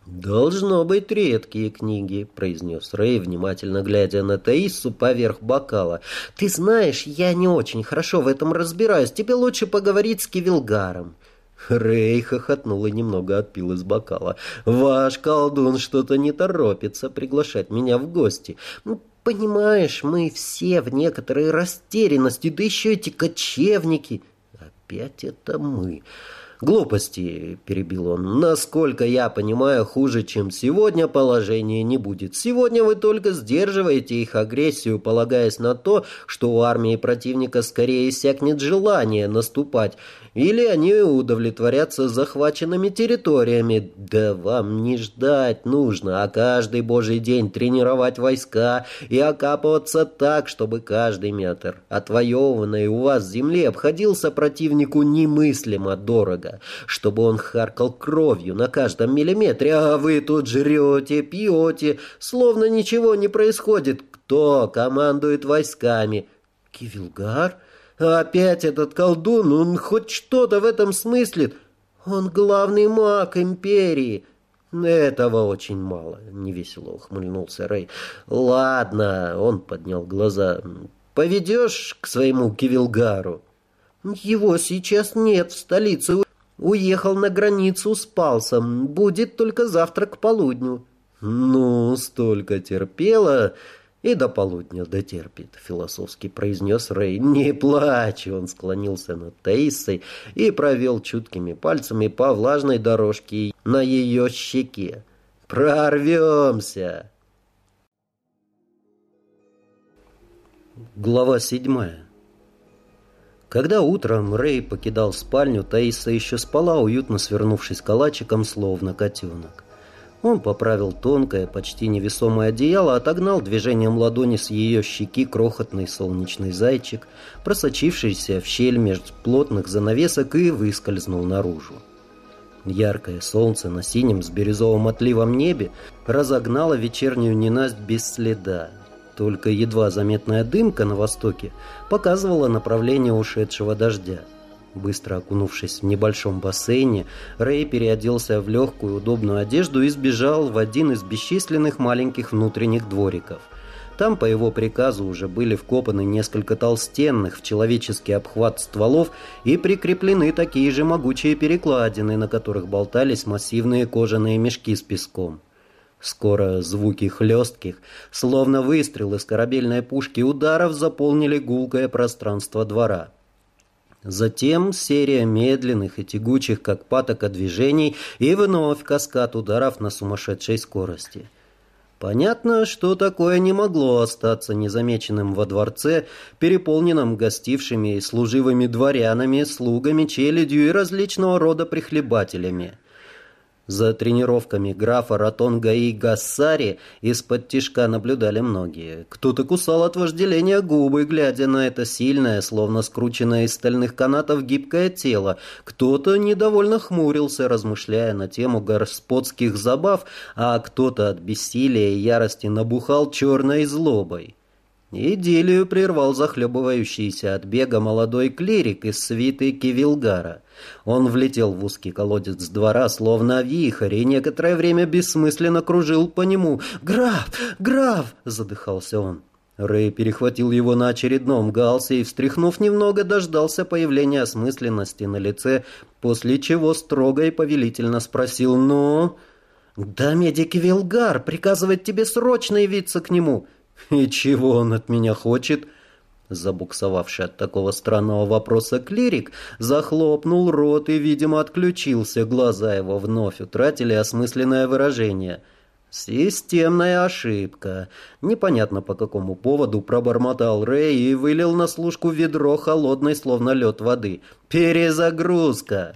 «Должно быть редкие книги», — произнес Рэй, внимательно глядя на Таиссу поверх бокала. «Ты знаешь, я не очень хорошо в этом разбираюсь. Тебе лучше поговорить с Кивилгаром». Рэй хохотнул и немного отпил из бокала. «Ваш колдун что-то не торопится приглашать меня в гости. Понимаешь, мы все в некоторой растерянности, да еще эти кочевники». «Опять это мы». «Глупости», — перебил он. «Насколько я понимаю, хуже, чем сегодня, положение не будет. Сегодня вы только сдерживаете их агрессию, полагаясь на то, что у армии противника скорее иссякнет желание наступать, или они удовлетворятся захваченными территориями. Да вам не ждать нужно, а каждый божий день тренировать войска и окапываться так, чтобы каждый метр отвоеванной у вас земли обходился противнику немыслимо дорого, чтобы он харкал кровью на каждом миллиметре, а вы тут жрете, пьете, словно ничего не происходит. Кто командует войсками? Кивилгар? Опять этот колдун, он хоть что-то в этом смыслит. Он главный маг империи. Этого очень мало, невесело ухмыльнулся Рэй. Ладно, он поднял глаза. Поведешь к своему Кивилгару? Его сейчас нет в столице. Уехал на границу с Палсом. Будет только завтра к полудню. Ну, столько терпела... «И до полудня дотерпит», — философски произнес Рэй. «Не плачь!» — он склонился над Таиссой и провел чуткими пальцами по влажной дорожке на ее щеке. «Прорвемся!» Глава 7. Когда утром Рэй покидал спальню, Таисса еще спала, уютно свернувшись калачиком, словно котенок. Он поправил тонкое, почти невесомое одеяло, отогнал движением ладони с ее щеки крохотный солнечный зайчик, просочившийся в щель между плотных занавесок, и выскользнул наружу. Яркое солнце на синем с бирюзовым отливом небе разогнало вечернюю ненастьь без следа. Только едва заметная дымка на востоке показывала направление ушедшего дождя. Быстро окунувшись в небольшом бассейне, Рэй переоделся в легкую удобную одежду и сбежал в один из бесчисленных маленьких внутренних двориков. Там по его приказу уже были вкопаны несколько толстенных в человеческий обхват стволов и прикреплены такие же могучие перекладины, на которых болтались массивные кожаные мешки с песком. Скоро звуки хлестких, словно выстрел из корабельной пушки, ударов заполнили гулкое пространство двора. Затем серия медленных и тягучих, как патока, движений, и вновь каскад ударов на сумасшедшей скорости. Понятно, что такое не могло остаться незамеченным во дворце, переполненном гостившими и служивыми дворянами, слугами, челядью и различного рода прихлебателями. За тренировками графа Ратонга и Гассари из-под тишка наблюдали многие. Кто-то кусал от вожделения губы, глядя на это сильное, словно скрученное из стальных канатов гибкое тело. Кто-то недовольно хмурился, размышляя на тему господских забав, а кто-то от бессилия и ярости набухал черной злобой. Идиллию прервал захлебывающийся от бега молодой клирик из свиты Кивилгара. Он влетел в узкий колодец двора, словно вихрь, и некоторое время бессмысленно кружил по нему. «Граф! Граф!» — задыхался он. Рэй перехватил его на очередном галсе и, встряхнув немного, дождался появления осмысленности на лице, после чего строго и повелительно спросил: «Ну?» «Да, медик Кивилгар приказывает тебе срочно явиться к нему». «И чего он от меня хочет?» Забуксовавший от такого странного вопроса клирик захлопнул рот и, видимо, отключился. Глаза его вновь утратили осмысленное выражение. «Системная ошибка». Непонятно по какому поводу пробормотал Рэй и вылил на служку ведро холодной, словно лед, воды. «Перезагрузка».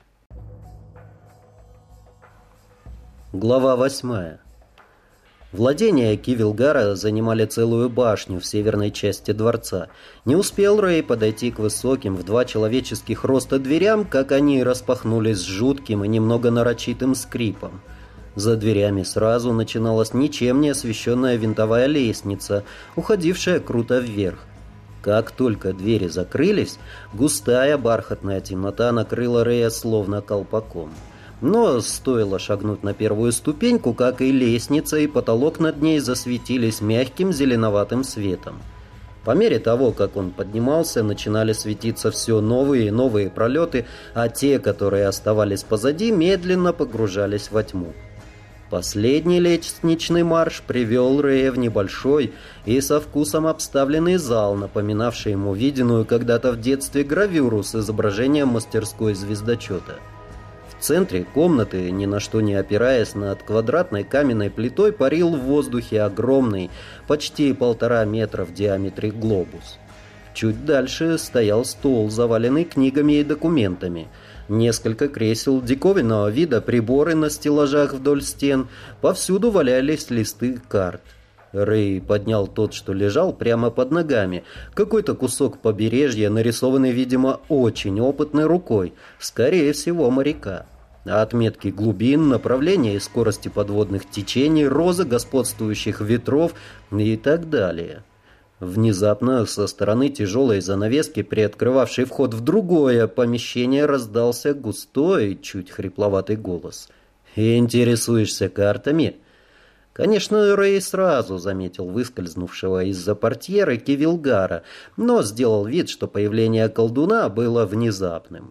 Глава 8. Владения Кивилгара занимали целую башню в северной части дворца. Не успел Рэй подойти к высоким в 2 человеческих роста дверям, как они распахнулись с жутким и немного нарочитым скрипом. За дверями сразу начиналась ничем не освещенная винтовая лестница, уходившая круто вверх. Как только двери закрылись, густая бархатная темнота накрыла Рэя словно колпаком. Но стоило шагнуть на первую ступеньку, как и лестница, и потолок над ней засветились мягким зеленоватым светом. По мере того, как он поднимался, начинали светиться все новые и новые пролеты, а те, которые оставались позади, медленно погружались во тьму. Последний лестничный марш привел Рэя в небольшой и со вкусом обставленный зал, напоминавший ему виденную когда-то в детстве гравюру с изображением мастерской звездочета. В центре комнаты, ни на что не опираясь, над квадратной каменной плитой парил в воздухе огромный, почти 1,5 метра в диаметре глобус. Чуть дальше стоял стол, заваленный книгами и документами. Несколько кресел, диковинного вида приборы на стеллажах вдоль стен. Повсюду валялись листы карт. Рэй поднял тот, что лежал прямо под ногами. Какой-то кусок побережья, нарисованный, видимо, очень опытной рукой. Скорее всего, моряка. Отметки глубин, направления и скорости подводных течений, розы господствующих ветров и так далее. Внезапно со стороны тяжелой занавески, приоткрывавшей вход в другое помещение, раздался густой, чуть хрипловатый голос. «Интересуешься картами?» Конечно, Рэй сразу заметил выскользнувшего из-за портьеры Кивилгара, но сделал вид, что появление колдуна было внезапным.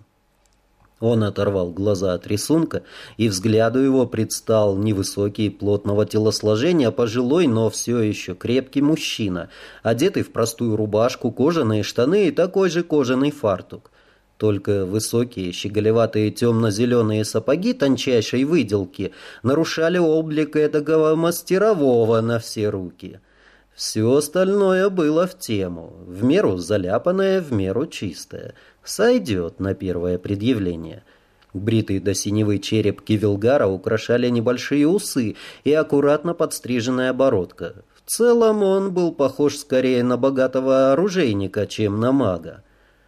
Он оторвал глаза от рисунка, и взгляду его предстал невысокий, плотного телосложения, пожилой, но все еще крепкий мужчина, одетый в простую рубашку, кожаные штаны и такой же кожаный фартук. Только высокие, щеголеватые темно-зеленые сапоги тончайшей выделки нарушали облик эдакого мастерового на все руки. Все остальное было в тему, в меру заляпанное, в меру чистое. Сойдет на первое предъявление. Бритый до синевы череп Кивилгара украшали небольшие усы и аккуратно подстриженная бородка. В целом он был похож скорее на богатого оружейника, чем на мага.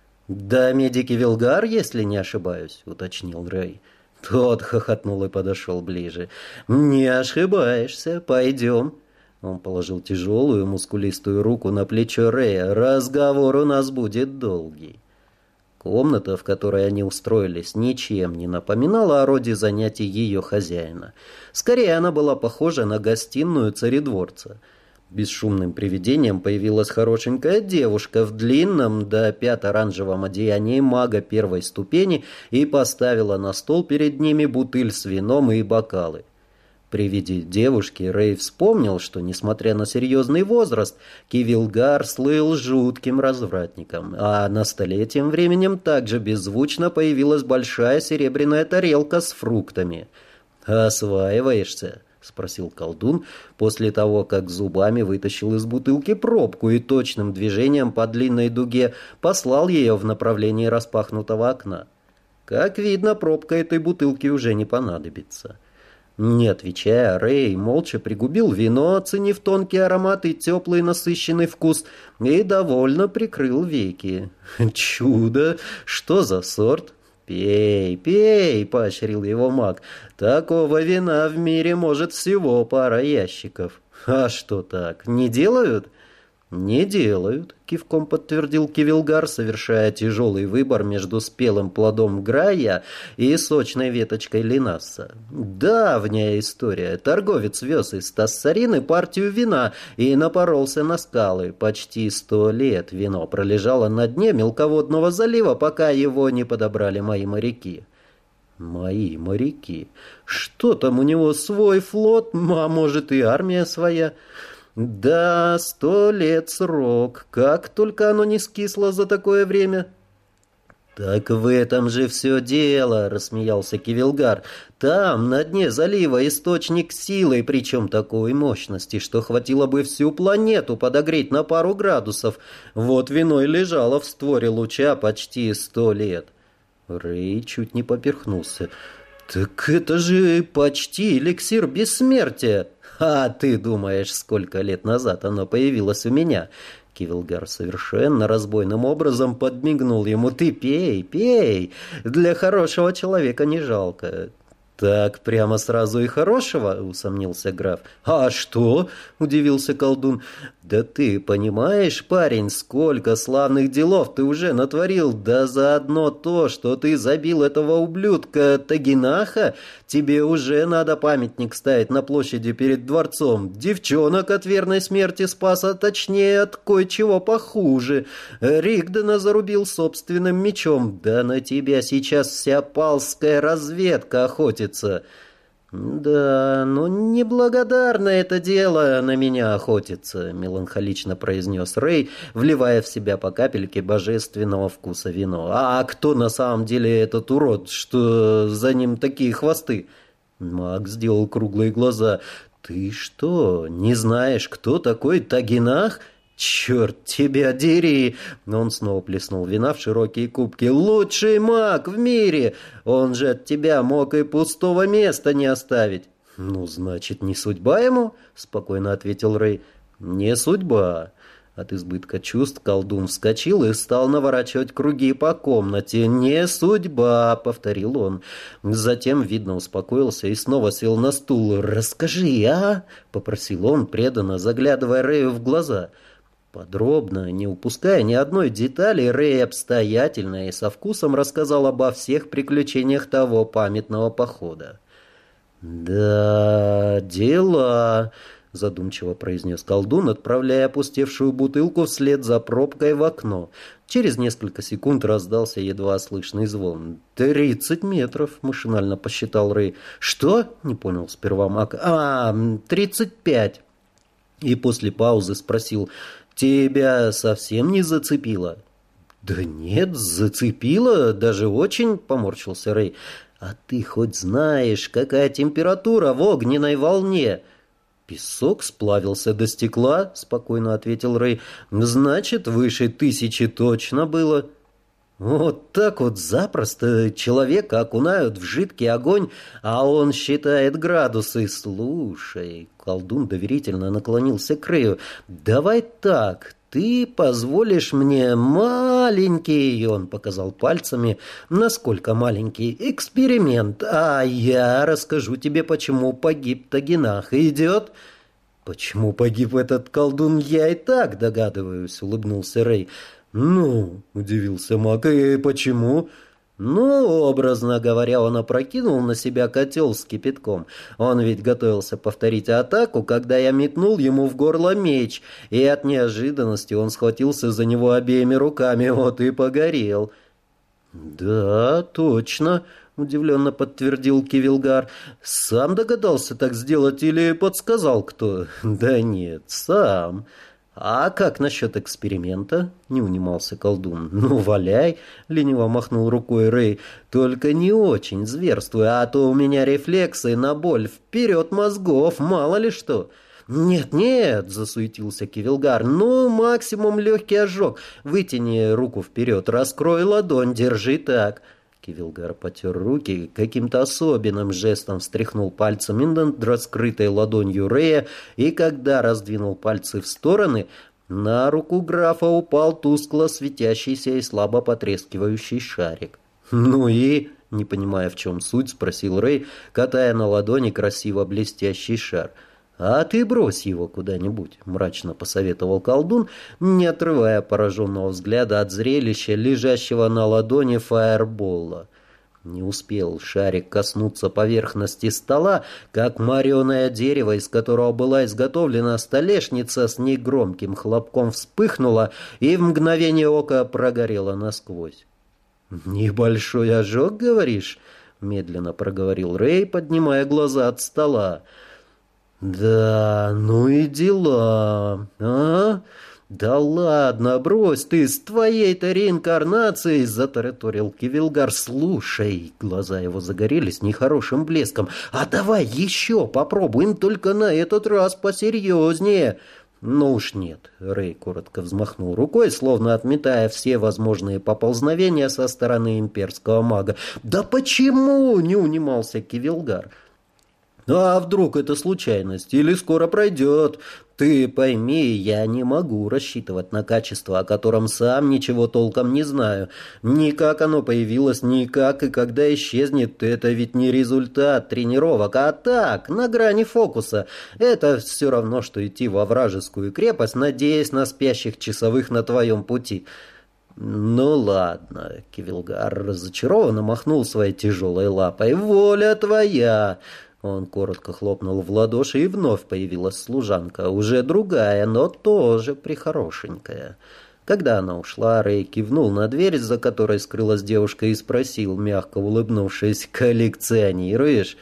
«Да, медик Кивилгар, если не ошибаюсь», — уточнил Рэй. Тот хохотнул и подошел ближе. «Не ошибаешься, пойдем». Он положил тяжелую, мускулистую руку на плечо Рэя. «Разговор у нас будет долгий». Комната, в которой они устроились, ничем не напоминала о роде занятий ее хозяина. Скорее, она была похожа на гостиную царедворца. Бесшумным привидением появилась хорошенькая девушка в длинном до пят оранжевом одеянии мага первой ступени и поставила на стол перед ними бутыль с вином и бокалы. При виде девушки Рэй вспомнил, что, несмотря на серьезный возраст, Кивилгар слыл жутким развратником, а на столе тем временем также беззвучно появилась большая серебряная тарелка с фруктами. «Осваиваешься?» — спросил колдун после того, как зубами вытащил из бутылки пробку и точным движением по длинной дуге послал ее в направлении распахнутого окна. Как видно, пробка этой бутылки уже не понадобится. Не отвечая, Рэй молча пригубил вино, оценив тонкий аромат и теплый насыщенный вкус, и довольно прикрыл веки. «Чудо! Что за сорт?» «Пей, пей!» — поощрил его маг. «Такого вина в мире может всего пара ящиков». «А что так, не делают?» «Не делают», — кивком подтвердил Кивилгар, совершая тяжелый выбор между спелым плодом грая и сочной веточкой линасса. «Давняя история. Торговец вез из Тассарины партию вина и напоролся на скалы. Почти 100 лет вино пролежало на дне мелководного залива, пока его не подобрали мои моряки». «Мои моряки? Что там у него, свой флот, а может и армия своя?» «Да, 100 лет срок. Как только оно не скисло за такое время!» «Так в этом же все дело», — рассмеялся Кивилгар. «Там, на дне залива, источник силы, причем такой мощности, что хватило бы всю планету подогреть на пару градусов. Вот вино и лежало в створе луча почти 100 лет». Рэй чуть не поперхнулся. «Так это же почти эликсир бессмертия!» «А ты думаешь, сколько лет назад оно появилось у меня?» Кивилгар совершенно разбойным образом подмигнул ему. «Ты пей, пей! Для хорошего человека не жалко». «Так прямо сразу и хорошего?» — усомнился граф. «А что?» — удивился колдун. «Да ты понимаешь, парень, сколько славных делов ты уже натворил? Да заодно то, что ты забил этого ублюдка Тагинаха, тебе уже надо памятник ставить на площади перед дворцом. Девчонок от верной смерти спас, а точнее от кое-чего похуже. Ригдена зарубил собственным мечом. Да на тебя сейчас вся палская разведка охотится». «Да, но неблагодарное это дело на меня охотиться», — меланхолично произнес Рэй, вливая в себя по капельке божественного вкуса вино. «А кто на самом деле этот урод, что за ним такие хвосты?» Маг сделал круглые глаза. «Ты что, не знаешь, кто такой Тагинах? Черт тебя дери!» Но он снова плеснул вина в широкие кубки. «Лучший маг в мире! Он же от тебя мог и пустого места не оставить!» «Ну, значит, не судьба ему?» — спокойно ответил Рэй. «Не судьба!» От избытка чувств колдун вскочил и стал наворачивать круги по комнате. «Не судьба!» — повторил он. Затем, видно, успокоился и снова сел на стул. «Расскажи, а?» — попросил он, преданно заглядывая Рэю в глаза. Подробно, не упуская ни одной детали, Рэй обстоятельно и со вкусом рассказал обо всех приключениях того памятного похода. «Да, дела», — задумчиво произнес колдун, отправляя опустевшую бутылку вслед за пробкой в окно. Через несколько секунд раздался едва слышный звон. 30 метров», — машинально посчитал Рэй. «Что?» — не понял сперва маг. 35». И после паузы спросил: «Тебя совсем не зацепило?» «Да нет, зацепило, даже очень», — поморщился Рэй. «А ты хоть знаешь, какая температура в огненной волне?» «Песок сплавился до стекла», — спокойно ответил Рэй. «Значит, выше 1000 точно было». Вот так вот запросто человека окунают в жидкий огонь, а он считает градусы. «Слушай», — колдун доверительно наклонился к Рэю, — «давай так, ты позволишь мне маленький», — и он показал пальцами, насколько маленький, «эксперимент, а я расскажу тебе, почему погиб Тагинах. Идет?» «Почему погиб этот колдун, я и так догадываюсь», — улыбнулся Рэй. «Ну», — удивился маг, — «и почему?» «Ну, образно говоря, он опрокинул на себя котел с кипятком. Он ведь готовился повторить атаку, когда я метнул ему в горло меч, и от неожиданности он схватился за него обеими руками, вот и погорел». «Да, точно», — удивленно подтвердил Кивилгар. «Сам догадался так сделать или подсказал кто?» «Да нет, сам». «А как насчет эксперимента?» — не унимался колдун. «Ну, валяй!» — лениво махнул рукой Рэй. «Только не очень зверствуй, а то у меня рефлексы на боль вперед мозгов, мало ли что!» «Нет-нет!» — засуетился Кивилгар. «Ну, максимум легкий ожог. Вытяни руку вперед, раскрой ладонь, держи так». Кивилгар потер руки, каким-то особенным жестом встряхнул пальцами над раскрытой ладонью Рэя, и когда раздвинул пальцы в стороны, на руку графа упал тускло светящийся и слабо потрескивающий шарик. «Ну и...» — не понимая, в чем суть, спросил Рэй, катая на ладони красиво блестящий шар. «А ты брось его куда-нибудь», — мрачно посоветовал колдун, не отрывая пораженного взгляда от зрелища, лежащего на ладони фаербола. Не успел шарик коснуться поверхности стола, как мореное дерево, из которого была изготовлена столешница, с негромким хлопком вспыхнуло и в мгновение ока прогорело насквозь. «Небольшой ожог, говоришь?» — медленно проговорил Рэй, поднимая глаза от стола. «Да, ну и дела, а? Да ладно, брось ты, с твоей-то реинкарнацией!» — затараторил Кивилгар. «Слушай!» — глаза его загорелись нехорошим блеском. «А давай еще попробуем, только на этот раз посерьезнее!» «Ну уж нет», — Рэй коротко взмахнул рукой, словно отметая все возможные поползновения со стороны имперского мага. «Да почему?» — не унимался Кивилгар. А вдруг это случайность или скоро пройдет? Ты пойми, я не могу рассчитывать на качество, о котором сам ничего толком не знаю. Ни как оно появилось, ни как и когда исчезнет. Это ведь не результат тренировок, а так, на грани фокуса. Это все равно, что идти во вражескую крепость, надеясь на спящих часовых на твоем пути. «Ну ладно», — Кивилгар разочарованно махнул своей тяжелой лапой. «Воля твоя!» Он коротко хлопнул в ладоши, и вновь появилась служанка, уже другая, но тоже прихорошенькая. Когда она ушла, Рэй кивнул на дверь, за которой скрылась девушка, и спросил, мягко улыбнувшись: «Коллекционируешь?»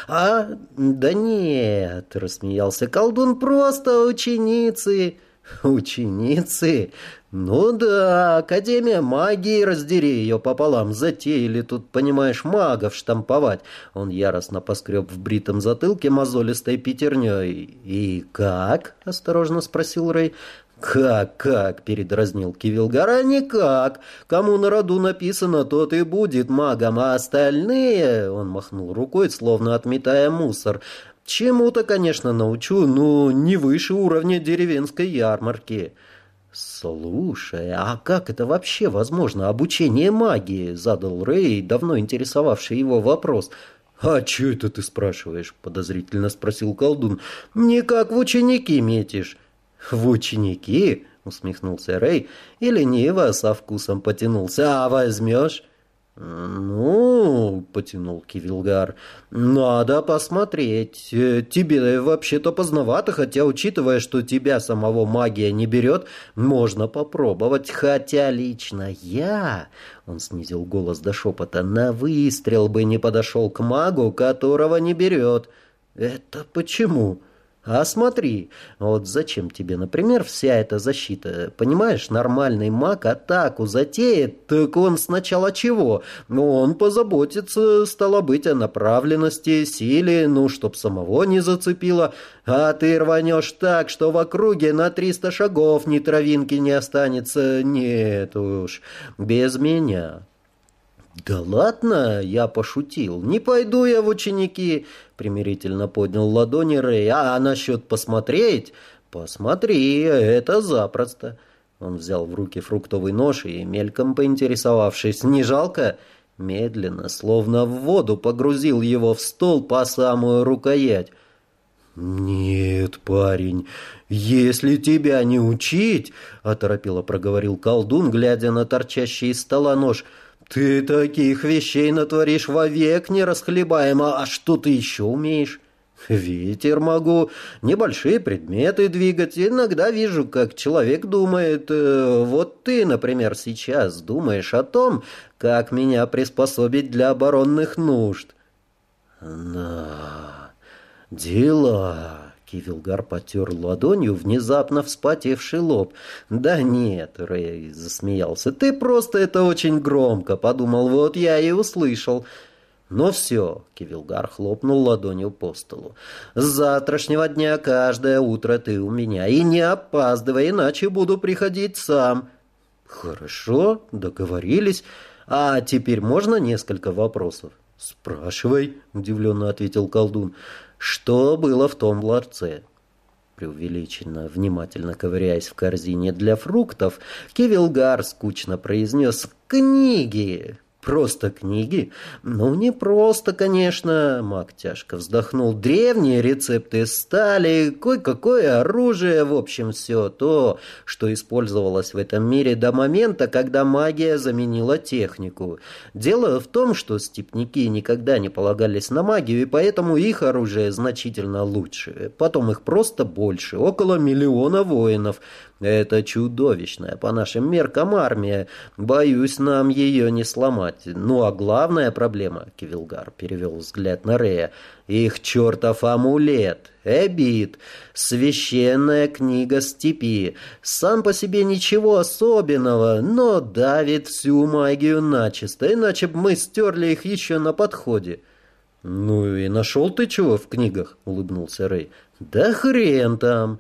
Да нет», — рассмеялся колдун, — «просто ученицы». «Ученицы? Ну да, Академия магии, раздери ее пополам, затеяли тут, понимаешь, магов штамповать». Он яростно поскреб в бритом затылке мозолистой пятерней. «И как?» — осторожно спросил Рэй. «Как?» — передразнил Кивилгар. «А никак. Кому на роду написано, тот и будет магом, а остальные...» — он махнул рукой, словно отметая мусор. «Чему-то, конечно, научу, но не выше уровня деревенской ярмарки». «Слушай, а как это вообще возможно, обучение магии?» — задал Рэй, давно интересовавший его вопрос. «А чё это ты спрашиваешь?» — подозрительно спросил колдун. «Никак в ученики метишь». «В ученики?» — усмехнулся Рэй и лениво со вкусом потянулся. «А возьмешь?» «Ну, — потянул Кивилгар, — надо посмотреть. Тебе вообще-то поздновато, хотя, учитывая, что тебя самого магия не берет, можно попробовать. Хотя лично я, — он снизил голос до шепота, — на выстрел бы не подошел к магу, которого не берет». «Это почему?» «А смотри, вот зачем тебе, например, вся эта защита? Понимаешь, нормальный маг атаку затеет, так он сначала чего? Он позаботится, стало быть, о направленности, силе, чтоб самого не зацепило. А ты рванешь так, что в округе на 300 шагов ни травинки не останется. Нет уж, без меня». «Да ладно, я пошутил. Не пойду я в ученики», — примирительно поднял ладони Рэй. «А насчет посмотреть? Посмотри, это запросто». Он взял в руки фруктовый нож и, мельком поинтересовавшись, «Не жалко?» медленно, словно в воду, погрузил его в стол по самую рукоять. «Нет, парень, если тебя не учить», — оторопело проговорил колдун, глядя на торчащий из стола нож, — «ты таких вещей натворишь вовек нерасхлебаемо. А что ты еще умеешь?» «Ветер могу, небольшие предметы двигать. Иногда вижу, как человек думает. Вот ты, например, сейчас думаешь о том, как меня приспособить для оборонных нужд». «Да, дела...» Кивилгар потер ладонью внезапно вспотевший лоб. «Да нет», — Рэй засмеялся, — «ты просто это очень громко подумал, вот я и услышал». «Ну все», — Кивилгар хлопнул ладонью по столу, — «с завтрашнего дня каждое утро ты у меня, и не опаздывай, иначе буду приходить сам». «Хорошо, договорились. А теперь можно несколько вопросов?» «Спрашивай», — удивленно ответил колдун. «Что было в том ларце?» Преувеличенно, внимательно ковыряясь в корзине для фруктов, Кивилгар скучно произнес: «Книги». «Просто книги?» «Ну, не просто, конечно», — маг тяжко вздохнул. «Древние рецепты стали, кое-какое оружие, в общем, все то, что использовалось в этом мире до момента, когда магия заменила технику. Дело в том, что степняки никогда не полагались на магию, и поэтому их оружие значительно лучше. Потом их просто больше, около 1 миллиона воинов. Это чудовищная по нашим меркам армия. Боюсь, нам ее не сломать. Ну, а главная проблема, — Кивилгар перевел взгляд на Рея, — их чертов амулет, Эбит, священная книга степи. Сам по себе ничего особенного, но давит всю магию начисто, иначе бы мы стерли их еще на подходе». «Ну и нашел ты чего в книгах?» — улыбнулся Рэй. «Да хрен там!»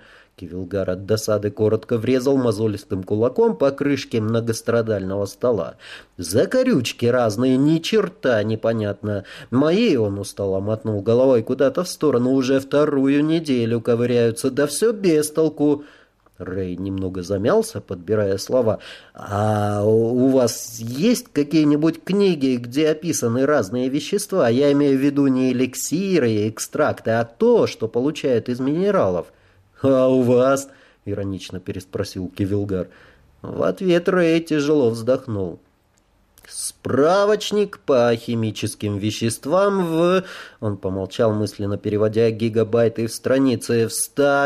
Кивилгар от досады коротко врезал мозолистым кулаком по крышке многострадального стола. «Закорючки разные, ни черта непонятно. Мои, — он устало мотнул головой куда-то в сторону, — уже вторую неделю ковыряются, да все без толку». Рэй немного замялся, подбирая слова. «А у вас есть какие-нибудь книги, где описаны разные вещества? Я имею в виду не эликсиры и экстракты, а то, что получают из минералов». «А у вас?» — иронично переспросил Кивилгар. В ответ Рэй тяжело вздохнул. «Справочник по химическим веществам в...» Он помолчал, мысленно переводя гигабайты в страницы, «в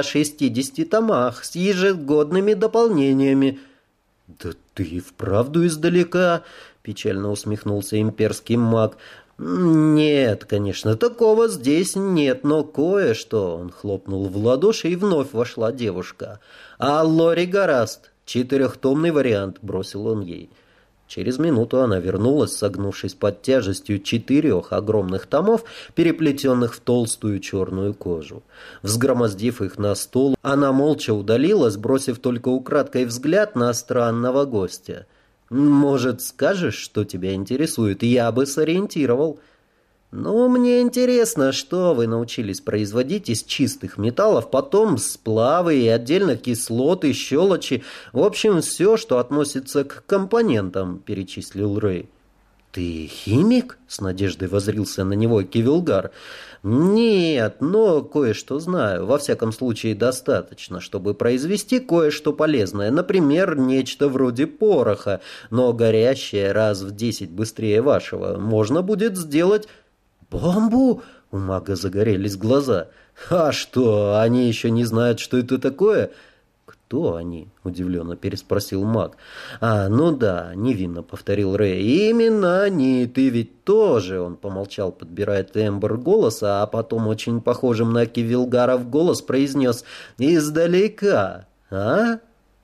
160 томах с ежегодными дополнениями». «Да ты и вправду издалека!» — печально усмехнулся имперский маг. «Нет, конечно, такого здесь нет, но кое-что...» Он хлопнул в ладоши, и вновь вошла девушка. «А Лори Гораст, 4-томный вариант», — бросил он ей. Через минуту она вернулась, согнувшись под тяжестью 4 огромных томов, переплетенных в толстую черную кожу. Взгромоздив их на стол, она молча удалилась, бросив только украдкой взгляд на странного гостя. «Может, скажешь, что тебя интересует? Я бы сориентировал». «Ну, мне интересно, что вы научились производить из чистых металлов, потом сплавы и отдельно кислоты, щелочи, в общем, все, что относится к компонентам», — перечислил Рэй. «Ты химик?» — с надеждой воззрился на него Кивилгар. «Нет, но кое-что знаю. Во всяком случае, достаточно, чтобы произвести кое-что полезное. Например, нечто вроде пороха, но горящее раз в 10 быстрее вашего. Можно будет сделать...» «Бомбу?» — у мага загорелись глаза. «А что, они еще не знают, что это такое?» «Кто они?» — удивленно переспросил маг. «А, ну да», — невинно повторил Рэй. «Именно они, ты ведь тоже...» Он помолчал, подбирая тембр голоса, а потом очень похожим на Кивилгаров голос произнес: «Издалека, а?»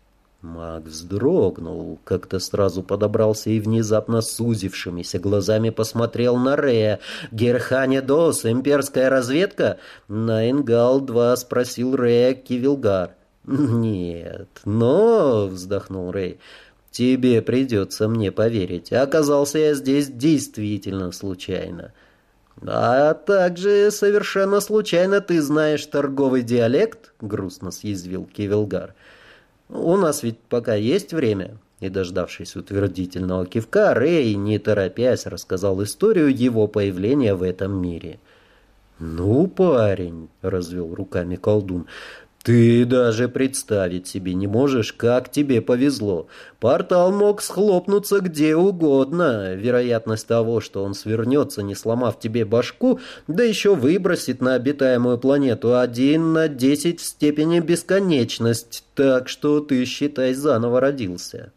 Маг вздрогнул, как-то сразу подобрался и внезапно сузившимися глазами посмотрел на Рэя. «Герхане Дос, имперская разведка?» «На Ингал-2», — спросил Рэя Кивилгар. «Нет, но...» — вздохнул Рэй. «Тебе придется мне поверить. Оказался я здесь действительно случайно». «А также совершенно случайно ты знаешь торговый диалект?» — грустно съязвил Кивилгар. «У нас ведь пока есть время». И, дождавшись утвердительного кивка, Рэй, не торопясь, рассказал историю его появления в этом мире. «Ну, парень», — развел руками колдун, — «ты даже представить себе не можешь, как тебе повезло. Портал мог схлопнуться где угодно. Вероятность того, что он свернется, не сломав тебе башку, да еще выбросит на обитаемую планету 1 на 10 в степени бесконечность. Так что ты, считай, заново родился».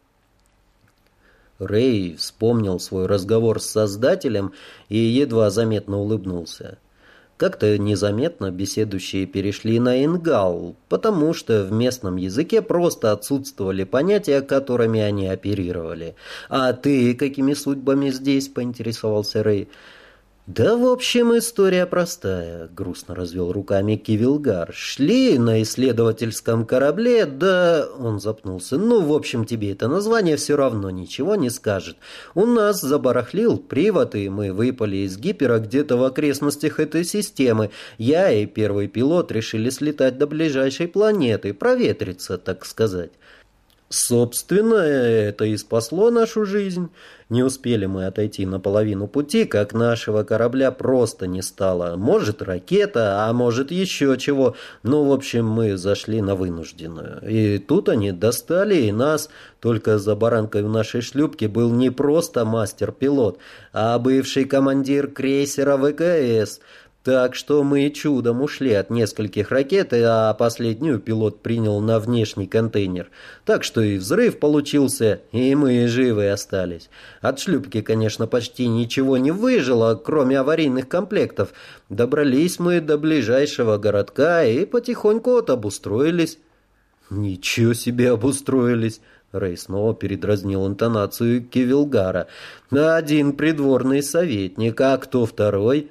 Рэй вспомнил свой разговор с Создателем и едва заметно улыбнулся. Как-то незаметно беседующие перешли на ингал, потому что в местном языке просто отсутствовали понятия, которыми они оперировали. «А ты какими судьбами здесь?» — поинтересовался Рэй. «Да, в общем, история простая», — грустно развел руками Кивилгар. «Шли на исследовательском корабле, да...» — он запнулся. «Ну, в общем, тебе это название все равно ничего не скажет. У нас забарахлил привод, и мы выпали из гипера где-то в окрестностях этой системы. Я и первый пилот решили слетать до ближайшей планеты, проветриться, так сказать». Собственно, это и спасло нашу жизнь. Не успели мы отойти на половину пути, как нашего корабля просто не стало. Может, ракета, а может, еще чего. Ну, в общем, мы зашли на вынужденную. И тут они достали и нас. Только за баранкой в нашей шлюпке был не просто мастер-пилот, а бывший командир крейсера ВКС. Так что мы чудом ушли от нескольких ракет, а последнюю пилот принял на внешний контейнер. Так что и взрыв получился, и мы живы остались. От шлюпки, конечно, почти ничего не выжило, кроме аварийных комплектов. Добрались мы до ближайшего городка и потихоньку обустроились. «Ничего себе обустроились!» Рэй снова передразнил интонацию Кивилгара. «Один придворный советник, а кто второй?»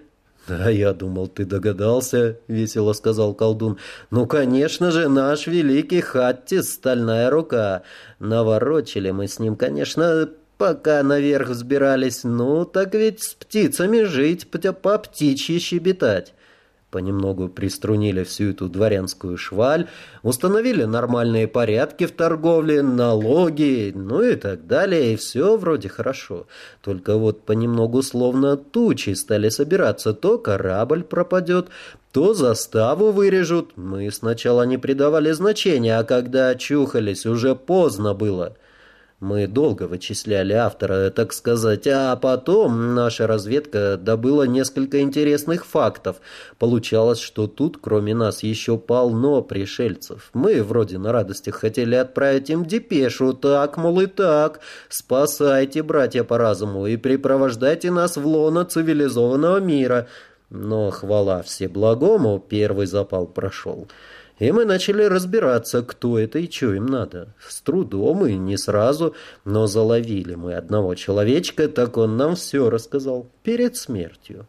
«А я думал, ты догадался», — весело сказал колдун. «Ну, конечно же, наш великий Хаттис, стальная рука. Наворочили мы с ним, конечно, пока наверх взбирались. Ну, так ведь с птицами жить, по птичьи щебетать». Понемногу приструнили всю эту дворянскую шваль, установили нормальные порядки в торговле, налоги, ну и так далее, и все вроде хорошо. Только вот понемногу словно тучи стали собираться, то корабль пропадет, то заставу вырежут. Мы сначала не придавали значения, а когда очухались, уже поздно было. Мы долго вычисляли автора, так сказать, а потом наша разведка добыла несколько интересных фактов. Получалось, что тут, кроме нас, еще полно пришельцев. Мы вроде на радостях хотели отправить им депешу, так, мол, и так. Спасайте, братья по разуму, и припровождайте нас в лоно цивилизованного мира. Но, хвала Всеблагому, первый запал прошел. И мы начали разбираться, кто это и что им надо. С трудом и не сразу, но заловили мы одного человечка, так он нам все рассказал перед смертью.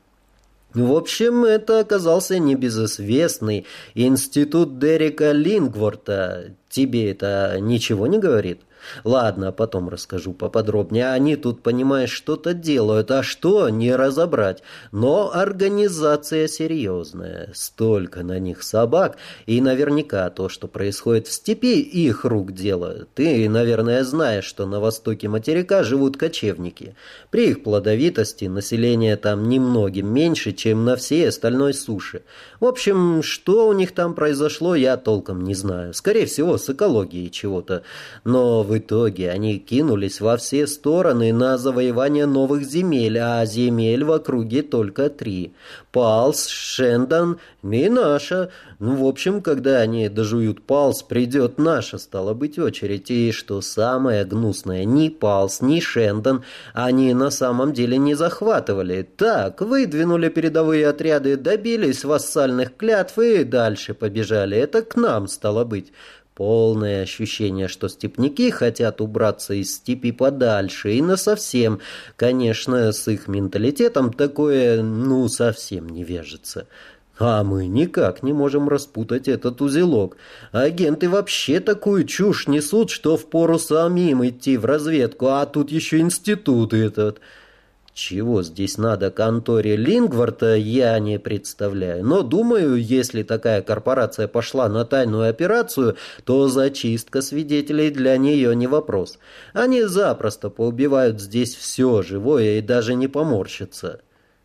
В общем, это оказался небезызвестный институт Дерека Лингворта. Тебе это ничего не говорит? Ладно, потом расскажу поподробнее. Они тут, понимаешь, что-то делают, а что, не разобрать. Но организация серьезная. Столько на них собак, и наверняка то, что происходит в степи, их рук дело. Ты, наверное, знаешь, что на востоке материка живут кочевники. При их плодовитости население там немногим меньше, чем на всей остальной суше. В общем, что у них там произошло, я толком не знаю. Скорее всего, с экологией чего-то. Но в итоге они кинулись во все стороны на завоевание новых земель, а земель в округе только 3. Палс, Шендан и наша. Ну, в общем, когда они дожуют Палс, придет наша, стало быть, очередь. И что самое гнусное, ни Палс, ни Шендан они на самом деле не захватывали. Так, выдвинули передовые отряды, добились вассальных клятв и дальше побежали. Это к нам, стало быть. Полное ощущение, что степняки хотят убраться из степи подальше и насовсем. Конечно, с их менталитетом такое, ну, совсем не вяжется. А мы никак не можем распутать этот узелок. Агенты вообще такую чушь несут, что впору самим идти в разведку, а тут еще институт этот. Чего здесь надо конторе Лингворта, я не представляю. Но думаю, если такая корпорация пошла на тайную операцию, то зачистка свидетелей для нее не вопрос. Они запросто поубивают здесь все живое и даже не поморщатся.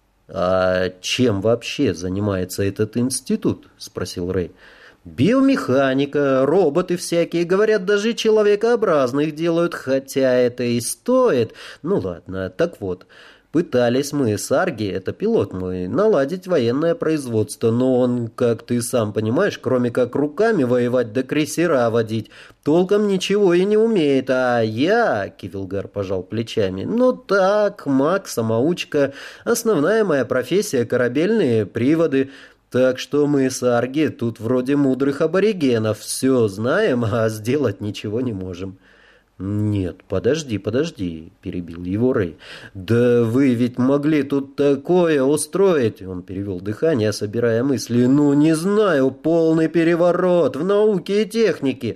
«А чем вообще занимается этот институт?» – спросил Рэй. «Биомеханика, роботы всякие, говорят, даже человекообразных делают, хотя это и стоит. Ну ладно, так вот». Пытались мы с Арги, это пилот мой, наладить военное производство, но он, как ты сам понимаешь, кроме как руками воевать да крейсера водить, толком ничего и не умеет. А я, Кивилгар пожал плечами, ну так, маг-самоучка, основная моя профессия — корабельные приводы. Так что мы с Арги тут вроде мудрых аборигенов, все знаем, а сделать ничего не можем». «Нет, подожди», — перебил его Рэй. «Да вы ведь могли тут такое устроить!» Он перевел дыхание, собирая мысли. «Ну, не знаю, полный переворот в науке и технике!»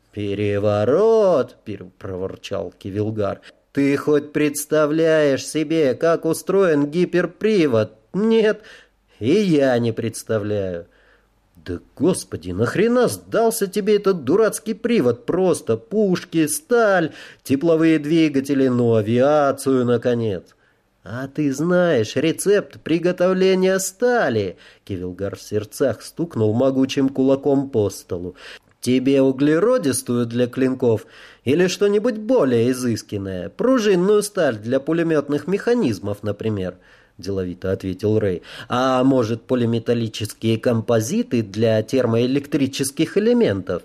«Переворот!» — проворчал Кивилгар. «Ты хоть представляешь себе, как устроен гиперпривод? Нет, и я не представляю». «Да господи, нахрена сдался тебе этот дурацкий привод? Просто пушки, сталь, тепловые двигатели, ну авиацию, наконец!» «А ты знаешь рецепт приготовления стали?» Кивилгар в сердцах стукнул могучим кулаком по столу. «Тебе углеродистую для клинков или что-нибудь более изысканное? Пружинную сталь для пулеметных механизмов, например?» — деловито ответил Рэй. «А может, полиметаллические композиты для термоэлектрических элементов?»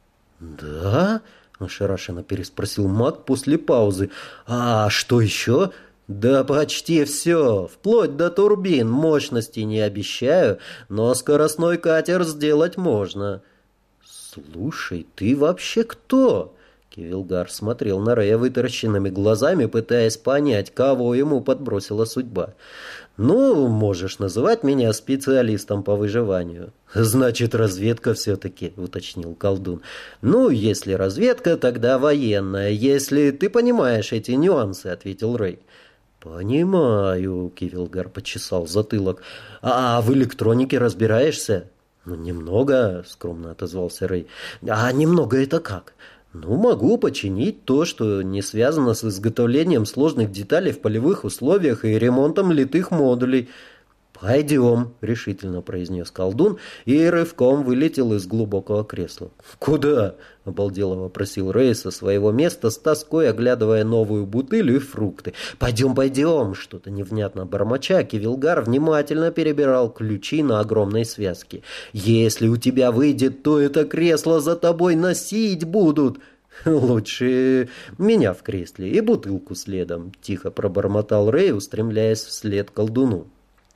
«Да?» — ошарашенно переспросил маг после паузы. «А что еще?» «Да почти все, вплоть до турбин. Мощности не обещаю, но скоростной катер сделать можно». «Слушай, ты вообще кто?» Кивилгар смотрел на Рэя вытаращенными глазами, пытаясь понять, кого ему подбросила судьба. «Ну, можешь называть меня специалистом по выживанию». «Значит, разведка все-таки», — уточнил колдун. «Ну, если разведка, тогда военная, если ты понимаешь эти нюансы», — ответил Рэй. «Понимаю», — Кивилгар почесал затылок. «А в электронике разбираешься?» «Ну, немного», — скромно отозвался Рэй. «А немного это как?» «Ну, могу починить то, что не связано с изготовлением сложных деталей в полевых условиях и ремонтом литых модулей». «Пойдем», — решительно произнес колдун и рывком вылетел из глубокого кресла. «Куда?» — обалдело вопросил Рэй со своего места, с тоской оглядывая новую бутыль и фрукты. «Пойдем, пойдем!» — что-то невнятно бормоча, Кивилгар внимательно перебирал ключи на огромной связке. «Если у тебя выйдет, то это кресло за тобой носить будут!» «Лучше меня в кресле и бутылку следом», — тихо пробормотал Рэй, устремляясь вслед колдуну.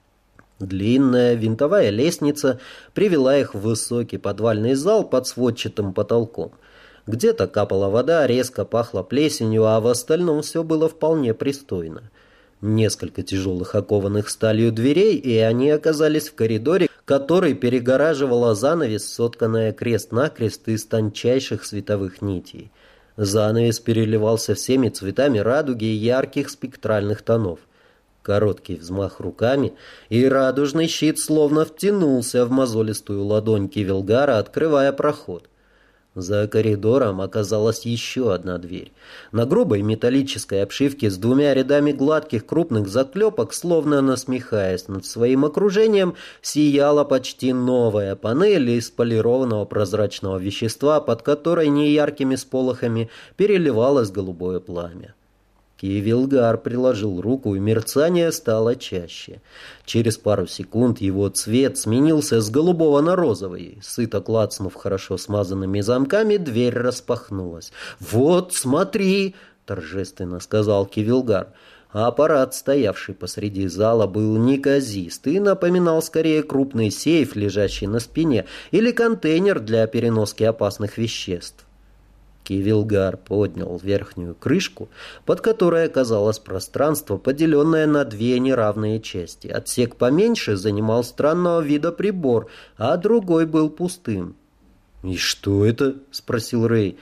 Длинная винтовая лестница привела их в высокий подвальный зал под сводчатым потолком. Где-то капала вода, резко пахло плесенью, а в остальном все было вполне пристойно. Несколько тяжелых окованных сталью дверей, и они оказались в коридоре, который перегораживала занавес, сотканная крест-накрест из тончайших световых нитей. Занавес переливался всеми цветами радуги и ярких спектральных тонов. Короткий взмах руками, и радужный щит словно втянулся в мозолистую ладонь Кивилгара, открывая проход. За коридором оказалась еще одна дверь. На грубой металлической обшивке с двумя рядами гладких крупных заклепок, словно насмехаясь над своим окружением, сияла почти новая панель из полированного прозрачного вещества, под которой неяркими сполохами переливалось голубое пламя. Кивилгар приложил руку, и мерцание стало чаще. Через пару секунд его цвет сменился с голубого на розовый. Сыто клацнув хорошо смазанными замками, дверь распахнулась. «Вот, смотри!» — торжественно сказал Кивилгар. Аппарат, стоявший посреди зала, был неказист и напоминал скорее крупный сейф, лежащий на спине, или контейнер для переноски опасных веществ. Кивилгар поднял верхнюю крышку, под которой оказалось пространство, поделенное на две неравные части. Отсек поменьше занимал странного вида прибор, а другой был пустым. «И что это?» — спросил Рэй.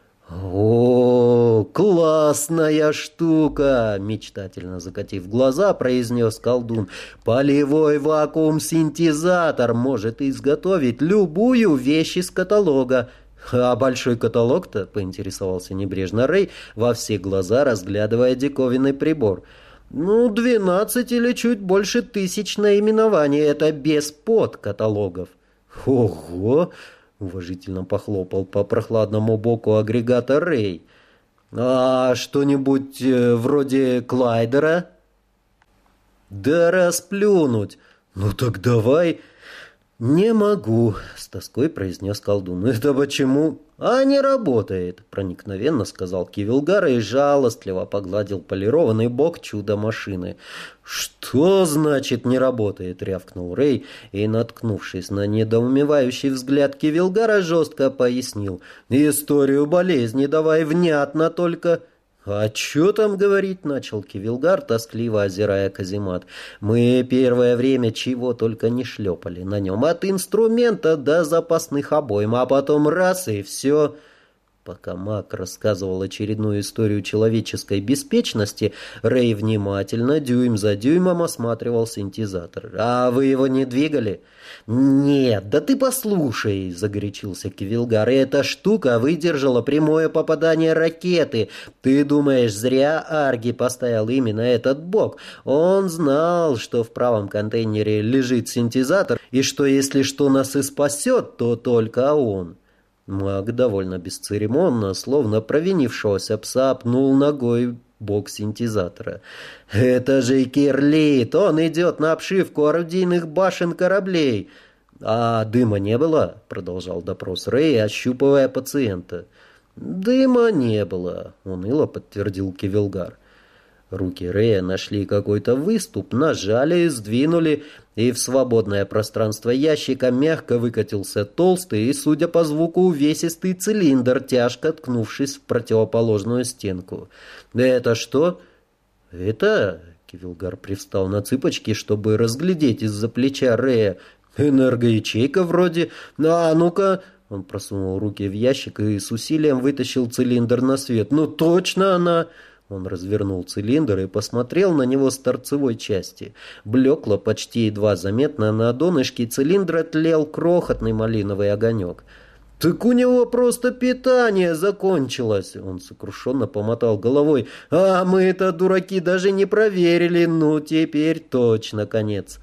«О, классная штука!» — мечтательно закатив глаза, произнес колдун. «Полевой вакуум-синтезатор может изготовить любую вещь из каталога». «А большой каталог-то?» — поинтересовался небрежно Рэй, во все глаза разглядывая диковинный прибор. «Ну, 12 или чуть больше 1000 наименований. Это без подкаталогов». «Ого!» — уважительно похлопал по прохладному боку агрегата Рэй. «А что-нибудь вроде Клайдера?» «Да расплюнуть! Ну так давай!» «Не могу», — с тоской произнес колдун. «Это почему?» «А не работает», — проникновенно сказал Кивилгар и жалостливо погладил полированный бок чудо-машины. «Что значит не работает?» — рявкнул Рэй и, наткнувшись на недоумевающий взгляд Кивилгара, жестко пояснил. «Историю болезни давай внятно только». «А чё там говорить?» — начал Кивилгар, тоскливо озирая каземат. «Мы первое время чего только не шлепали на нем, от инструмента до запасных обойм, а потом раз и все». Пока Мак рассказывал очередную историю человеческой беспечности, Рэй внимательно, дюйм за дюймом осматривал синтезатор. «А вы его не двигали?» «Нет, да ты послушай», — загорячился Кивилгар. «Эта штука выдержала прямое попадание ракеты. Ты думаешь, зря Арги поставил именно этот бок? Он знал, что в правом контейнере лежит синтезатор, и что если что нас и спасет, то только он». Маг довольно бесцеремонно, словно провинившегося пса, пнул ногой бок синтезатора. «Это же Кирлит! Он идет на обшивку орудийных башен кораблей!» «А дыма не было?» — продолжал допрос Рэй, ощупывая пациента. «Дыма не было», — уныло подтвердил Кивилгар. Руки Рэя нашли какой-то выступ, нажали, сдвинули, и в свободное пространство ящика мягко выкатился толстый и, судя по звуку, увесистый цилиндр, тяжко ткнувшись в противоположную стенку. «Это что?» «Это...» — Кивилгар привстал на цыпочки, чтобы разглядеть из-за плеча Рэя. «Энергоячейка вроде. А ну-ка...» Он просунул руки в ящик и с усилием вытащил цилиндр на свет. «Ну точно она!» Он развернул цилиндр и посмотрел на него с торцевой части. Блекло, почти едва заметно, на донышке цилиндра тлел крохотный малиновый огонек. «Так у него просто питание закончилось!» Он сокрушенно помотал головой. «А мы-то, дураки, даже не проверили. Ну, теперь точно конец!»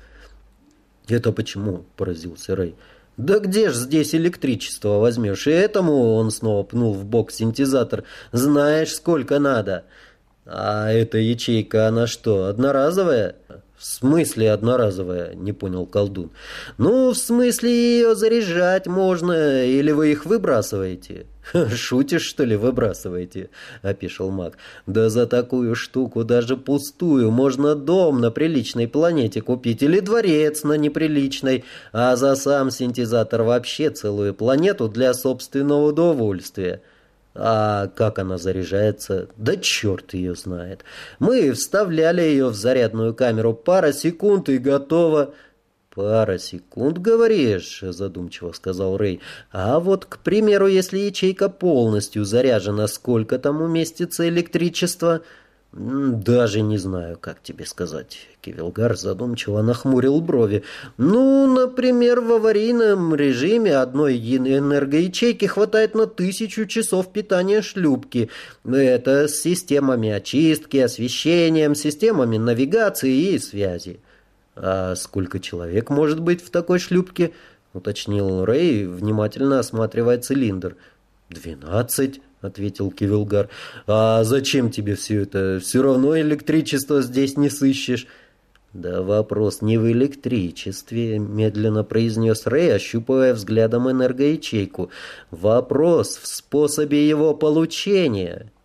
«Это почему?» — поразился Рэй. «Да где ж здесь электричество возьмешь? И этому...» — он снова пнул в бок синтезатор. «Знаешь, сколько надо!» «А эта ячейка, она что, одноразовая?» «В смысле одноразовая?» — не понял колдун. «Ну, в смысле ее заряжать можно, или вы их выбрасываете?» «Шутишь, что ли, выбрасываете?» — опешил маг. «Да за такую штуку даже пустую можно дом на приличной планете купить или дворец на неприличной, а за сам синтезатор вообще целую планету для собственного удовольствия». «А как она заряжается?» «Да черт ее знает. Мы вставляли ее в зарядную камеру, пара секунд и готово». «Пара секунд, говоришь?» — задумчиво сказал Рэй. «А вот, к примеру, если ячейка полностью заряжена, сколько там уместится электричества?» «Даже не знаю, как тебе сказать». Кивилгар задумчиво нахмурил брови. «Ну, например, в аварийном режиме одной энергоячейки хватает на 1000 часов питания шлюпки. Это с системами очистки, освещением, системами навигации и связи». «А сколько человек может быть в такой шлюпке?» — уточнил Рэй, внимательно осматривая цилиндр. 12, — ответил Кивилгар. «А зачем тебе все это? Все равно электричество здесь не сыщешь». «Да вопрос не в электричестве», — медленно произнес Рэй, ощупывая взглядом энергоячейку. «Вопрос в способе его получения».